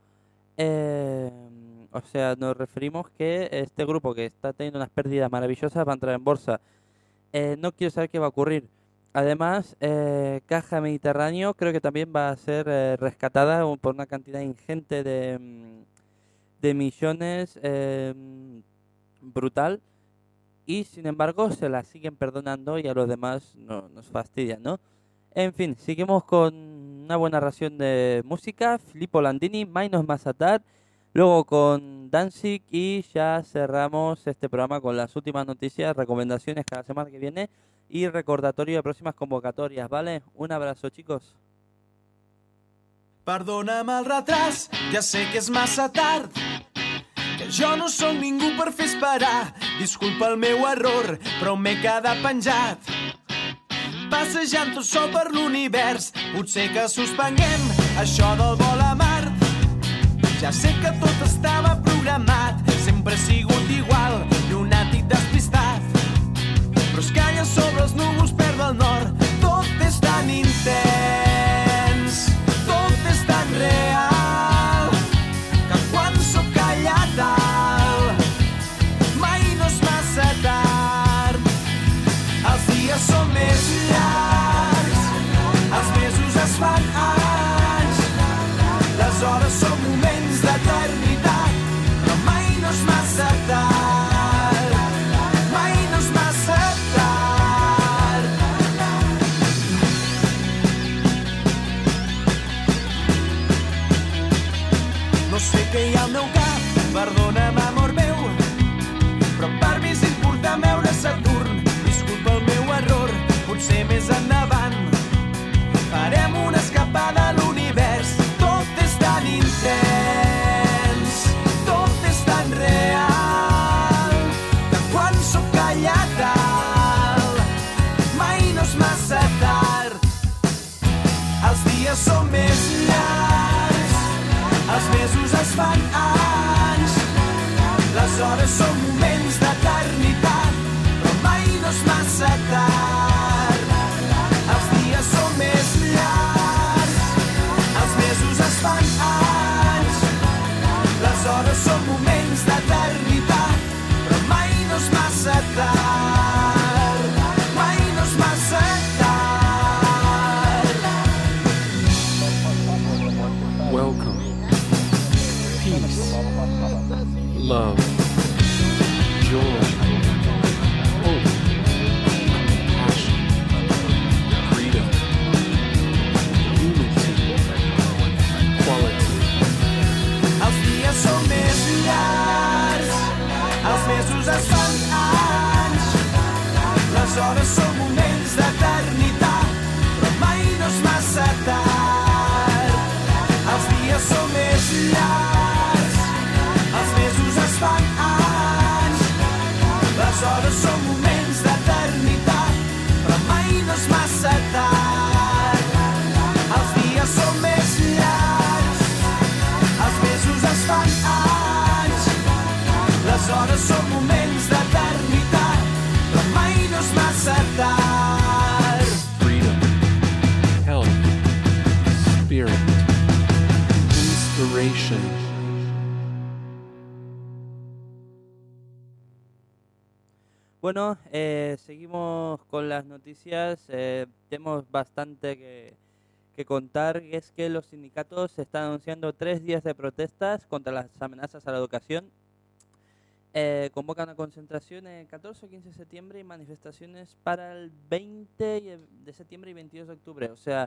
O sea, nos referimos que este grupo, que está teniendo unas pérdidas maravillosas, va a entrar en bolsa. No quiero saber qué va a ocurrir. Además, Caja Mediterráneo creo que también va a ser rescatada por una cantidad ingente de millones brutal. Y sin embargo se la siguen perdonando y a los demás nos fastidian, ¿no? En fin, seguimos con una buena ración de música. Filippo Landini, Mainos Masatar, luego con Danzig y ya cerramos este programa con las últimas noticias, recomendaciones cada semana que viene y recordatorio de próximas convocatorias, ¿vale? Un abrazo, chicos. Perdona'm el retras, ja sé que és massa tard, que jo no sóc ningú per fer esperar. Disculpa el meu error, però m'he quedat penjat, passejant tot sol per l'univers. Potser que suspenguem això del vol a Mart. Ja sé que tot estava programat, sempre he sigut igual, llunàtic despistat, però es calla sobre els núvols, perd el nord. Tot és tan intens, tot és tan real, que quan sóc callat alt Perdona'm, amor meu, però per mi és important veure Saturn. Disculpa el meu error, potser més endavant farem una escapada a l'univers. Tot és tan intens, tot és tan real, que quan sóc callat alt, mai no és massa tard. Els dies són més llargs, els mesos es fan anys, les hores són moments d'eternitat, però mai no és massa tard. Els dies són més llargs, els mesos es fan anys, les hores són moments d'eternitat, però mai no és massa tard, mai no és massa tard. Welcome. Peace. Love. Joy. Hope. Compassion. Freedom. Unity. Equality. Els dies són més llargs, els mesos es fan anys, les hores són moments d'eternitat, però mai no és massa tard. Els dies són més llargs, els mesos es fan anys, les hores són moments d'eternitat, però mai no és massa tard. Els dies són més llargs, els mesos es fan anys, les hores són moments d'eternitat, però mai no és massa tard. Freedom. Health. Spirit. Inspiration. Bueno, seguimos con las noticias. Tenemos bastante que contar. Y es que los sindicatos están anunciando 3 días de protestas contra las amenazas a la educación. Convocan a concentración el 14 o 15 de septiembre y manifestaciones para el 20 de septiembre y 22 de octubre. O sea,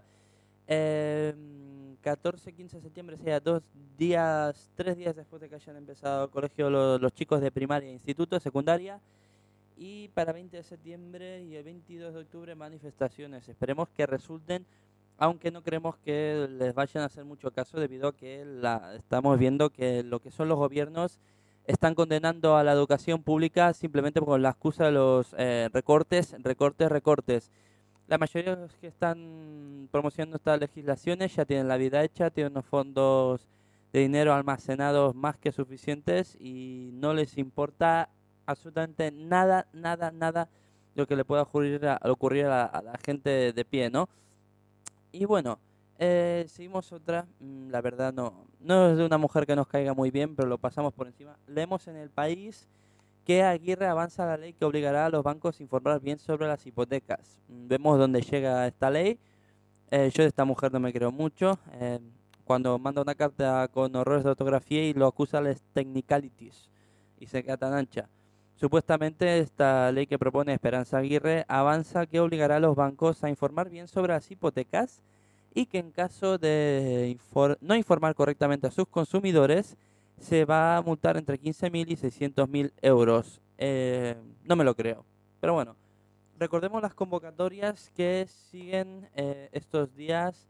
14 y 15 de septiembre sería 3 días después de que hayan empezado el colegio los chicos de primaria, instituto, secundaria. Y para 20 de septiembre y el 22 de octubre manifestaciones. Esperemos que resulten, aunque no creemos que les vayan a hacer mucho caso debido a que estamos viendo que lo que son los gobiernos están condenando a la educación pública simplemente con la excusa de los recortes. La mayoría de los que están promocionando estas legislaciones ya tienen la vida hecha, tienen unos fondos de dinero almacenados más que suficientes y no les importa absolutamente nada lo que le pueda ocurrir a la gente de pie, ¿no? Y bueno, seguimos otra, la verdad no es de una mujer que nos caiga muy bien, pero lo pasamos por encima. Leemos en El País que Aguirre avanza la ley que obligará a los bancos a informar bien sobre las hipotecas. Vemos dónde llega esta ley. Yo de esta mujer no me creo mucho. Cuando manda una carta con errores de ortografía y lo acusa de technicalities y se queda tan ancha. Supuestamente esta ley que propone Esperanza Aguirre avanza que obligará a los bancos a informar bien sobre las hipotecas y que en caso de no informar correctamente a sus consumidores se va a multar entre 15.000 y 600.000 euros. No me lo creo. Pero bueno, recordemos las convocatorias que siguen estos días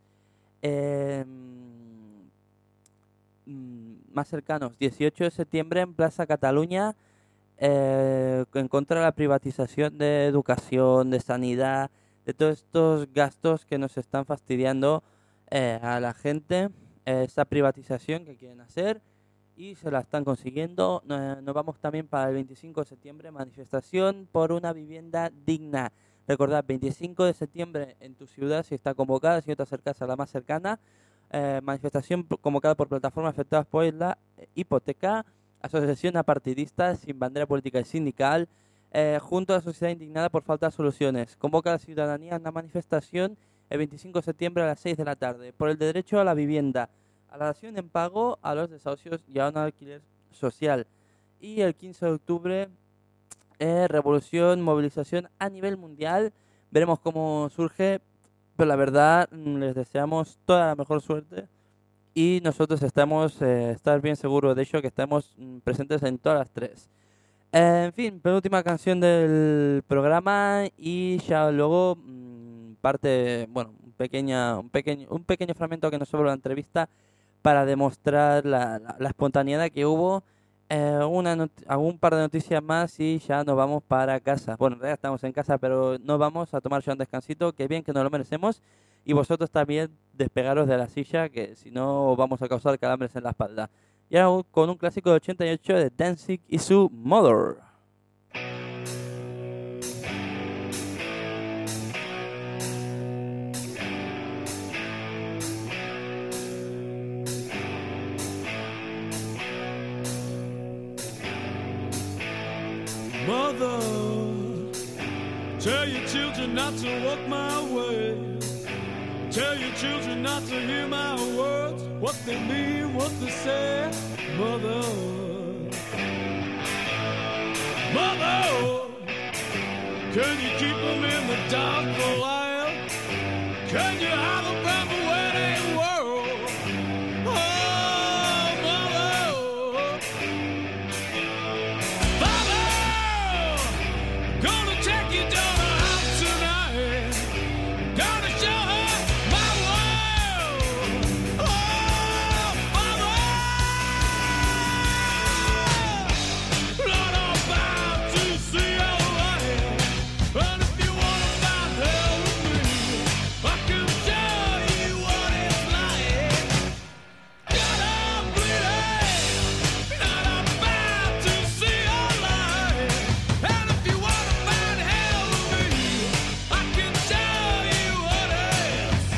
más cercanos. 18 de septiembre en Plaza Cataluña, en contra de la privatización de educación, de sanidad, de todos estos gastos que nos están fastidiando a la gente, esa privatización que quieren hacer y se la están consiguiendo. Nos vamos también para el 25 de septiembre, manifestación por una vivienda digna. Recordad, 25 de septiembre en tu ciudad, si está convocada, si no te acercas a la más cercana, manifestación convocada por plataformas afectadas por la hipoteca, asociación apartidista sin bandera política y sindical, junto a la sociedad indignada por falta de soluciones. Convoca a la ciudadanía a una manifestación el 25 de septiembre a las 6 de la tarde por el derecho a la vivienda, a la dación en pago, a los desahucios y a un alquiler social. Y el 15 de octubre, revolución, movilización a nivel mundial. Veremos cómo surge, pero la verdad les deseamos toda la mejor suerte y nosotros estamos, estar bien seguros de ello, que estamos presentes en todas las 3. En fin, penúltima canción del programa y ya luego parte, bueno, un pequeño fragmento que nos sobra la entrevista para demostrar la espontaneidad que hubo, algún par de noticias más y ya nos vamos para casa. Bueno, en realidad estamos en casa, pero nos vamos a tomar ya un descansito, que bien que nos lo merecemos, y vosotros también despegaros de la silla, que si no vamos a causar calambres en la espalda. Y ahora con un clásico de 88 de Danzig y su Mother. Mother, tell your children not to walk my way. Tell your children not to hear my words, what they mean, what they say. Mother, Mother, can you keep them in the dark for a while? Can you hide them from the wedding world? Oh, Mother, Father, gonna take your daughter out tonight. Gonna show her my world. Oh, Father, Lord, I'm bound to see your light. And if you wanna find hell with me, I can show you what it's like. God, I'm bleeding, and I'm bound to see your light. And if you wanna find hell with me, I can show you what it is.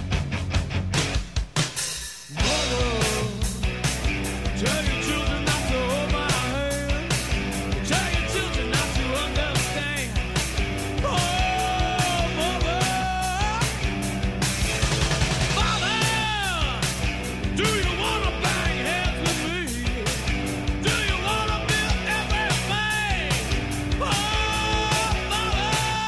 Mother, tell your children not to hold my hand. Tell your children not to understand. Oh, Mother, Father, do you wanna bang heads with me? Do you wanna be everything? Oh, Mother,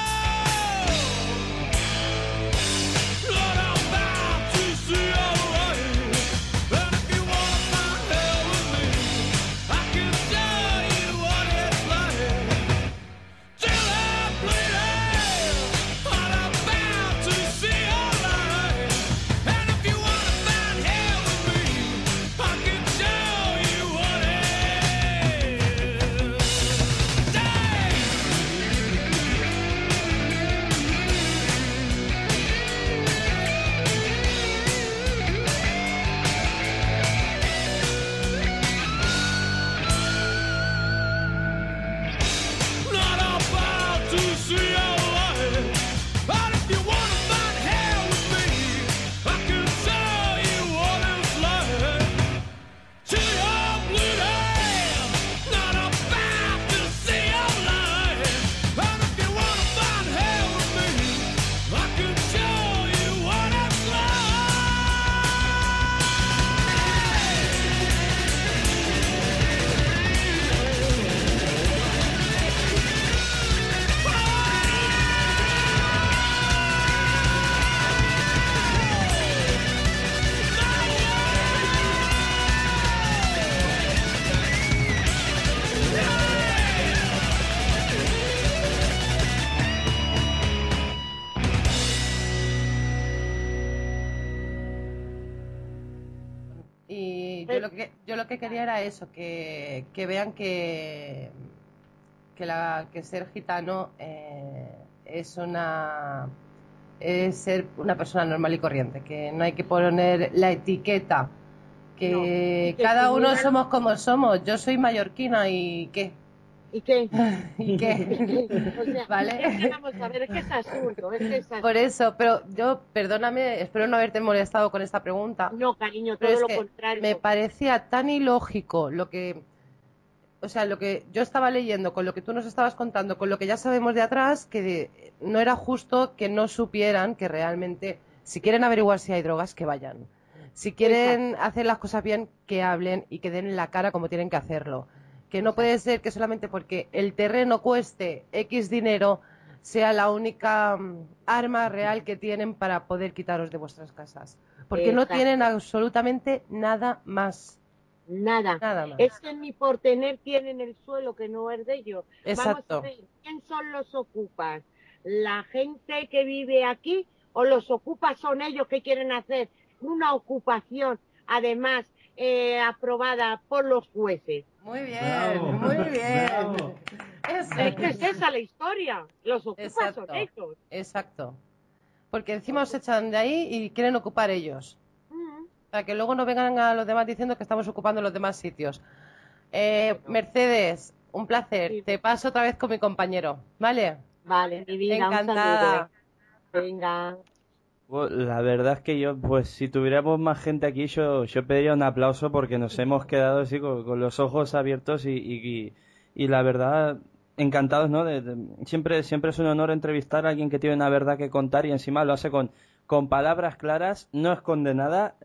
Lord, I'm bound to see your light. And if you wanna find hell with me, I can show you what it's like. Till I'm bleeding, but I'm bound to see your light. And if you wanna find hell with me, I can show you what it is. Not about to see your light. But if you wanna find hell with me, I can show you what it's like. Till you're bleeding, not about to see your light. And if you wanna find hell with me, I can show you what it's Y yo lo que quería era eso, que vean que ser gitano es ser una persona normal y corriente, que no hay que poner la etiqueta, que cada uno somos como somos. Yo soy mallorquina y ¿qué? ¿Y qué? ¿Y qué? O sea, ¿Vale? es que vamos a ver, es que es absurdo, es que es absurdo. Por eso, pero yo, perdóname, espero no haberte molestado con esta pregunta. No, cariño, Pero todo es lo que contrario. me parecía tan ilógico lo que yo estaba leyendo, con lo que tú nos estabas contando, con lo que ya sabemos de atrás, que no era justo que no supieran que realmente, si quieren averiguar si hay drogas, que vayan. Si quieren hacer las cosas bien, que hablen y que den la cara como tienen que hacerlo. Que no puede ser que solamente porque el terreno cueste X dinero sea la única arma real que tienen para poder quitaros de vuestras casas. Porque no Exacto. tienen absolutamente nada más. Nada. Nada más. Es que ni por tener tienen el suelo que no es de ellos. Exacto. Vamos a ver, ¿quién son los ocupas? ¿La gente que vive aquí o los ocupas son ellos que quieren hacer una ocupación, además aprobada por los jueces? Muy bien, Bravo, muy bien. bravo. Eso Es que es esa la historia. Los ocupas Exacto. son ellos. Exacto. Porque encima os echan de ahí y quieren ocupar ellos. Para que luego no vengan a los demás diciendo que estamos ocupando los demás sitios. Mercedes, un placer. Sí. Te paso otra vez con mi compañero, ¿vale? Vale, mi vida, Encantada. un saludo. Venga. La verdad es que yo, pues si tuviéramos más gente aquí, yo pediría un aplauso porque nos hemos quedado así con los ojos abiertos y la verdad, encantados, ¿no? Siempre es un honor entrevistar a alguien que tiene una verdad que contar y encima lo hace con palabras claras, no esconde nada.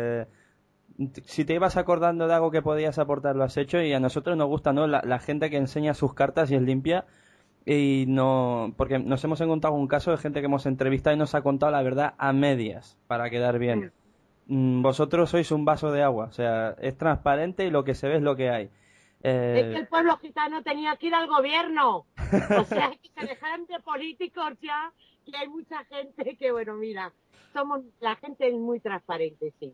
Si te ibas acordando de algo que podías aportar, lo has hecho y a nosotros nos gusta, ¿no? La gente que enseña sus cartas y es limpia. Y no, porque nos hemos encontrado un caso de gente que hemos entrevistado y nos ha contado la verdad a medias para quedar bien. Vosotros sois un vaso de agua, o sea, es transparente y lo que se ve es lo que hay. Es que el pueblo gitano tenía que ir al gobierno. O sea, que se dejaran de políticos ya, que hay mucha gente que, bueno, mira, la gente es muy transparente, sí.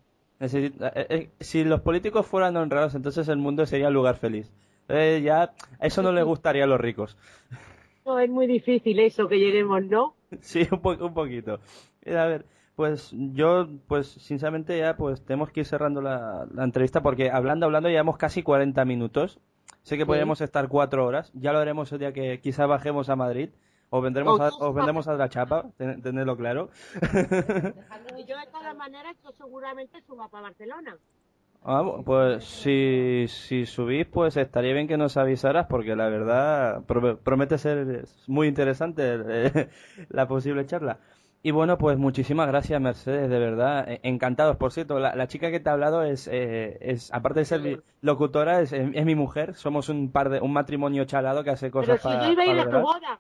Si los políticos fueran honrados, entonces el mundo sería un lugar feliz. Ya, eso no le gustaría a los ricos. No, es muy difícil eso, que lleguemos, ¿no? Sí, un poquito. A ver, pues yo, pues sinceramente ya pues tenemos que ir cerrando la entrevista porque hablando llevamos casi 40 minutos. Sé que podríamos estar 4 horas. Ya lo haremos el día que quizás bajemos a Madrid o vendremos a la chapa, tenedlo claro. Y yo de todas maneras, yo seguramente suba para Barcelona. Pues si subís, pues estaría bien que nos avisaras porque la verdad promete ser muy interesante la posible charla. Y bueno, pues muchísimas gracias, Mercedes, de verdad, encantados. Por cierto, la chica que te ha hablado es aparte de ser locutora, es mi mujer. Somos un matrimonio chalado que hace cosas Pero si yo iba a ir a tu boda.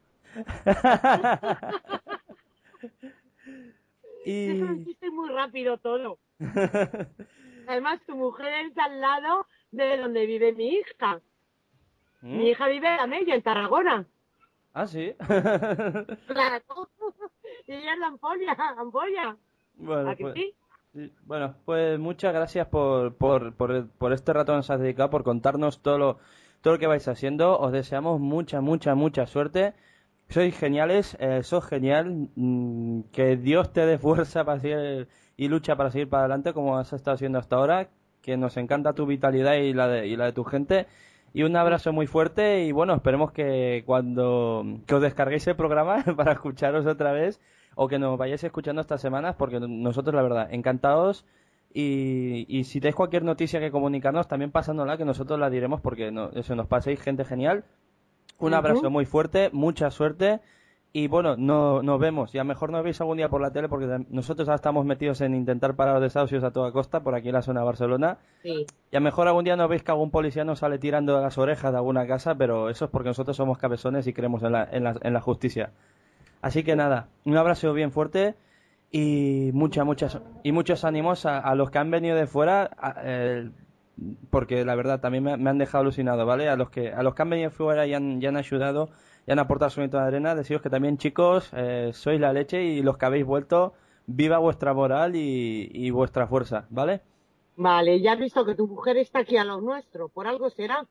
Y... Eso lo hiciste muy rápido todo. Además, tu mujer es al lado de donde vive mi hija. Mi hija vive en la Mella, en Tarragona. Ah, sí. Claro. Y ella es la Ampolla. Bueno, ¿A que pues, sí? sí. Bueno, pues muchas gracias por este rato que nos has dedicado, por contarnos todo lo que vais haciendo. Os deseamos mucha suerte. Sois geniales, sos genial. Que Dios te dé fuerza para seguir y lucha para seguir para adelante como has estado haciendo hasta ahora. Que nos encanta tu vitalidad y la de tu gente. Y un abrazo muy fuerte y bueno, esperemos que que os descarguéis el programa para escucharos otra vez o que nos vayáis escuchando estas semanas porque nosotros la verdad, encantados y si tenéis cualquier noticia que comunicarnos también pasándola que nosotros la diremos porque eso nos paséis gente genial. Un abrazo muy fuerte, mucha suerte y bueno, nos vemos y a lo mejor nos veis algún día por la tele porque nosotros ahora estamos metidos en intentar parar los desahucios a toda costa por aquí en la zona de Barcelona. Sí. Y a lo mejor algún día nos veis que algún policía nos sale tirando de las orejas de alguna casa, pero eso es porque nosotros somos cabezones y creemos en la justicia. Así que nada, un abrazo bien fuerte y muchos ánimos a los que han venido de fuera, porque la verdad también me han dejado alucinado, ¿vale? A los que han venido de fuera y han ayudado y han aportado su granito de arena, deciros que también chicos, sois la leche y los que habéis vuelto, viva vuestra moral y vuestra fuerza, ¿vale? Vale, ya has visto que tu mujer está aquí a lo nuestro, por algo será.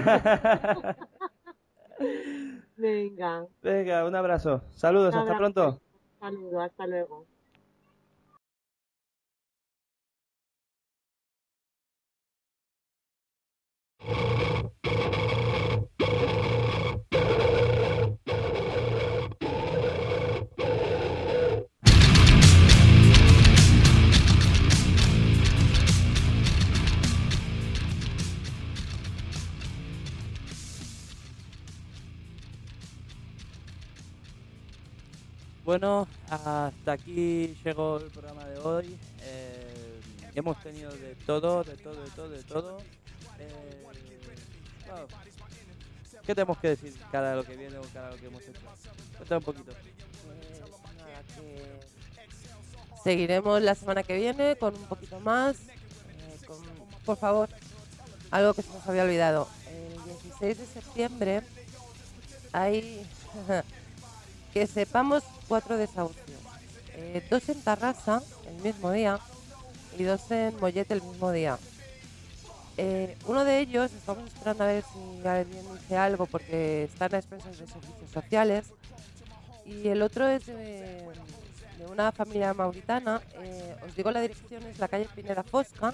Venga, un abrazo. Saludos, hasta pronto. Saludos, hasta luego. Bueno, hasta aquí llegó el programa de hoy. Hemos tenido de todo. Bueno, ¿qué tenemos que decir cara a lo que viene o cara a lo que hemos hecho? Cuéntame un poquito. Nada, que Seguiremos la semana que viene con un poquito más. Por favor, algo que se nos había olvidado. El 16 de septiembre hay, que sepamos, 4 desahucios. 2 en Tarrasa el mismo día y 2 en Mollet el mismo día. Uno de ellos, estamos esperando a ver si alguien dice algo porque están a expensas de servicios sociales, y el otro es de una familia mauritana. Os digo la dirección, es la calle Pineda Fosca,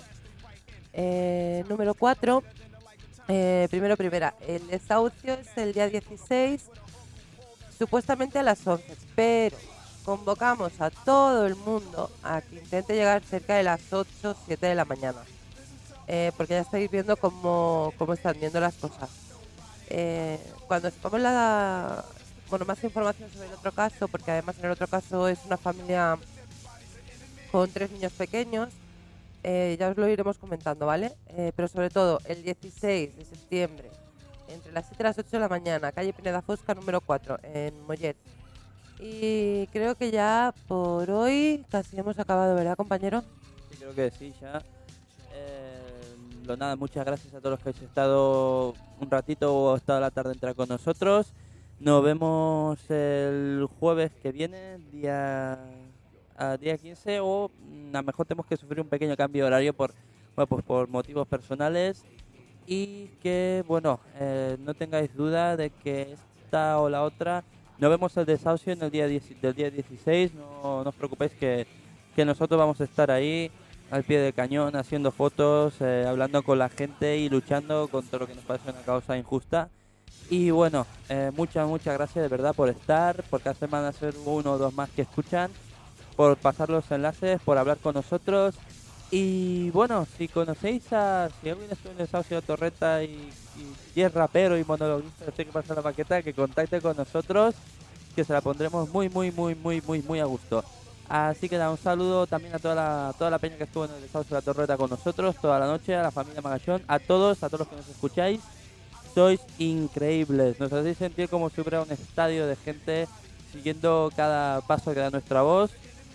número 4, primera. El desahucio es el día 16, supuestamente a las 11, pero convocamos a todo el mundo a que intente llegar cerca de las 8, 7 de la mañana. Porque ya estáis viendo cómo están viendo las cosas. Cuando sepamos más información sobre el otro caso, porque además en el otro caso es una familia con 3 niños pequeños, ya os lo iremos comentando, ¿vale? Pero sobre todo, el 16 de septiembre, entre las 7 y las 8 de la mañana, calle Pineda Fosca, número 4, en Mollet. Y creo que ya por hoy casi hemos acabado, ¿verdad, compañero? Sí, creo que sí, ya. Nada, muchas gracias a todos los que habéis estado un ratito o estado la tarde entera con nosotros. Nos vemos el jueves que viene, día 15, o a lo mejor tenemos que sufrir un pequeño cambio de horario por motivos personales. Y que, no tengáis duda de que esta o la otra, nos vemos el desahucio en el día 16, no os preocupéis que nosotros vamos a estar ahí al pie del cañón, haciendo fotos, hablando con la gente y luchando contra lo que nos parece una causa injusta. Y muchas gracias de verdad por estar, por cada semana ser 1 o 2 más que escuchan, por pasar los enlaces, por hablar con nosotros. Y si conocéis si alguien estuvo en el desahucio de Torreta y es rapero y monologuista, tiene que pasar la maqueta, que contacte con nosotros, que se la pondremos muy a gusto. Así que un saludo también a toda la peña que estuvo en el desahucio de la Torreta con nosotros toda la noche, a la familia Magallón, a todos los que nos escucháis. Sois increíbles, nos hacéis sentir como si hubiera un estadio de gente siguiendo cada paso que da nuestra voz.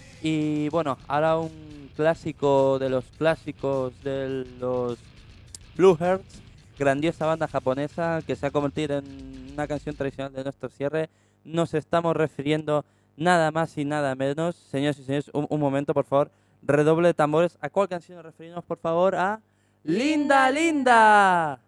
Y ahora un clásico de los clásicos de los Blue Hearts, grandiosa banda japonesa que se ha convertido en una canción tradicional de nuestro cierre. Nos estamos refiriendo nada más y nada menos, señores y señores, un momento, por favor, redoble de tambores. ¿A cuál canción nos referimos, por favor? A Linda Linda.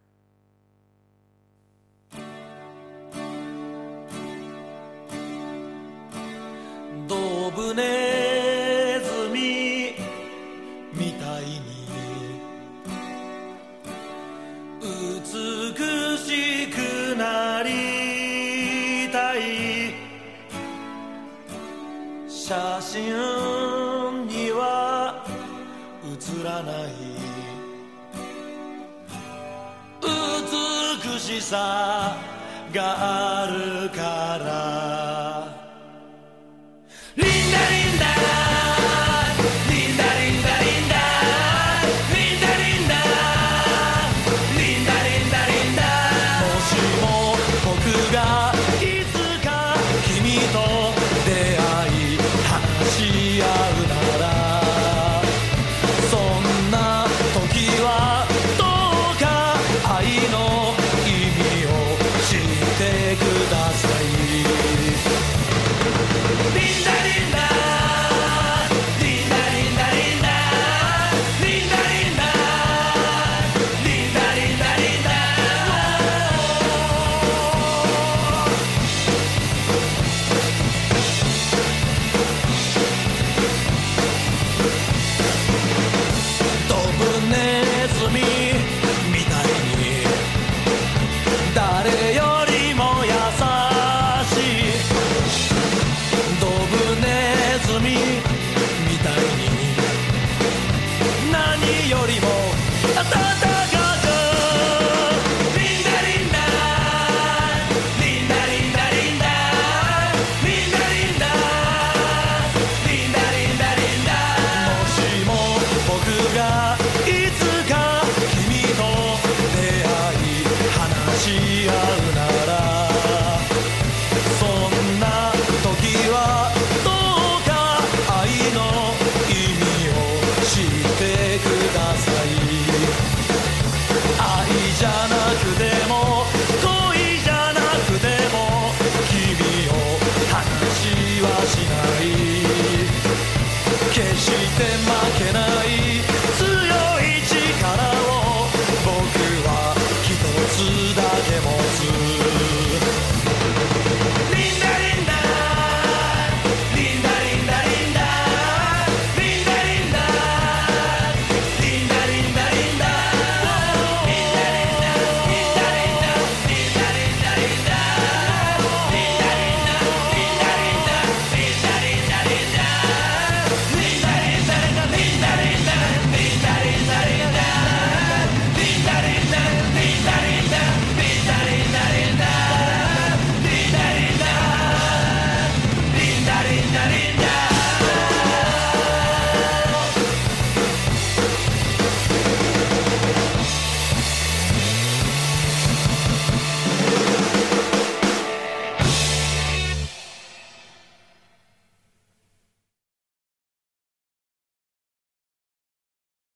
いつか君と出会い話し合う